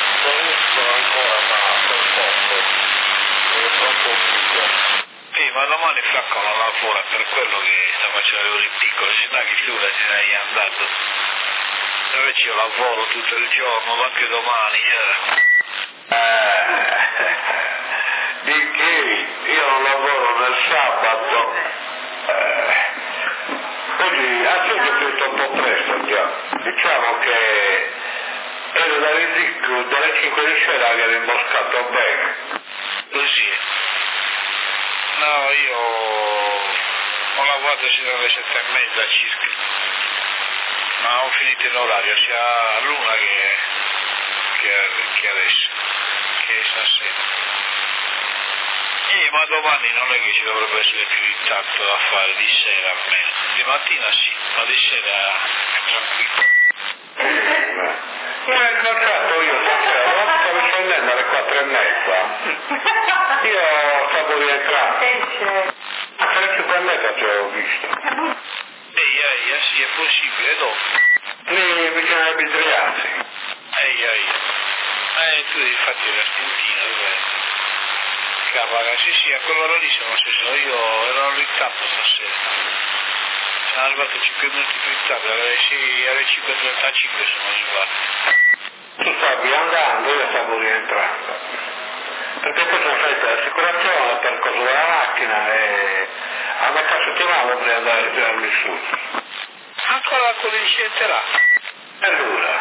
S3: Conosco ancora ma per poco. È troppo piccolo.
S2: Sì, ma non domani Flacco non lavora, per quello che sta facendo le cose piccole, se no che figura se ne è andato. Invece io lavoro tutto il giorno, anche domani. Eh.
S3: Eh, di che io non lavoro nel sabato. Eh, oggi, anzi è tutto un po' presto già. Diciamo che ero dalle, dalle cinque di sera che ero imboscato bene.
S2: Così. No, io ho lavorato sino alle sette e mezza circa, ma ho finito in orario sia l'una che, che, che adesso, che stasera. Eh, ma domani non è che ci dovrebbe essere più di tanto da fare di sera almeno. Di mattina sì, ma di sera è tranquillo.
S3: Mi ho incontrato io stasera, stavo scendendo alle quattro e mezza. Io stavo rientrando. Alle cinque e mezza ti ho visto.
S2: Ehi, ehi, sì, è possibile, dopo.
S3: Lì vicino ai Bitriazzi.
S2: Ehi, ehi. Eh, tu devi farti la stintina, dove? Cavolo, sì, sì, a quell'ora lì sono stesso, io ero in ritardo stasera. Sono arrivato cinque minuti più tardi, alle, sì, alle cinque e trentacinque sono arrivato.
S3: Tu stavi andando, io stavo rientrando. Perché poi sono salito l'assicurazione per cosa della macchina e a metà settimana dovrei andare a tirarmi su.
S2: Ancora con l'incidente là?
S3: E allora?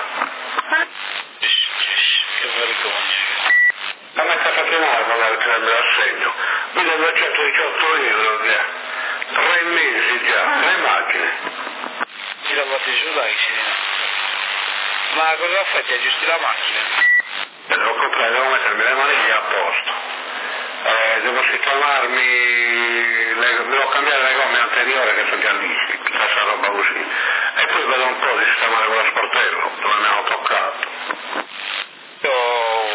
S2: Che vergogna.
S3: A metà settimana magari tirarmi l'assegno. millenovecentodiciotto euro, via. Tre mesi già, tre macchine.
S2: Ci lavate su dai, sì. Ma cosa fai? Ti aggiusti la macchina?
S3: Devo comprare, devo mettermi le maniglie a posto. Eh, devo sistemarmi, le, devo cambiare le gomme anteriori che sono già lì, questa roba così. E poi vedo un po' di sistemare quello sportello, dove mi hanno toccato.
S2: Io...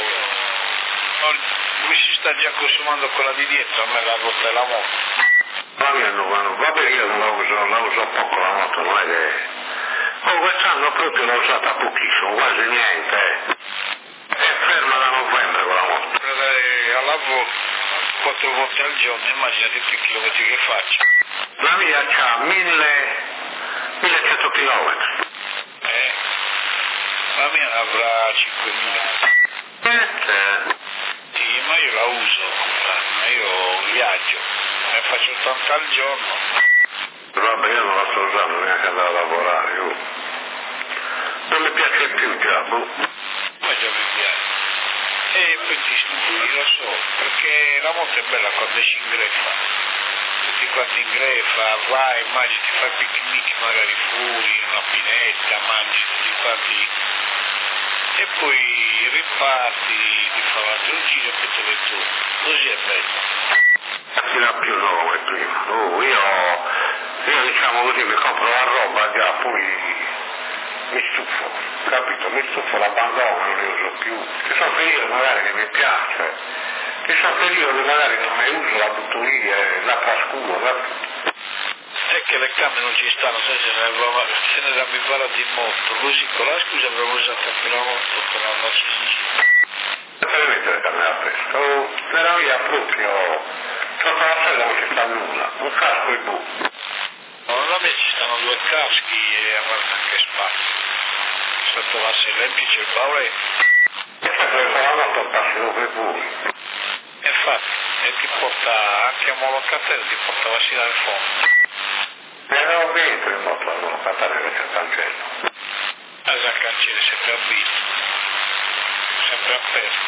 S2: Lui si sta già consumando quella di dietro, a me la rotta e la moto.
S3: La mia non va bene, io non la uso, la uso poco la moto, non è che... Oh, quest'anno proprio l'ho usata pochissimo, quasi niente. È ferma da novembre con la moto.
S2: Per andare al lavoro quattro volte al giorno, immaginati tutti i chilometri che faccio.
S3: La mia c'ha mille, millecento chilometri.
S2: Eh, la mia ne avrà cinquemila.
S3: Niente.
S2: Sì, ma io la uso, ma io viaggio, ne faccio ottanta al giorno.
S3: Vabbè, io non la sto usando neanche andare a lavorare, io. Non mi piace più già, boh.
S2: Ma già mi piace. E poi ti studi, lo so, perché la moto è bella quando si ingreffa. Tutti quanti in greffa, vai, mangi, ti fai picnic magari fuori, in una pinetta, mangi tutti quanti. E poi riparti, ti fai un altro giro e poi te ne torni. Così è bello.
S3: Non tira più no come prima. Oh, io, io diciamo così, mi compro la roba già, poi mi stufo, capito? Mi stufo, l'abbandono, non ne uso più. Ci sono periodi magari che mi piace, ci sono periodi magari che non ne uso, la butto lì e la trascuro, capito?
S2: È che le camme non ci stanno, se ne, se ne da mi parla di moto, così con la scusa avrò usato anche la moto per andarci in giro.
S3: Per mettere le camme a fresca, oh, nella via proprio, sotto la sera non ci sta nulla, un casco e boh.
S2: No, da me ci stanno due caschi e avanti anche spazio. Sotto la sera in più c'è il baule.
S3: E sempre con la moto passi dove vuoi.
S2: Infatti, e ti porta anche a monocatene, ti porta a vaccinare il fondo.
S3: E non dentro in moto a monocatene che c'è il cancello.
S2: Ah, il cancello è sempre abbito, sempre aperto.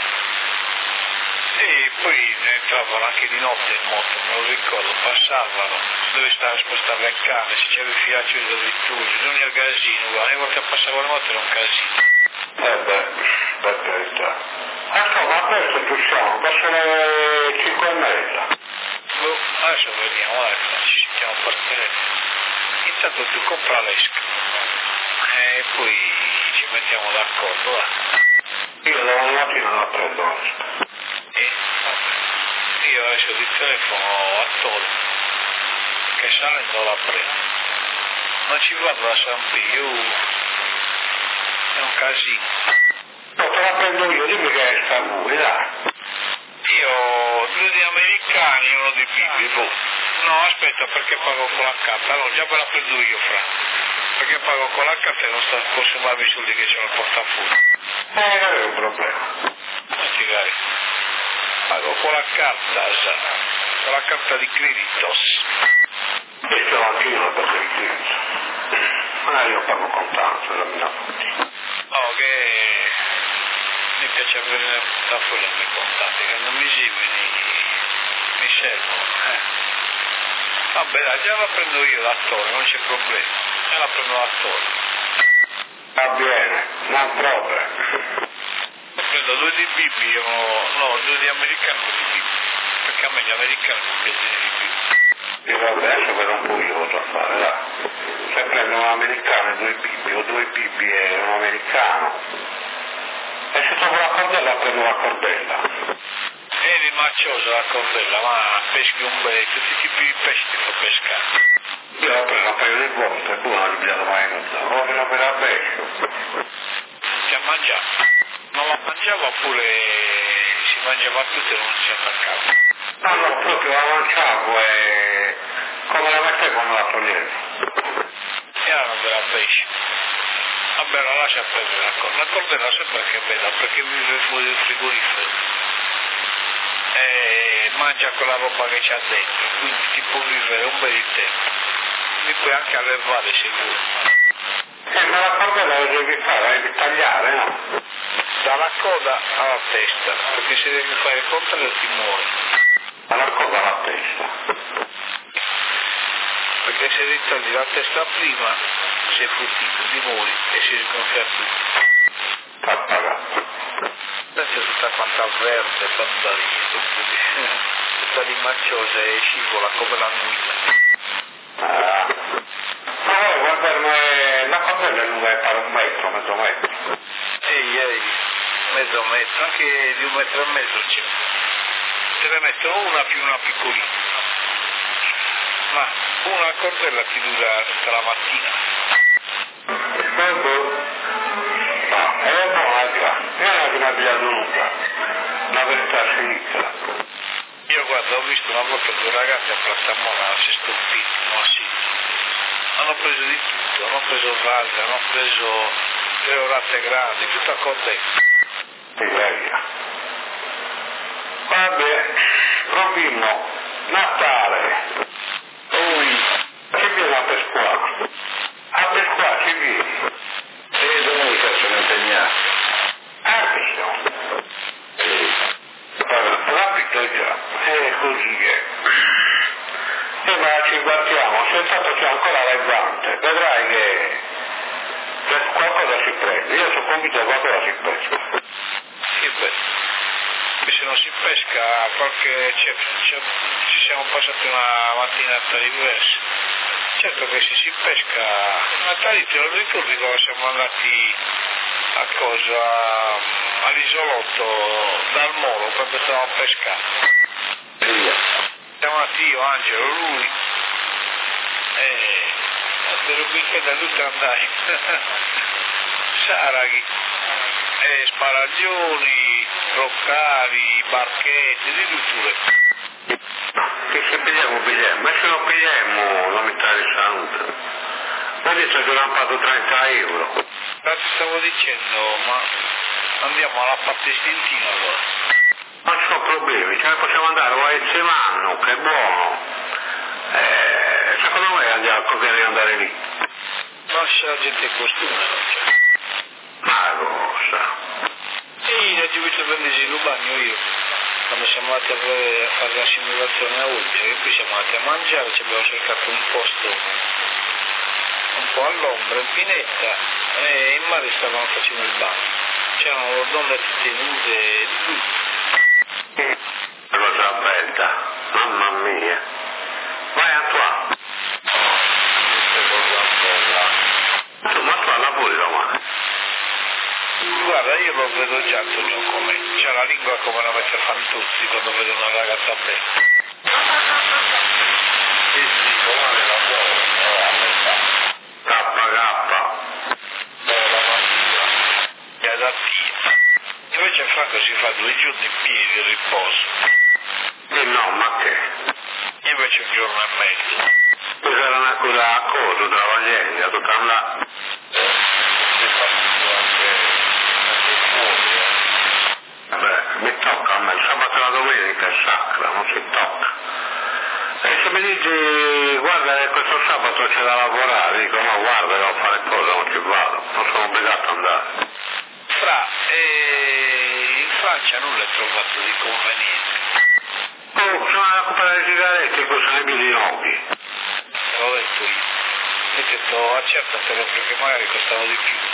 S2: E poi ne entravano anche di notte in moto, me lo ricordo, passavano, dove stava a spostare le canne, se c'era il fiaccio di dove tu, non al casino, ogni volta che passava la moto era un casino.
S3: Eh beh, per carità. Ecco, ma adesso ci siamo, passano le cinque e mezza.
S2: Boh, adesso vediamo, ecco, ci sentiamo per telefono. Intanto tu compra l'esca e poi ci mettiamo d'accordo, va.
S3: Io domani mattina la prendo l'esca.
S2: E vabbè, io adesso di telefono a Tolo, che salendo la prendo. Non ci vado da San Pio, è un casino.
S3: No, te la prendo io, dimmi che è sta lui, dai.
S2: Io c'ho due di americani e uno di bibi, boh. No, aspetta, perché pago con la carta? No, già me la prendo io, Fra. Perché pago con la carta e non sto a consumare i soldi che c'ho nel portafoglio.
S3: Eh, non è un problema.
S2: Non ti cari. Pago con la carta, con la carta di creditos.
S3: Questo anche io lo pago di credito. Ma io pago contanza, la mia tutti.
S2: Oh, che mi piace avere da fuori i contanti, che non mi simili, mi servono, eh. Vabbè, dai, già la prendo io l'attore, non c'è problema. Già la prendo l'attore.
S3: Va bene, non problema.
S2: Prendo due di bibi, io, no, due di americano e due di bibi. Perché a me gli americani mi piacciono di più.
S3: Io vabbè, adesso vedo un po' io cosa fare, dai. Se prendo un americano e due bibi, o due bibi e un americano. E se trovo la cordella, prendo la cordella.
S2: È rimacciosa la cordella, ma peschi un bel, tutti i tipi di pesci ti fa pescare.
S3: Io l'ho preso un paio di volte e tu non hai pigliato mai nulla. Oh, che per la pesce.
S2: Si è mangiato. Non la mangiava oppure si mangiava tutto e non si attaccava?
S3: No, no, proprio la mangiavo e come la mettevo non la toglievo.
S2: Era una bella pesce. Vabbè, la lascia prendere la cordella. La cordella sempre che è bella, perché vive fuori del frigorifero. E mangia quella roba che c'ha dentro, quindi ti può vivere un bel di tempo. Mi puoi anche allevare se vuoi.
S3: Eh, ma la cordella la devi fare, la devi tagliare, no?
S2: Dalla coda alla testa, perché se devi fare il contrario ti muori.
S3: Dalla coda alla testa.
S2: Perché se ritagli la testa prima sei fottito, ti muori e si sgonfia tutto.
S3: Pappagatto.
S2: Adesso è tutta quanta verde, bandarina, tutta di macciosa e scivola come la nuita.
S3: Ah. Ma vuoi guardarmi, la cordella è lunga fare un metro, mezzo metro.
S2: Ehi, ehi, mezzo metro, anche di un metro e mezzo c'è. Te ne mettono una più una piccolina. Ma una cordella ti dura tutta la mattina.
S3: No, è buona già. Io non ho mai pigliato nulla. La verità è finita.
S2: Io guarda, ho visto una volta due ragazzi a Piazza Mona, a Sesto Pino, a Sito. Hanno preso di tutto, hanno preso valve, hanno preso le orate grandi, tutta cordella.
S3: E via. Vabbè, provino. Natale. Poi, che viene a Pesquà? A Pesquà che vieni? E dove sono impegnato? Ah, sì. Rapida già, è così è. E ma ci guardiamo, se tanto c'è ancora levante, vedrai che qualcosa si prende, io sono convinto che qualcosa si pesca.
S2: Che bello. E se non si pesca, qualche, c'è, c'è, ci siamo passati una mattinata diversa. Certo che se si pesca, Natale te lo ricordi quando siamo andati a cosa, all'isolotto dal Moro quando stavamo a pescare. Siamo andati io, Angelo, lui e per un weekend a tutti andai. Saraghi, e sparagioni, roccari, barchetti, di tutto.
S3: Che se pigliamo, pigliamo, ma se non pigliamo non mi interessante. Poi detto che hanno pagato trenta euro.
S2: Ma ti stavo dicendo, ma andiamo alla parte istintiva allora.
S3: Non ci sono problemi, ce ne possiamo andare a Ezzemanno, che è buono. Eh, secondo me andiamo, conviene andare lì.
S2: Lascia la gente in costume, non c'è.
S3: Ma cosa?
S2: Sì, l'ho visto prendersi il bagno io. Quando siamo andati a fare, a fare la simulazione a Olbia, e qui siamo andati a mangiare, ci abbiamo cercato un posto un po' all'ombra, in pinetta, e in mare stavamo facendo il bagno. C'erano donne tutte nude, di tutto.
S3: Cosa bella, mamma mia. Vai a tua. Ma tu lavori domani?
S2: Guarda, io lo vedo già Antonio come, c'ha la lingua come la mette Fantuzzi quando vede una ragazza bella. Sì, sì, domani lavoro, a metà.
S3: Kappa kappa.
S2: Bella mattina, è da tia. Invece Fra si fa due giorni pieni di riposo.
S3: E no, ma che?
S2: Invece un giorno e mezzo.
S3: Questa era una cosa a coso, della Vaglia, tutta una...
S1: si fa anche anche fuori, eh.
S3: Beh, mi tocca a me, il sabato e la domenica è sacra, non si tocca. E se mi dici, guarda che questo sabato c'è da lavorare, dico no, guarda, devo fare cosa, non ci vado, non sono obbligato ad andare.
S2: Fra, eh, in Francia nulla è trovato di conveniente.
S3: Oh, sono a comprare le sigarette, costano i milioni.
S2: Te l'ho detto io. E ho detto accertatelo perché magari costano di più.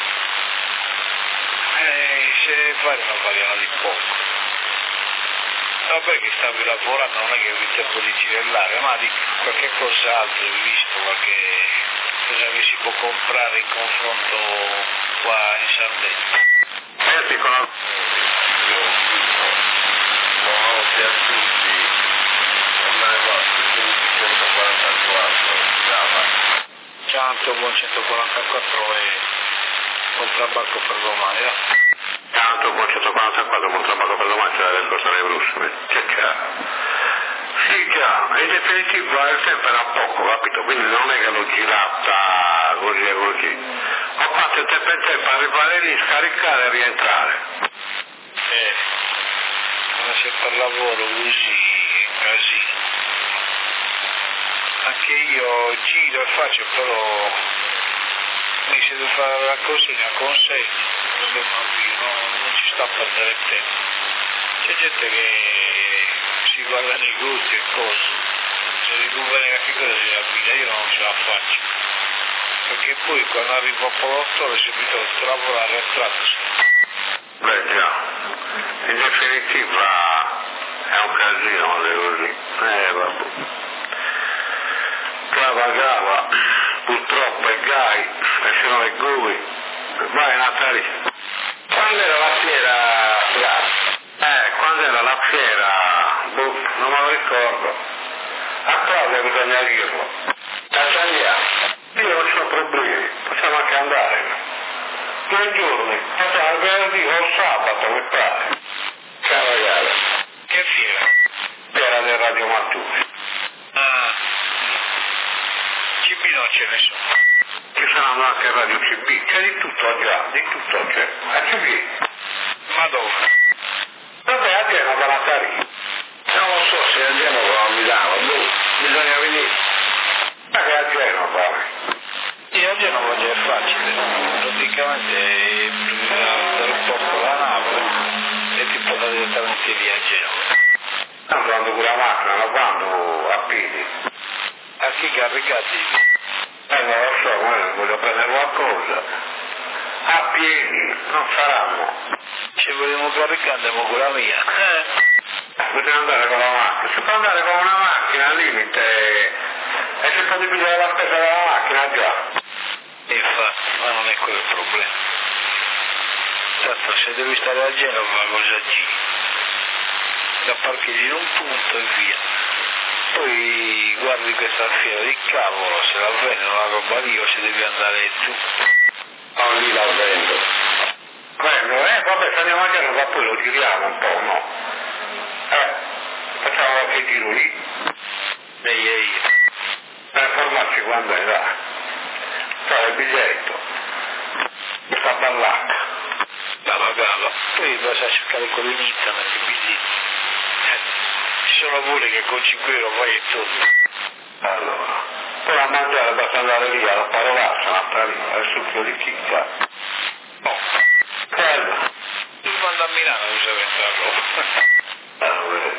S2: E se variano, variano di poco. Vabbè che stavi lavorando, non è che avevi tempo di girellare, ma di qualche cos'altro hai visto, qualche cosa che si può comprare in confronto qua in Sardegna.
S3: E io ti conosco.
S1: Io sono noti a tutti, non me ne basta, centoquarantaquattro, chiama.
S2: Cianto, buon centoquarantaquattro e contrabbacco per domani, eh?
S3: Tanto con centoquarantaquattro con tabacco per domani c'è la cosa nei russi, c'è chiaro. Sì già, in definitiva il tempo era poco, capito? Quindi non è che l'ho girata così e così. Ho fatto il tempo in tempo, arrivare lì, scaricare e rientrare.
S2: Eh, quando si fa il lavoro così è un casino. Anche io giro e faccio, però mi si deve fare la consegna consegna, non devo avvio, no, non ci sta a perdere tempo. C'è gente che si guarda nei gusti e cose, se recupera qualche cosa si abbina, io non ce la faccio. Perché poi quando arrivo a Polottore si mi trovo a lavorare a tratto.
S3: Beh già, in definitiva è un casino se così. Eh vabbè. Cava cava, purtroppo è gai, e se no è gui. Vai Natali.
S1: Quando era la fiera,
S3: Eh, quando era la fiera, boh, non me lo ricordo. A Claudia bisogna dirlo.
S1: Andiamo.
S3: Io non c'ho problemi, possiamo anche andare. Due giorni, facciamo il venerdì o il sabato, mi pare.
S1: Cavagale.
S2: Che fiera?
S3: Fiera del Radio Matturi.
S2: Ah, C B non ce ne sono.
S3: Ci saranno anche Radio C B, c'è di tutto già, di tutto c'è. A C B.
S2: Ma dove?
S3: Vabbè, a Genova, Natali.
S1: Non lo so se a Genova o a Milano, boh, bisogna venire.
S3: Ma che a Genova?
S2: Io a Genova già è facile, praticamente dall'aeroporto la nave e ti porta direttamente lì a Genova.
S3: Tanto quando con la macchina, non quando a piedi.
S2: A chi caricati?
S3: Eh, non lo so, ma voglio prendere qualcosa. A piedi, non saranno.
S2: Ci vogliamo caricare, andiamo con la mia. Eh?
S3: Bisogna andare con la macchina. Si può andare con una macchina al limite e si può dividere la spesa della macchina già.
S2: Infatti, ma non è quello il problema. Tanto se devi stare a Genova cosa giri? La parcheggi in un punto e via. Poi guardi questa fiera di cavolo, se la vendono la roba lì o se devi andare giù.
S1: Ah, lì la vendo.
S3: Bello, eh? Vabbè, se andiamo a Genova poi lo giriamo un po', no? Eh, facciamo qualche giro lì.
S2: Ehi, ehi.
S3: Per informarci quando è, dai. Fare il biglietto. Questa ballata.
S2: Gala, gala. Poi basta cercare con l'internet i biglietti. Eh, ci sono pure che con cinque euro vai e torni.
S3: Allora, poi a mangiare basta andare lì alla parolaccia, Nattalina, al succhio di chicca.
S2: No.
S3: Bello.
S2: Tu quando a Milano usa questa roba.
S3: Eh,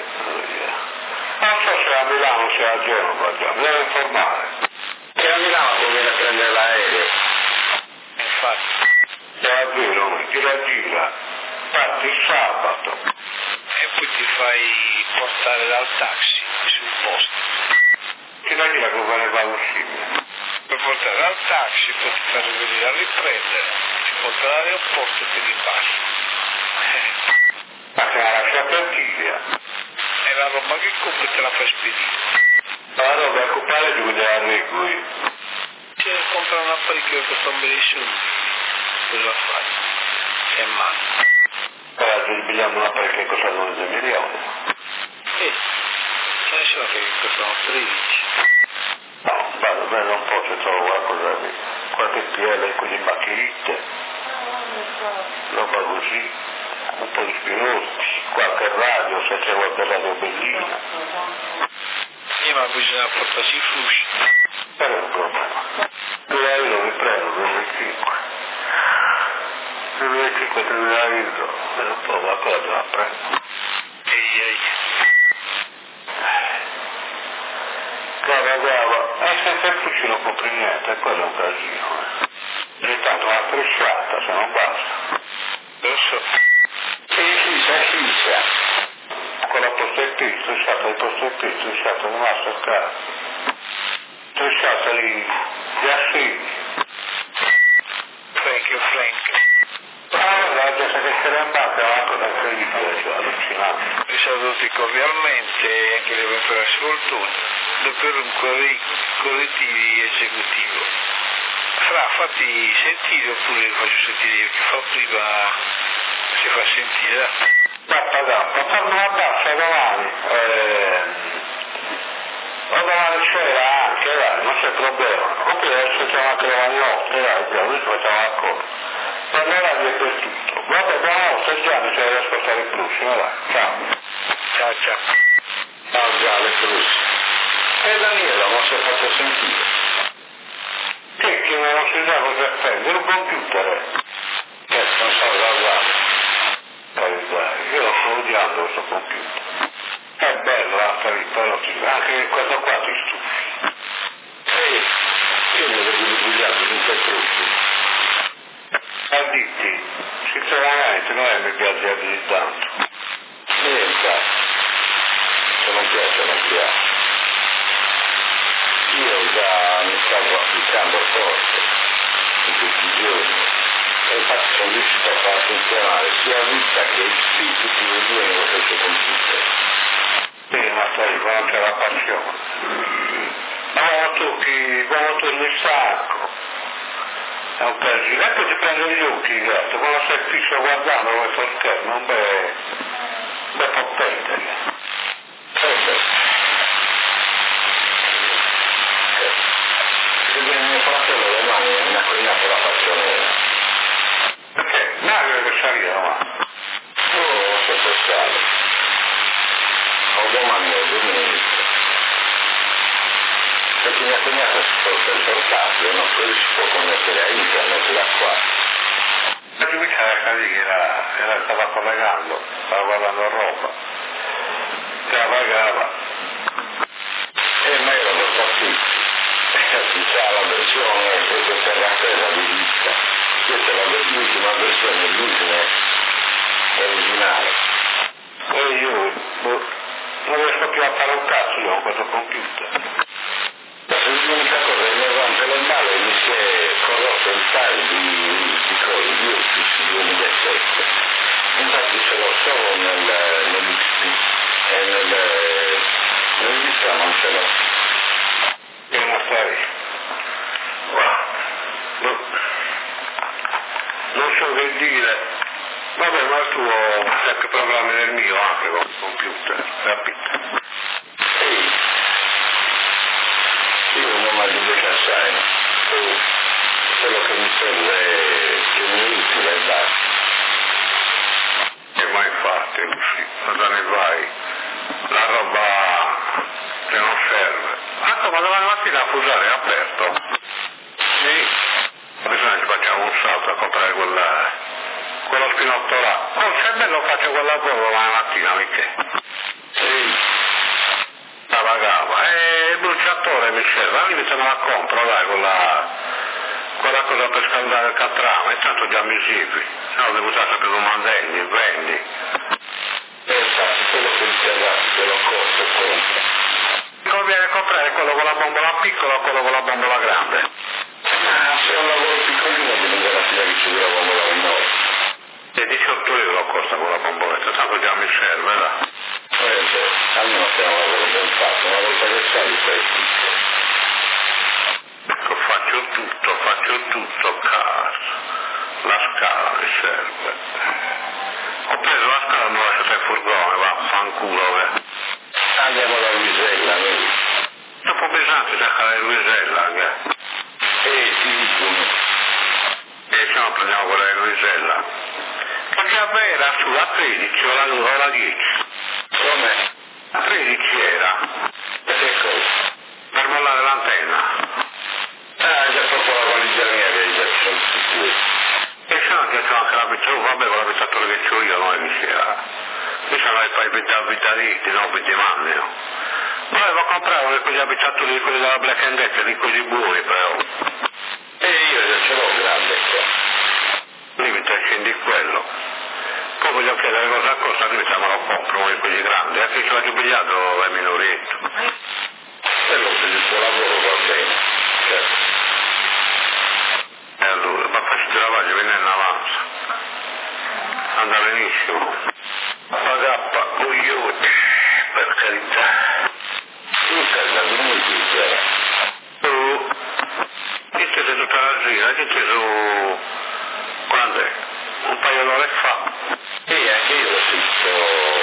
S3: non so se a Milano o se a Genova già, mi devo informare.
S1: Se a Milano conviene prendere l'aereo.
S2: Infatti.
S3: È vero, gira gira. Parti il sabato.
S2: E poi ti fai portare dal taxi sul posto.
S3: Gira gira come ne va uscire.
S2: Per portare dal taxi, poi ti fai venire a riprendere, ti porta all'aeroporto e ti ribassi. Eh.
S3: Ma se la lascia per Tiglia.
S2: È la roba che compri e te la fai spedire.
S3: La roba a occupare giù della reggo io.
S2: Se compra un apparecchio che costa un bellissimo, cosa fai? È male.
S3: Ha li pigliamo una perché costano due milioni.
S2: Sì, ce ne sono che costano tredici.
S3: No, vado bene un po' se trovo qualcosa di qualche P L con le macchinette, roba così, un po' di spirotti, qualche radio, se c'è qualche radio bellina.
S2: Sì, ma bisogna portarsi i frusci.
S3: Però è un problema. due euro mi prendo, due virgola cinque. due virgola cinque, tre euro, e un po' la cosa la prendo.
S2: Ehi, ehi.
S3: Guarda, guarda, e senza il frusci non compri niente, quello è un casino. Eh. C'è tanto una tresciata, se non basta.
S2: Lo so.
S3: Sì, sì, c'è fissa. Con la posta in più, tresciata di posta in più, tresciata di Mastercard. Tresciata di, di assegni.
S2: Frank e Frank.
S3: Ah, la gente che c'era in banca è una cosa incredibile, cioè allucinante.
S2: Li saluti cordialmente e anche le benfere svoltone per un corri- correttivi esecutivo. Fra, fatti sentire oppure lo faccio sentire io, che fa prima si fa sentire.
S3: Tappa tappa, fanno una bassa domani. Eh, ma domani c'era anche, dai, non c'è problema. Oppure adesso c'è anche domani notte, dai, già, noi facciamo la cosa. Per la radio è per tutto. Vabbè, buonanotte Gianni, c'è da ascoltare il Plussi, va. Ciao.
S2: Ciao, ciao.
S3: Ciao Gianni, Plussi. E Daniela, non si è fatto sentire. Che che non si sa cosa prendere un computer, eh? Che non so guardare. Io lo sto odiando questo computer. È bello la però anche questo qua ti stufi. Ehi, io mi vedo di bugliato tutte e tutti. Additti, sinceramente non è mi piace di tanto. Niente, se non piace non piace. Io già mi stavo applicando forte in questi giorni. E infatti sono riuscito a far funzionare sia la vita che il spirito di due nello stesso computer. Sì, ma sai, quando c'è la passione. Ma quando tocchi, quando torni il sacco, è un casino. Ecco ti prende gli occhi, gatto, quando sei fisso guardando questo schermo, un bel, un bel po' perdere. Se viene mio fratello le mani, mi ha cognato la passione. Perché? Mario che salire, ma oh, se per strada ho domani o domenica perché mia cognata si può portato non so si può connettere a internet da qua la mica era lì che era, era stava collegando stava guardando roba che la pagava e noi erano partiti si sa la versione questa è la terra di vista. Questa è l'ultima versione, l'ultima originale. E io boh, non riesco più a fare un cazzo io con questo computer. L'unica cosa che mi rompe le balle mi si è corrotto il file di, di cose di Office duemilasette. Infatti ce l'ho solo nel, nell'X P e nel, nel Vista non ce l'ho. È una serie. Wow. No. Non so che dire, vabbè ma tu hai anche programmi nel mio anche con il computer, capito? Ehi, io non mi invece assai, oh, quello che mi serve è che mi è utile e basta. E ma infatti, cosa ne vai? La roba che non serve. Anche ma domani mattina a Fusare è aperto. Sì. Bisogna che facciamo un salto a comprare quella, quello spinotto là. Oh, se è bello faccio quella cosa la mattina, mica. Sì. La pagava. E il bruciatore mi serve, allora se me la compro, dai, quella, quella cosa per scaldare il catrame, intanto già mi serve. Se no devo usare sempre domandelli, vendi. E infatti quello che mi serve te lo costo e compro. Mi conviene comprare quello con la bombola piccola o quello con la bombola grande? Se è un lavoro piccolino dipende dalla fila che ci dura la bombola minore. E diciotto euro costa quella bomboletta, tanto già mi serve, là. Eh, almeno se è un lavoro ben fatto, una volta che sai fai tutto. Ecco, faccio tutto, faccio tutto, cazzo. La scala mi serve. Ho preso la strada, mi ho lasciato il furgone, va, fanculo, che.
S1: Andiamo da Luisella, noi.
S3: Dopo pesante cercare Luisella, che.
S1: Eh, sì, come.
S3: E se no prendiamo quella di Luisella. Perché a me era sulla tredici o la, o la dieci.
S1: Come?
S3: La tredici era.
S1: Per che cosa?
S3: Per mollare l'antenna.
S1: Ah, è già proprio la valigia mia che hai già sono sicuro.
S3: E se no che c'ho anche la pizzatura, vabbè con la pizzatura che c'ho io non è che sia. Io sono ai fai pizzare vitalisti, no, pittimanni, no. Volevo comprare quegli pizzatori di quelli della Black and Decker, di quelli buoni però.
S1: E io già ce l'ho grande qua.
S3: Limita scendi quello. Poi voglio chiedere cosa costa, quindi se me lo compro uno di quelli grandi, anche se l'ho giubigliato è minoretto.
S1: Quello per il suo lavoro va bene, certo.
S3: E allora, ma poi si lavaggio viene in avanza. Anda benissimo.
S1: Pagappa, coglione, per carità. Tu sei da lunedì, c'era.
S3: Tu, chi c'è tutta la gira, chi c'è su... quando è? Un paio d'ore fa.
S1: E anche io l'ho visto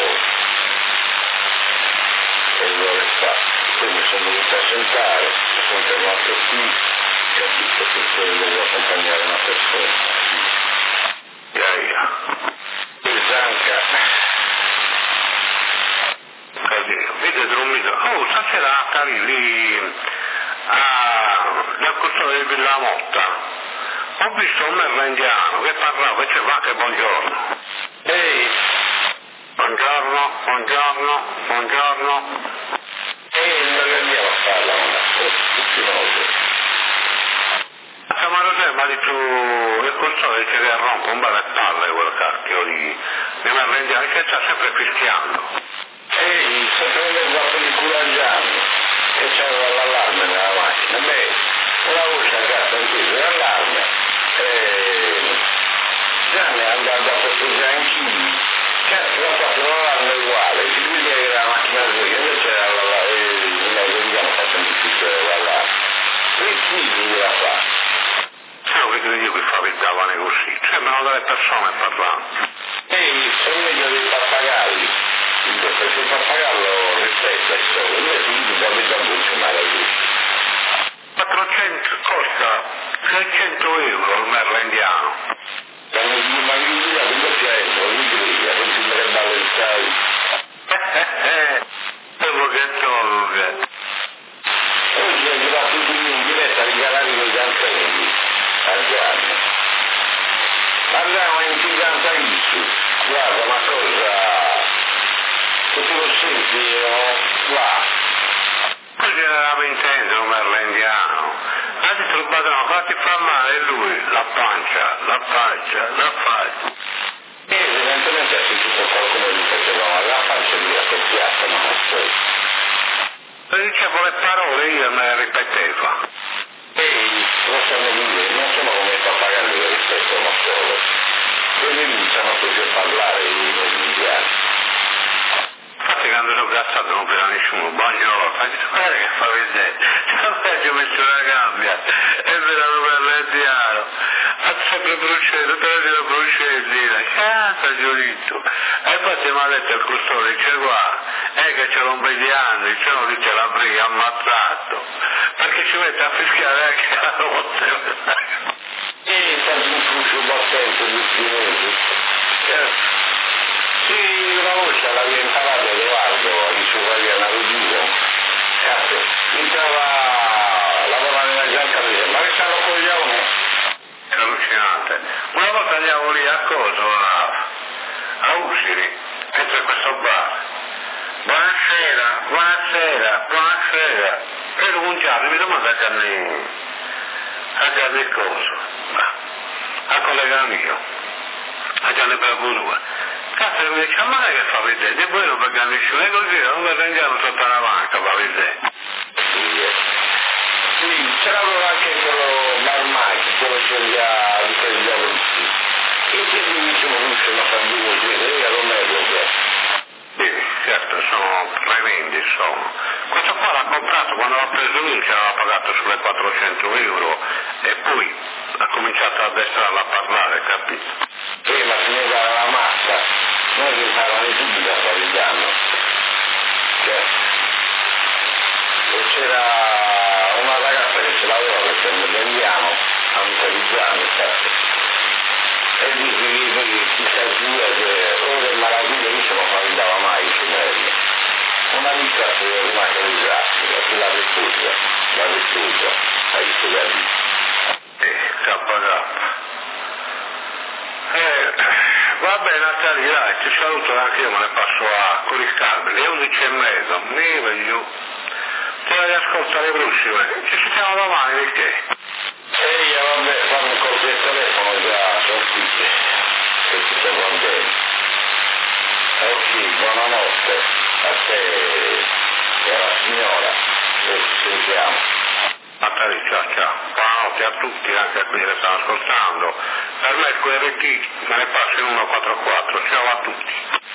S1: un'ora fa, poi mi sono dovuto assentare, sono tornato qui e ho visto che devo accompagnare una persona.
S3: Ya, ya.
S1: Il Zanca.
S3: Vede dormito. Oh, stasera Cari lì a, dal custode di Villa Motta. Ho visto un merlo indiano che parlava, diceva anche buongiorno.
S1: Ehi,
S3: Buongiorno, buongiorno, buongiorno.
S1: ehi, non andiamo a farla una cosa, tutti noi.
S3: Chiamare te, ma di più il custode dice che rompe un bel palle quel cacchio di, di merlo indiano che sta sempre fischiando.
S1: Ehi, sto prendendo la pellicola a Gianni, che c'era l'allarme nella macchina. Beh, una voce a casa in l'allarme. E Gianni è andato a festeggiare anch'io. Cazzo, l'ho fatto l'allarme uguale, si vede che era la macchina sua, invece era l'allarme, e noi vediamo facendo tutto l'allarme. Ricchini la fa.
S3: Se no vedo io che faventavano così, sembrano delle persone parlando.
S1: Ehi, sono meglio dei pappagalli. Perché il pappagallo rispetta il sole, invece io da me da funzionare lì.
S3: quattrocento costa seicento euro il merlo indiano.
S1: Ma mi dica come piace, mi dica, non si dovrebbe allentare.
S3: Eh eh, quello che tolga.
S1: Oggi è girato qui in diretta ai canali dei Gianfredi, a Gianni. Parliamo in Giganta Issu, guarda una cosa... Tutti lo senti, no? Là.
S3: Poi generava intento un merlo indiano. Ha detto il padrone, fatti fa male e lui, la pancia, la pancia, la pancia.
S1: E evidentemente ha sentito qualcuno gli faceva la pancia di la coppiata, ma non so.
S3: E dicevo le parole, io me le ripeteva.
S1: Ehi, lo sanno dire, non sono come i pappagalli che rispettano solo. Quelli lì sanno proprio parlare gli indiani.
S3: Infatti quando sono gassato non per nessuno, buongiorno, ma dice guarda che fa vedere, ci ho messo una gabbia, e vero per l'indiano, ha sempre bruciato, però si lo bruciato, cazzo giudizio, e infatti mi ha detto il custode, dice guarda, è che c'è un paio di anni, se no dice la briga ammazzato, perché ci mette a fischiare anche la notte.
S1: E tanto un fruscio battente di cinesi. Sì, una voce l'aveva imparata Edoardo di suo fratello Arudino. Cazzo, mi trova a lavorare nella Giancarella, ma che stanno coglione?
S3: È allucinante. Una volta andiamo lì a Coso, a, a Usiri, dentro in questo bar. Buonasera, buonasera, buonasera. E un giorno mi domanda a Gianni, a Gianni Coso, a collega mio, a Gianni Bravurua. Cazzo mi dice, ma non è che fa vedere, e poi non paga nessuno, e così non mi prendiamo sotto la banca, fa vedere.
S1: Sì, sì, ce l'aveva anche quello Marmacchi, quello che gli ha ripreso tutti. E quindi mi sono visto una famiglia così, e ero meglio che.
S3: Sì, certo, sono tremendi, sono. Questo qua l'ha comprato, quando l'ha preso lui ci aveva pagato sulle quattrocento euro, e poi ha cominciato a destra a parlare, capito?
S1: Eh, ma si ne dava la massa. diffusa, la diffusa, ai studenti.
S3: Eh, K K. Eh, va bene Natalia, dai, ti saluto anche io, me ne passo a Coriscaldo, le undici e mezza, mi veglio. Ti voglio ascoltare le prossime, ci sentiamo domani, di che?
S1: Ehi, vabbè, fammi un colpo di telefono già, sono qui, che ci sta bene. Ok, buonanotte a te e alla signora, e ci sentiamo.
S3: Natalia, ciao ciao, buonanotte a tutti, anche a quelli che stanno ascoltando. Per me il Q R T me ne passo in uno quattro quattro, ciao a tutti.